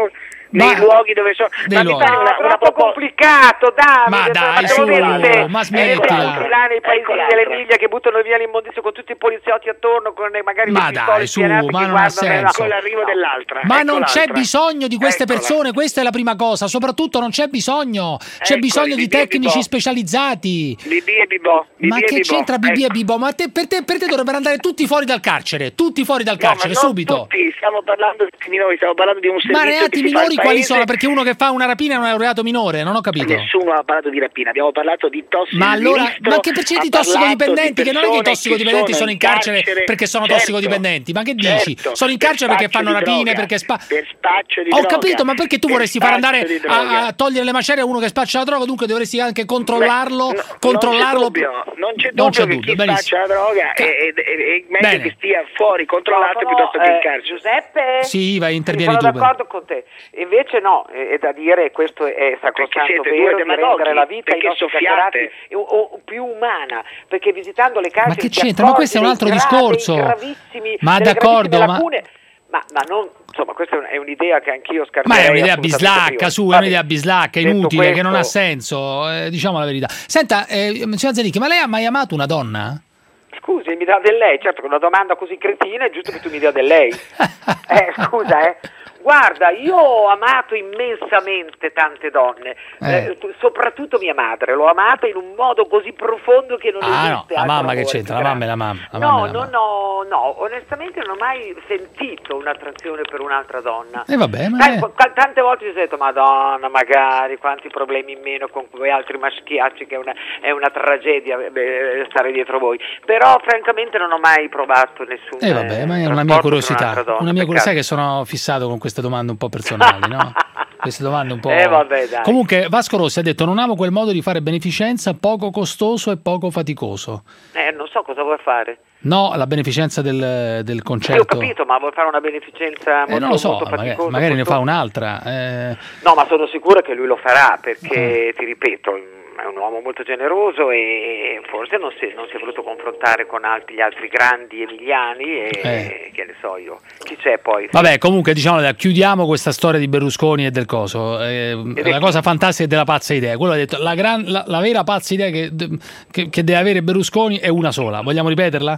nei luoghi dove sono. Dei Ma mi luoghi. pare una, È una troppo complicato, Davide. Ma dai, devo su, vedere ma eh, smettila. là nei paesi Ecco l'altro. dell'Emilia che buttano via l'immondizia con tutti i poliziotti attorno, con eh, magari Ma le dai, pistole su, spianate ma che non ha guardano senso. con l'arrivo dell'altra. Ma Ecco non c'è l'altra. bisogno di queste Eccola. persone, questa è la prima cosa. Soprattutto non c'è bisogno. C'è Ecco, bisogno di Bibi e tecnici Bibò. specializzati. Bibi e Bibò. Bibi Ma e che Bibò. c'entra Bibi e Ecco. Bibò? Ma te, per, te, per te dovrebbero andare tutti fuori dal carcere. Tutti fuori dal No, ma carcere, non subito. tutti, stiamo parlando di minori, stiamo parlando di un servizio Ma che reati si fa minori al quali paese. sono? Perché uno che fa una rapina non è un reato minore, non ho capito. Nessuno ha parlato di rapina, abbiamo parlato di tossicodipendenti. Ma allora, ma che perché di tossicodipendenti? Che non è che i persone tossicodipendenti che sono in carcere, perché sono certo, tossicodipendenti. Ma che dici? certo, sono in per carcere perché spaccio fanno di rapine, droga, perché spa... per spaccio di Ho droga, capito, ma perché tu per vorresti far andare spaccio di droga. a, a togliere le macerie a uno che spaccia la droga, dunque dovresti anche controllarlo, Beh, no, controllarlo. Non c'è dubbio, non c'è Non dubbio c'è che dubbio, chi benissimo. spaccia la droga è, è, è, è meglio Bene. che stia fuori controllato No, piuttosto no, che in eh, carcere. Giuseppe? Sì, vai, Sì, intervieni sono tu. d'accordo con te. Invece no, è, è da dire, e questo è sacrosanto siete vero, due di demagoghi, rendere la vita ai perché nostri soffiate. carcerati o, o più umana, perché visitando le carceri Ma che ti c'entra? Ma questo è un accorgi altro dei gra- discorso. dei gravissimi, Ma delle d'accordo, gravissime ma- lacune. Ma, ma non, insomma, questa è un- è un'idea che anch'io Ma scarterei. è un'idea assolutamente bislacca, prima. su, è Vabbè, un'idea bislacca, detto inutile, che non ha questo- senso, eh, diciamo la verità. Senta, eh, signora Zanicchi, ma lei ha mai amato una donna? Scusi, mi dà del lei? Certo che una domanda così cretina è giusto che tu mi dia del lei. Eh, scusa, eh. Guarda, io ho amato immensamente tante donne, Eh. eh, soprattutto mia madre, l'ho amata in un modo così profondo che non Ah no, esiste la altro mamma che amore c'entra, più la mamma è grande. la mamma. La No, mamma è la non ho, no, onestamente non ho mai sentito un'attrazione per un'altra donna. E vabbè, ma Sai, è- qu- qu- tante volte mi sono detto, Madonna, magari quanti problemi in meno con quei altri maschiacci, che è una, è una tragedia beh, stare dietro voi. Però francamente non ho mai provato nessun Eh vabbè, ma è una trasporto mia per curiosità, un'altra donna, una mia peccato. curiosità che sono fissato con queste domande un po' personali, no? Queste domande un po'... Eh, vabbè, dai. Comunque Vasco Rossi ha detto non amo quel modo di fare beneficenza poco costoso e poco faticoso. Eh, non so cosa vuoi fare. No, la beneficenza del, del Eh, ho concerto. capito, ma vuoi fare una beneficenza molto, Eh, non lo so, molto magari, faticosa? magari ne molto- fa un'altra. eh. No, ma sono sicuro che lui lo farà perché, Eh. ti ripeto, è un uomo molto generoso e forse non si, non si è voluto confrontare con altri, gli altri grandi emiliani e Eh. che ne so io. Chi c'è poi? Vabbè, comunque diciamo, chiudiamo questa storia di Berlusconi e del coso. Eh, la cosa fantastica è della pazza idea. Quello ha detto, la, gran, la, la vera pazza idea che, che, che deve avere Berlusconi è una sola. Vogliamo ripeterla?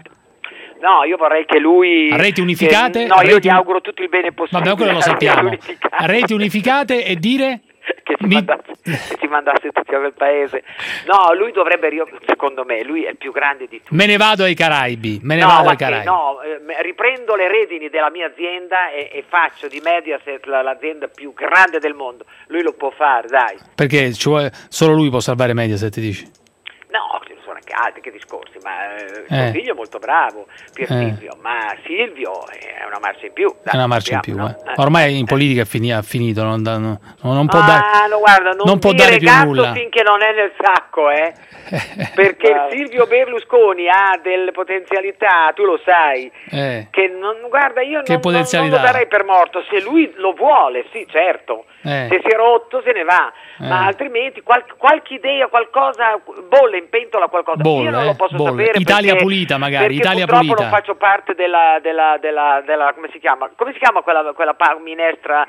No, io vorrei che lui... A reti unificate? che- no, A io reti- gli auguro tutto il bene possibile. Vabbè, quello lo a reti sappiamo. unificate. A reti unificate e dire... che ci, mandasse, che ci mandasse tutti a quel paese. No, lui dovrebbe, ri- secondo me, lui è il più grande di tutti. Me ne vado ai Caraibi. Me ne no, vado ma ai che- Caraibi. no, eh, riprendo le redini della mia azienda e, e faccio di Mediaset la- l'azienda più grande del mondo. Lui lo può fare, dai. Perché ci vuole- solo lui può salvare Mediaset, dici? No, ce ne sono anche altri, che discorsi, ma eh, Eh. suo figlio è molto bravo, Pier Eh. Silvio, ma Silvio è una marcia in più. È dai, una marcia in più. sappiamo, eh. no? Eh. Ormai in politica è fini- ha finito, non, da- non- non può ah, dare, no, guarda, non, non può dire dare più gatto nulla. finché non è nel sacco, eh. Perché il Silvio Berlusconi ha delle potenzialità, tu lo sai, Eh. che non, guarda, io Che non, non, non potenzialità? lo darei per morto, se lui lo vuole, sì, certo. Eh. Se si è rotto se ne va, Eh. ma altrimenti qual- qualche idea, qualcosa, bolle in pentola, qualcosa. Bolle, io non lo eh, posso bolle. sapere. Italia perché- pulita, magari, perché Italia purtroppo pulita. non faccio parte della, della, della, della come si chiama? Come si chiama quella, quella pa- minestra?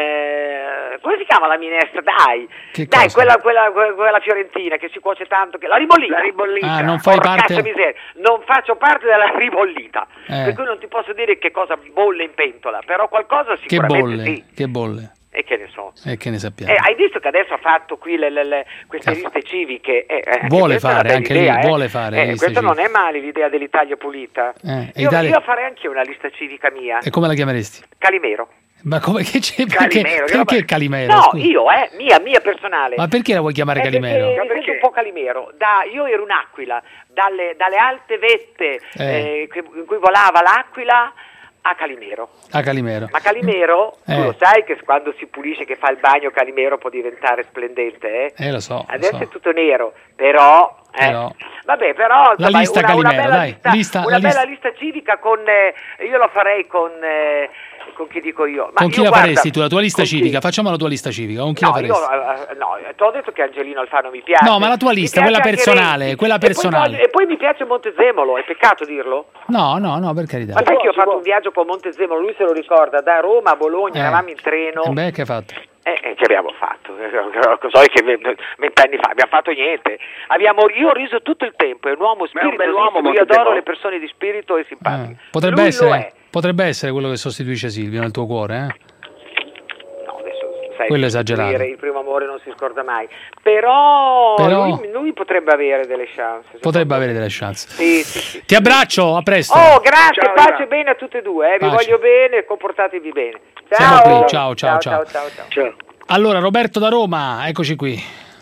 eh, come si chiama la minestra? Dai, Che dai, cosa? quella, quella, que- quella fiorentina che si cuoce tanto, che, la ribollita. La ribollita. Ah, non fai parte- miseria. Non faccio parte della ribollita, Eh. per cui non ti posso dire che cosa bolle in pentola, però qualcosa Che sicuramente bolle, sì. che bolle. E che ne so. E che ne sappiamo. Eh, hai visto che adesso ha fatto qui le, le- le- queste liste civiche? Eh, eh, anche Vuole questa è una fare, bella anche idea, lì, eh. vuole fare le Eh, liste questa non civiche. è male l'idea dell'Italia pulita. Eh, Io, Italia- io farei anche una lista civica mia. E come la chiameresti? Calimero. Ma come che c'è? Perché, Calimero, che perché roba- Calimero? No, scusa? io, eh, mia, mia personale. Ma perché la vuoi chiamare Eh, Calimero? Perché mi sento un po' Calimero. Da, io ero un'aquila, dalle, dalle alte vette Eh. eh, che- in cui volava l'aquila a Calimero. A Calimero. Ma Calimero, Eh. tu lo sai che quando si pulisce, che fa il bagno, Calimero può diventare splendente, eh? Eh, lo so, lo Adesso so. è tutto nero, però... eh, Però- Vabbè, però La insomma, lista una, una Calimero, bella dai, lista, lista- una la bella lista- lista civica con eh, io lo farei con eh, con chi dico io. Ma Con chi io, la guarda, faresti tu? La tua lista con chi? civica? Facciamo la tua lista civica. Con chi No, la io, faresti? eh, no, ti ho detto che Angelino Alfano mi piace. No, ma la tua Mi lista, piace quella anche personale, Renzi. quella E poi personale. voglio- E poi, mi piace Montezemolo, è peccato dirlo? No, no, no, per carità. Ma sai che io ho fatto un viaggio con Montezemolo, lui se lo ricorda, da Roma a Bologna, Eh. eravamo in treno. Eh beh, che hai fatto? Eh, eh, che abbiamo fatto? So che vent'anni fa abbiamo fatto niente. Abbiamo, io ho riso tutto il tempo, è un uomo spirito, io adoro le persone di spirito e simpatiche. Eh, potrebbe, Lui essere, lo è. potrebbe essere quello che sostituisce Silvio nel tuo cuore, eh? No, adesso sai, Quello esagerato. il primo amore non si scorda mai. Però, Però- Lui, lui potrebbe avere delle chance. Potrebbe avere delle chance. Sì, sì, sì. Ti abbraccio, a presto. Oh, grazie, Ciao, pace Ira. e bene a tutte e due, eh. Vi Pace. voglio bene, comportatevi bene. Siamo Ciao. qui, ciao, ciao, ciao. ciao, ciao, ciao. Allora, Roberto da Roma, eccoci qui.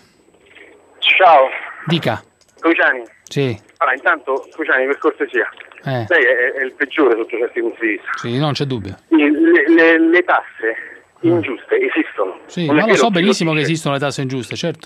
Ciao, Dica. Cruciani. Sì, Allora, intanto, Cruciani, per cortesia, eh, lei è, è il peggiore sotto certi punti di vista. sì, non c'è dubbio. Le, le- le tasse ingiuste esistono. Sì, Non è ma lo vero so chi benissimo che dice. esistono le tasse ingiuste, certo.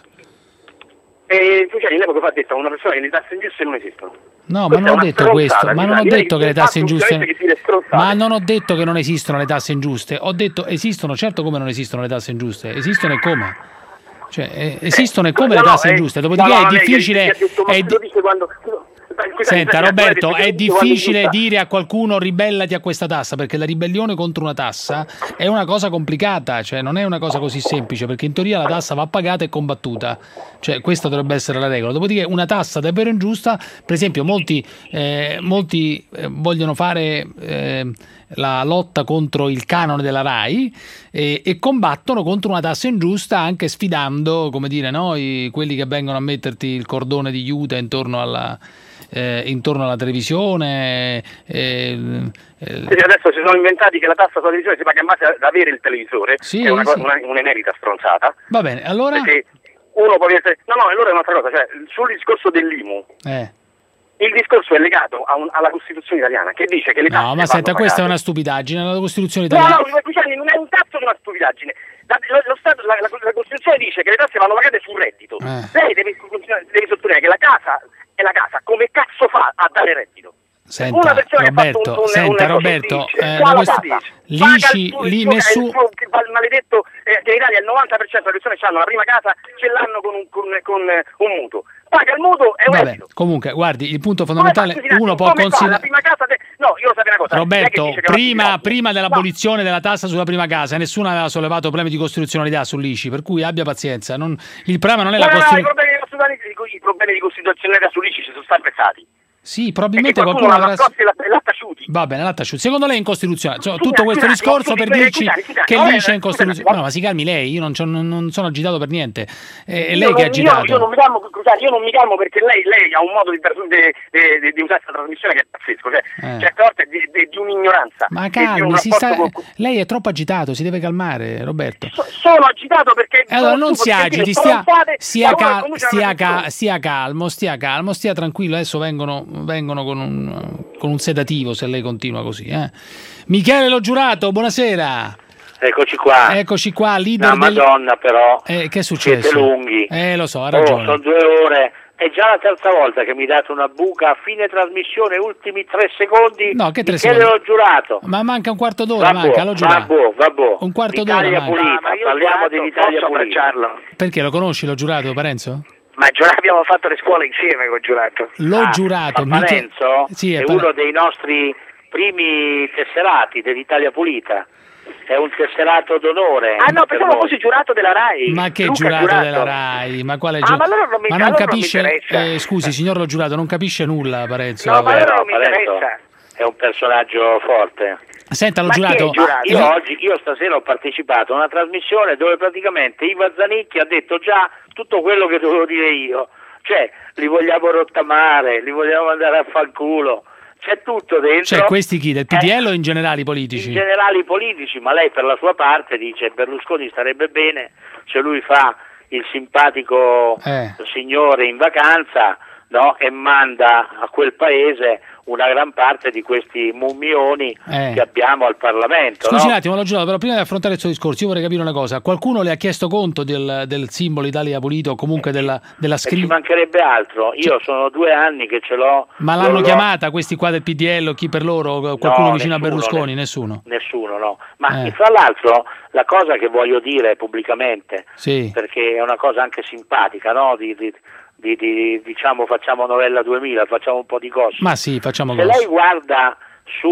E Cruciani, lei poco fa ha detto a una persona che le tasse ingiuste non esistono. No, ma Questa non è ho una detto stronzata, questo, ma non ho Cruciani. detto Lei che le tasse fa ingiuste. assolutamente che dire stronzate. Ma non ho detto che non esistono le tasse ingiuste, ho detto esistono, certo come non esistono le tasse ingiuste, esistono e come. Cioè, eh, esistono e come No, le no, tasse eh, ingiuste, dopodiché no, no, è lei difficile. gli ha detto, ma è se di- lo dice quando- Dai, scusate, Senta scusate, Roberto, scusate, è scusate, quando difficile giusta. dire a qualcuno ribellati a questa tassa, perché la ribellione contro una tassa è una cosa complicata, cioè non è una cosa così semplice, perché in teoria la tassa va pagata e combattuta, cioè questa dovrebbe essere la regola. Dopodiché una tassa davvero ingiusta, per esempio molti, eh, molti eh, vogliono fare eh, la lotta contro il canone della RAI e, e combattono contro una tassa ingiusta, anche sfidando, come dire, no, i- quelli che vengono a metterti il cordone di Utah intorno alla eh, intorno alla televisione. eh, eh, Quindi adesso si sono inventati che la tassa sulla televisione si paga in base ad avere il televisore, Sì, che è una, cosa- sì. una, un'enerita stronzata. Va bene, allora? Perché uno può essere... No, no, allora è un'altra cosa, cioè sul discorso dell'I M U, Eh. il discorso è legato a un- alla Costituzione italiana, che dice che le tasse No, ma vanno senta, questa è pagate. una stupidaggine, la Costituzione No, italiana. no, Cruciani, non è un cazzo di una stupidaggine. La, lo, lo Stato, la, la, la Costituzione dice che le tasse vanno pagate sul reddito. Eh. Lei deve, continuare- deve sottolineare che la casa è la casa, come cazzo fa a dare reddito? Senta, Una persona che ha fatto Roberto, un- un- senta, un- Roberto, dice, eh, qua la la quest- tassa, l'I paga C I, il suo- lì il suo- nessuno- il suo- che va- il maledetto eh, che in Italia il novanta per cento delle persone che hanno la prima casa ce l'hanno con un, con, con, eh, un mutuo. Paga il mutuo e un Vabbè, reddito. comunque, guardi, il punto Come fa, fondamentale, scusi un attimo, uno può come fa la considerare. prima casa de- No, io lo sapevo una cosa. Roberto, lei che dice che prima, va a prima dell'abolizione della tassa sulla prima casa, nessuno aveva sollevato problemi di costituzionalità sull'I C I, per cui abbia pazienza. Non- il problema non è la No, no, no, i Costituzione. problemi, assolutamente, i problemi di costituzionalità sull'I C I ci sono stati pensati. Sì, E che probabilmente qualcuno qualcuno l'ha avrà. nascosto e l'ha, e l'ha taciuti. Va bene, l'ha taciuto. Secondo lei è incostituzionale? Cioè, Scusi, tutto questo scusi, discorso scusi, per scusi, dirci scusi, scusi, che scusi, l'I C I è scusi, incostituzionale. scusi, No, ma si calmi lei, io non, c'ho- non- non sono agitato per niente. È Io lei che è non- io, agitato. io non mi calmo, scusate, io non mi calmo perché lei, lei ha un modo di, de- de- de- di usare questa trasmissione che è pazzesco, cioè Eh. certe volte è di, di- di un'ignoranza. Ma e di un calmi, si rapporto sta... con- lei è troppo agitato, si deve calmare, Roberto. Sono agitato perché E allora sono non stufo si di agiti, sentire stia, stronzate stia, da uno che cal- conduce una stia, trasmissione. ca- stia calmo, stia calmo, stia tranquillo. Adesso vengono, vengono con, un, con un sedativo se lei continua così. Eh. Michele Lo Giurato, buonasera. Eccoci qua. Eccoci qua, leader La del... Madonna però. Eh, che è successo? Siete lunghi. Eh, lo so, ha Oh, ragione. sono due ore. È già la terza volta che mi date una buca a fine trasmissione, ultimi tre secondi. No, che tre Michele secondi? L'ho giurato. Ma manca un quarto d'ora, Vabbò, manca, Lo Giurato. vabbò, vabbò. Un quarto d'ora L'Italia manca. pulita, Ma io parliamo Giurato dell'Italia posso pulita. abbracciarlo? Perché lo conosci, Lo Giurato, Parenzo? Ma Giurato abbiamo fatto le scuole insieme con Giurato. L'ho Ah, giurato. ma Miche- Parenzo Sì, è è Pare- uno dei nostri primi tesserati dell'Italia pulita. È un tesserato d'onore. Ah no, per pensavo noi. fosse giurato della RAI. Ma che Luca giurato, della RAI? Ma quale Ah, giu- ma allora non mi- ma non allora non mi capisce, interessa. eh, scusi, signor Lo Giurato, non capisce nulla, Parenzo. No, ma allora non mi Parenzo interessa. è un personaggio forte. Senta, Lo Ma chi è Giurato. Giurato? Io eh, oggi, io stasera ho partecipato a una trasmissione dove praticamente Iva Zanicchi ha detto già tutto quello che dovevo dire io. Cioè, li vogliamo rottamare, li vogliamo mandare a fanculo. C'è tutto dentro. Cioè, questi chi? Del P D L Eh, o in generale i politici? In generali politici, ma lei per la sua parte dice Berlusconi starebbe bene se lui fa il simpatico Eh. signore in vacanza, no? E manda a quel paese una gran parte di questi mummioni Eh. che abbiamo al Parlamento. Scusi no? un attimo, Lo Giurato, però prima di affrontare il suo discorso, io vorrei capire una cosa. Qualcuno le ha chiesto conto del, del simbolo Italia Pulito o comunque della, della E ci scritta? mancherebbe altro. Io sono due anni che ce l'ho. Ma non l'hanno l'ho- chiamata questi qua del P D L o chi per loro? Qualcuno No, vicino a nessuno, Berlusconi? ne- Nessuno. Nessuno, no. Ma Eh. tra l'altro la cosa che voglio dire pubblicamente, Sì. perché è una cosa anche simpatica, no? Di, di, di, di- diciamo facciamo novella duemila, facciamo un po' di cose. Ma sì, facciamo Se così. lei guarda su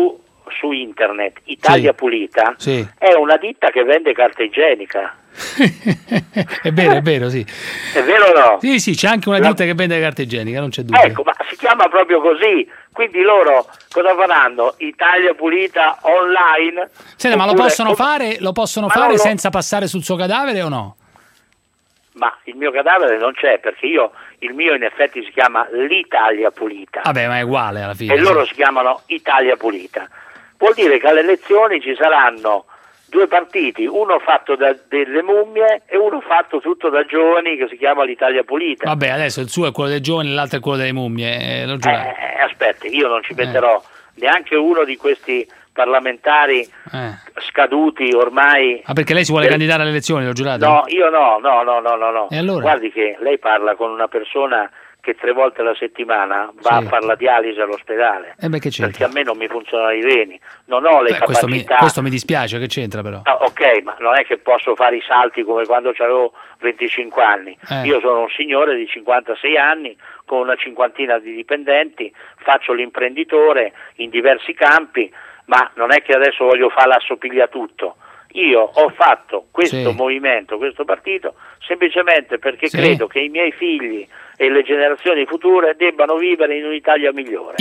su internet Italia Sì. Pulita, Sì. è una ditta che vende carta igienica. È vero, è vero, sì. È vero o no? Sì, sì, c'è anche una La- ditta che vende carta igienica, non c'è dubbio. Ecco, ma si chiama proprio così. Quindi loro cosa faranno? Italia Pulita online? Senti, ma lo Oppure- possono fare, lo possono Ma fare non lo- senza passare sul suo cadavere o no? Ma il mio cadavere non c'è, perché io, il mio in effetti si chiama l'Italia Pulita. Vabbè, ma è uguale alla fine. E loro sì. si chiamano Italia Pulita. Vuol dire che alle elezioni ci saranno due partiti, uno fatto da delle mummie e uno fatto tutto da giovani, che si chiama l'Italia Pulita. Vabbè, adesso il suo è quello dei giovani, l'altro è quello delle mummie, eh, l'ho giurato. Eh, aspetti, io non ci metterò neanche uno di questi parlamentari Eh. scaduti ormai. Ah, perché lei si vuole del- candidare alle elezioni, l'ho giurato? No, io no, no, no, no, no, no. E allora? Guardi che lei parla con una persona che tre volte alla settimana va Sì. a fare la dialisi all'ospedale, Eh beh, che c'entra? perché a me non mi funzionano i reni, non ho le Beh, questo, mi, capacità. questo mi dispiace, che c'entra però? Ah, ok, ma non è che posso fare i salti come quando avevo venticinque anni. Eh. Io sono un signore di cinquantasei anni con una cinquantina di dipendenti, faccio l'imprenditore in diversi campi, ma non è che adesso voglio fare l'assopigliatutto. Io ho fatto questo Sì. movimento, questo partito, semplicemente perché Sì. credo che i miei figli e le generazioni future debbano vivere in un'Italia migliore.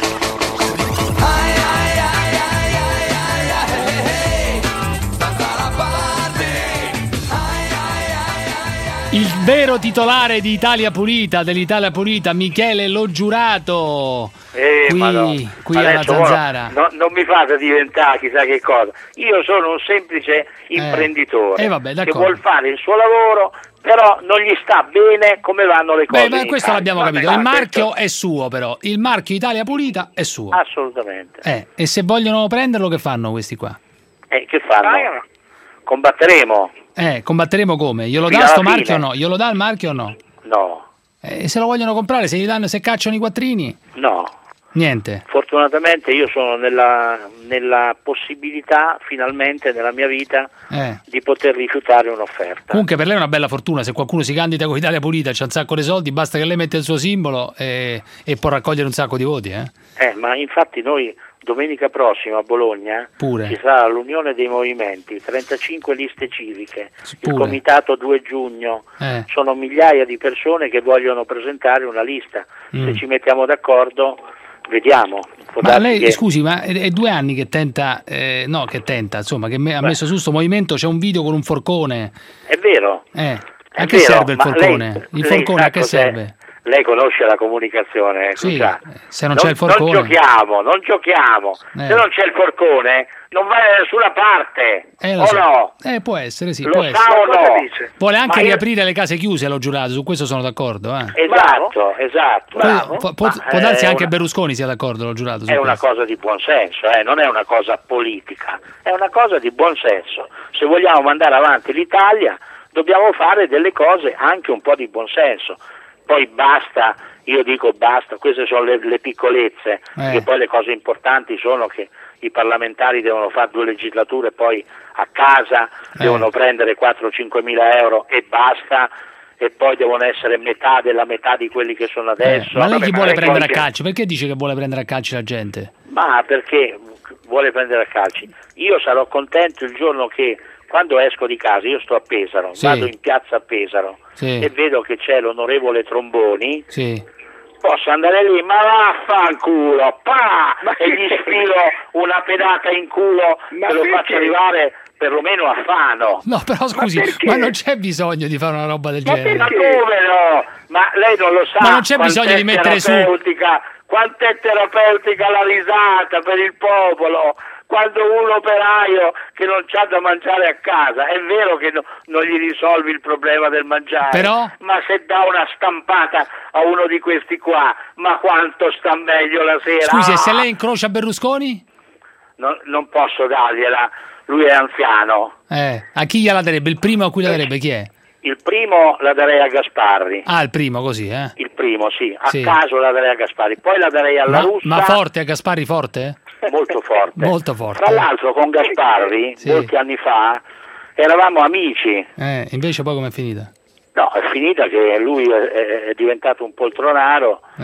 Il vero titolare di Italia Pulita, dell'Italia Pulita, Michele L'Ho Giurato, Eh, qui, Madonna. qui alla Adesso, Zanzara. ora, no- non mi fate diventare chissà che cosa. Io sono un semplice imprenditore Eh, vabbè, che d'accordo. vuol fare il suo lavoro, però non gli sta bene come vanno le cose. Beh, ma in questo Italia. l'abbiamo Vabbè, capito, il ma marchio questo- è suo però, il marchio Italia Pulita è suo. Assolutamente. Eh, e se vogliono prenderlo che fanno questi qua? Eh, che fanno? Combatteremo? Eh, combatteremo come? Glielo Fino dà sto alla marchio o fine. no? Glielo dà il marchio o no? No, E se lo vogliono comprare, se gli danno, se cacciano i quattrini? no. Niente. Fortunatamente io sono nella, nella possibilità, finalmente, nella mia vita, Eh. di poter rifiutare un'offerta. Comunque per lei è una bella fortuna, se qualcuno si candida con Italia Pulita, c'ha un sacco di soldi, basta che lei mette il suo simbolo e, e può raccogliere un sacco di voti, eh? Eh, ma infatti noi domenica prossima a Bologna Pure. ci sarà l'unione dei movimenti, trentacinque liste civiche, il Pure. comitato due giugno, Eh. sono migliaia di persone che vogliono presentare una lista. Mm. Se ci mettiamo d'accordo, vediamo. Può Ma darsi lei, che- scusi, ma è, è due anni che tenta, eh, no, che tenta, insomma, che me- ha messo su sto movimento, c'è un video con un forcone. È vero. Eh, È a che vero, serve il ma forcone? lei- il lei forcone sa a che cos'è? serve? Lei conosce la comunicazione, ecco, Sì, sa. se non c'è il forcone. Non giochiamo, non giochiamo. Eh. Se non c'è il forcone, non vai da nessuna parte. Eh, lo o so. no? Eh, può essere, sì, Lo può sa essere. o no? Vuole anche Ma io- riaprire le case chiuse, l'ho giurato, su questo sono d'accordo. Eh. Esatto, esatto. Poi, può, può- Ma, può darsi eh, anche una- Berlusconi sia d'accordo, l'ho giurato. Su È una questo. cosa di buon senso, eh, non è una cosa politica, è una cosa di buon senso. Se vogliamo mandare avanti l'Italia, dobbiamo fare delle cose anche un po' di buon senso. Poi basta, io dico basta, queste sono le, le piccolezze, Eh. che poi le cose importanti sono che i parlamentari devono fare due legislature, poi a casa Eh. devono prendere quattro cinque mila euro e basta, e poi devono essere metà della metà di quelli che sono Eh, adesso. ma lei chi Vabbè, vuole le prendere a cose- calci? Perché dice che vuole prendere a calci la gente? Ma perché vuole prendere a calci? Io sarò contento il giorno che, quando esco di casa, io sto a Pesaro, Sì. vado in piazza a Pesaro Sì. e vedo che c'è l'onorevole Tromboni, Sì. posso andare lì, ma vaffanculo, pa! E gli sfilo una pedata in culo Ma che lo perché? faccio arrivare perlomeno a Fano. No, però scusi, perché? ma non c'è bisogno di fare una roba del Ma genere. come no? Ma lei non lo sa. Ma non c'è quant'è bisogno di mettere su- terapeutica, quant'è terapeutica la risata per il popolo. Quando un operaio che non c'ha da mangiare a casa, è vero che no- non gli risolvi il problema del mangiare, Però? ma se dà una stampata a uno di questi qua, ma quanto sta meglio la sera? Scusi, e se Ah! lei incrocia Berlusconi? Non, non posso dargliela, lui è anziano. Eh, a chi gliela darebbe? Il primo a cui la darebbe chi è? Il primo la darei a Gasparri. Ah, il primo, così, eh? Il primo, sì, a Sì. caso la darei a Gasparri, poi la darei alla Ma, Russa. ma forte, a Gaspari forte? Molto forte. Molto forte. Tra l'altro con Gasparri, Sì. molti anni fa, eravamo amici. Eh, invece poi com'è finita? No, è finita che lui è, è- è diventato un poltronaro Eh.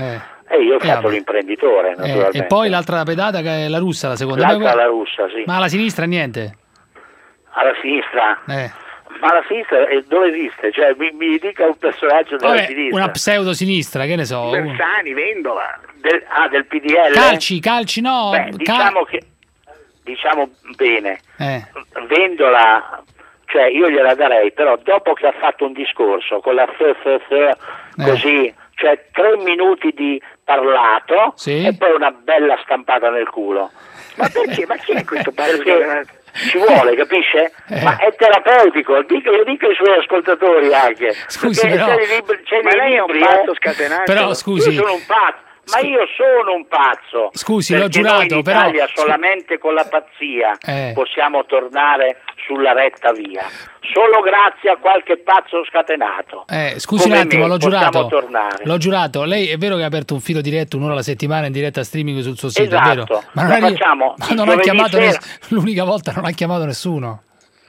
E io ho Eh, fatto vabbè. l'imprenditore, Eh, naturalmente. e poi l'altra pedata che è la russa, la seconda. L'altra Ma- la russa, sì. Ma alla sinistra niente. Alla sinistra? Eh. Ma la sinistra eh, dove esiste? Cioè, mi, mi dica un personaggio della Vabbè, sinistra. una pseudo sinistra, che ne so. uno. Bersani, Vendola. Del, ah, del P D L? Calci, calci no. Beh, cal- diciamo che diciamo bene, eh. Vendola, cioè io gliela darei, però dopo che ha fatto un discorso con la f f f così, cioè tre minuti di parlato Sì. e poi una bella stampata nel culo. Ma perché? Ma chi è questo? Perché ci vuole, capisce? Eh. Ma è terapeutico, dica, lo dica ai suoi ascoltatori anche. Scusi, Perché però- c'è dei libri, c'è Ma dei lei è un libri, pazzo eh. scatenato. Però, scusi. Io sono un pazzo. Ma io sono un pazzo. Scusi, perché l'ho giurato, noi in però- Italia solamente con la pazzia Eh. possiamo tornare sulla retta via. Solo grazie a qualche pazzo scatenato. Eh, scusi Come un attimo, me, l'ho possiamo giurato. tornare. L'ho giurato. Lei è vero che ha aperto un filo diretto un'ora alla settimana in diretta streaming sul suo sito, Esatto. è vero? Ma non, La è- facciamo ma il non ha giovedì chiamato sera. ness- l'unica volta non ha chiamato nessuno.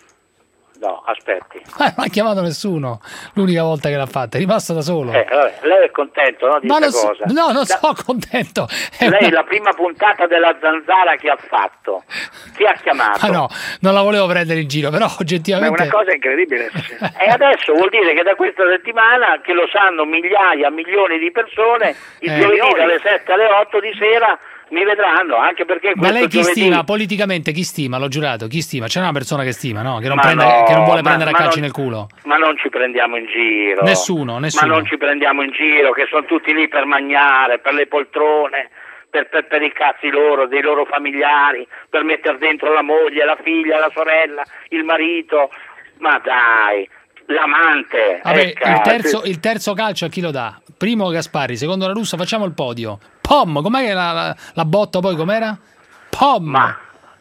No, aspetti. Ma non ha chiamato nessuno l'unica volta che l'ha fatta, è rimasto da solo. Eh, vabbè, lei è contento, no, di Ma non questa so- cosa? no, non Da- sono contento. È Lei una- la prima puntata della Zanzara che ha fatto, chi ha chiamato? Ah no, non la volevo prendere in giro, però Ma è oggettivamente... una cosa incredibile. E adesso vuol dire che da questa settimana, che lo sanno migliaia, milioni di persone, il Eh. giovedì dalle sette alle otto di sera mi vedranno, anche perché Ma questo lei chi giovedì... stima? Politicamente chi stima? L'ho giurato, chi stima? C'è una persona che stima, no? Che non, Ma prende- no, che non vuole ma- prendere a ma calci non- nel culo. Ma non ci prendiamo in giro. Nessuno, nessuno. Ma non ci prendiamo in giro, che sono tutti lì per mangiare, per le poltrone, per, per- per i cazzi loro, dei loro familiari, per mettere dentro la moglie, la figlia, la sorella, il marito. Ma dai, l'amante. Vabbè, ecco, il terzo, il terzo calcio a chi lo dà? Primo Gasparri, secondo la russa facciamo il podio. Pom, com'è che la, la, la botta poi com'era? Pom! Ma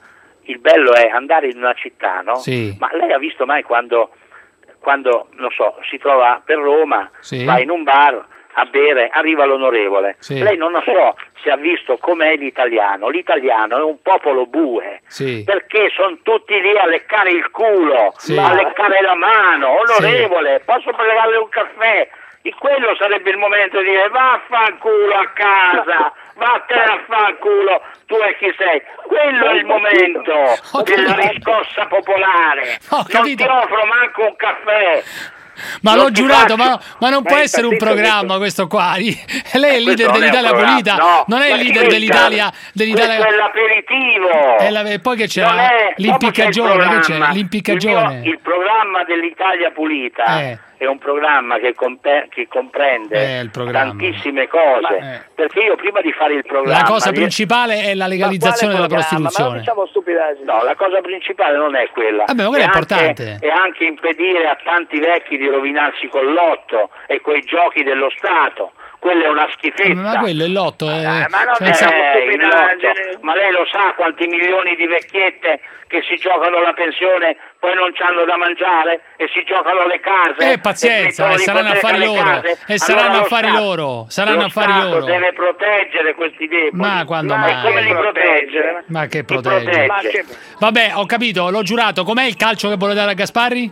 il bello è andare in una città, no? Sì. Ma lei ha visto mai quando, quando non so, si trova per Roma, Sì. va in un bar a bere, arriva l'onorevole. Sì. Lei non lo so se ha visto com'è l'italiano. L'italiano è un popolo bue. Sì. Perché sono tutti lì a leccare il culo, Sì. a leccare la mano. Onorevole, posso pregarle un caffè? E quello sarebbe il momento di dire vaffanculo a casa, vattene a fanculo, tu e chi sei. Quello è il momento Ho della capito. riscossa popolare. Ho Non capito. ti offro manco un caffè. Ma Non l'ho ti giurato, faccio- ma, ma non Ma può è essere un impazzito programma questo qua. Lei è il leader Questo non è un dell'Italia programma, pulita, no. non è Ma il leader scusa, dell'Italia. dell'Italia... Questo è l'aperitivo. E la- e poi che c'è Non la- è- l'impiccagione, dopo c'è il che c'è? programma. L'impiccagione. Il, mio- il programma dell'Italia pulita Eh. è un programma che, compe- che comprende Eh, il programma. tantissime cose. Eh. Perché io prima di fare il programma La cosa di- principale è la legalizzazione della prostituzione. No, la cosa principale non è quella. Vabbè, ma quella è anche- importante. È anche impedire a tanti vecchi di rovinarsi col lotto e coi giochi dello Stato. Quella è una schifezza. Ma quello è il lotto. È... Ma non cioè, è sa- il lotto. Ma lei lo sa quanti milioni di vecchiette che si giocano la pensione poi non c'hanno da mangiare e si giocano le case. Eh, pazienza, e e saranno mettono affari l'ipoteca loro. alle case. E saranno Allora lo affari Stato- loro. Saranno lo affari Stato loro. deve proteggere questi deboli. Ma quando E mai? come li protegge? Ma che Li protegge? protegge. Vabbè, ho capito, l'ho giurato. Com'è il calcio che vuole dare a Gasparri?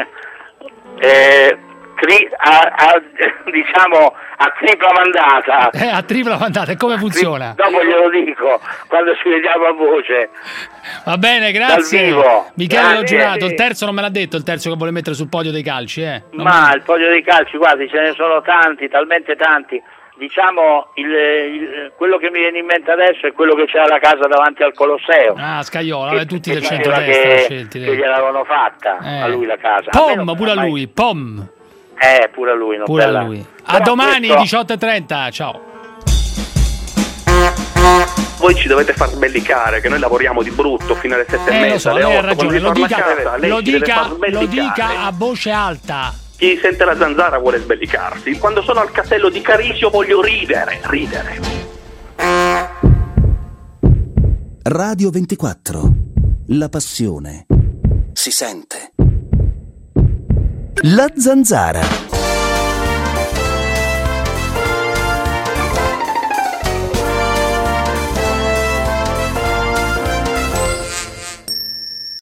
Eh, tri- a, a- diciamo a tripla mandata. Eh, a tripla mandata, e come funziona? Dopo glielo dico quando ci vediamo a voce. Va bene, grazie. Dal vivo. Michele, l'ho Grazie. giurato. Il terzo non me l'ha detto, il terzo che vuole mettere sul podio dei calci, eh. Non Ma il podio dei calci, guardi, ce ne sono tanti, talmente tanti. Diciamo il, il- quello che mi viene in mente adesso è quello che c'è alla casa davanti al Colosseo. Ah, Scaiola, vabbè, tutti del Che centro-destra diceva che, scelti. che lei. gliel'avevano fatta Eh. a lui la casa. Pom, Almeno pure a ormai- lui, Pom. Eh, pure a lui, non Pure a bella. lui. A Però domani questo- diciotto e trenta, ciao. Voi ci dovete far sbellicare, che noi lavoriamo di brutto fino alle sette e Eh, lo mezza, so, alle lei ha otto, ragione, quando lo ritorna a dica, casa, lei lo ci deve dica, far lo sbellicare. dica a voce alta. Chi sente la zanzara vuole sbellicarsi. Quando sono al castello di Carisio voglio ridere, ridere. Radio ventiquattro. La passione si sente. La zanzara.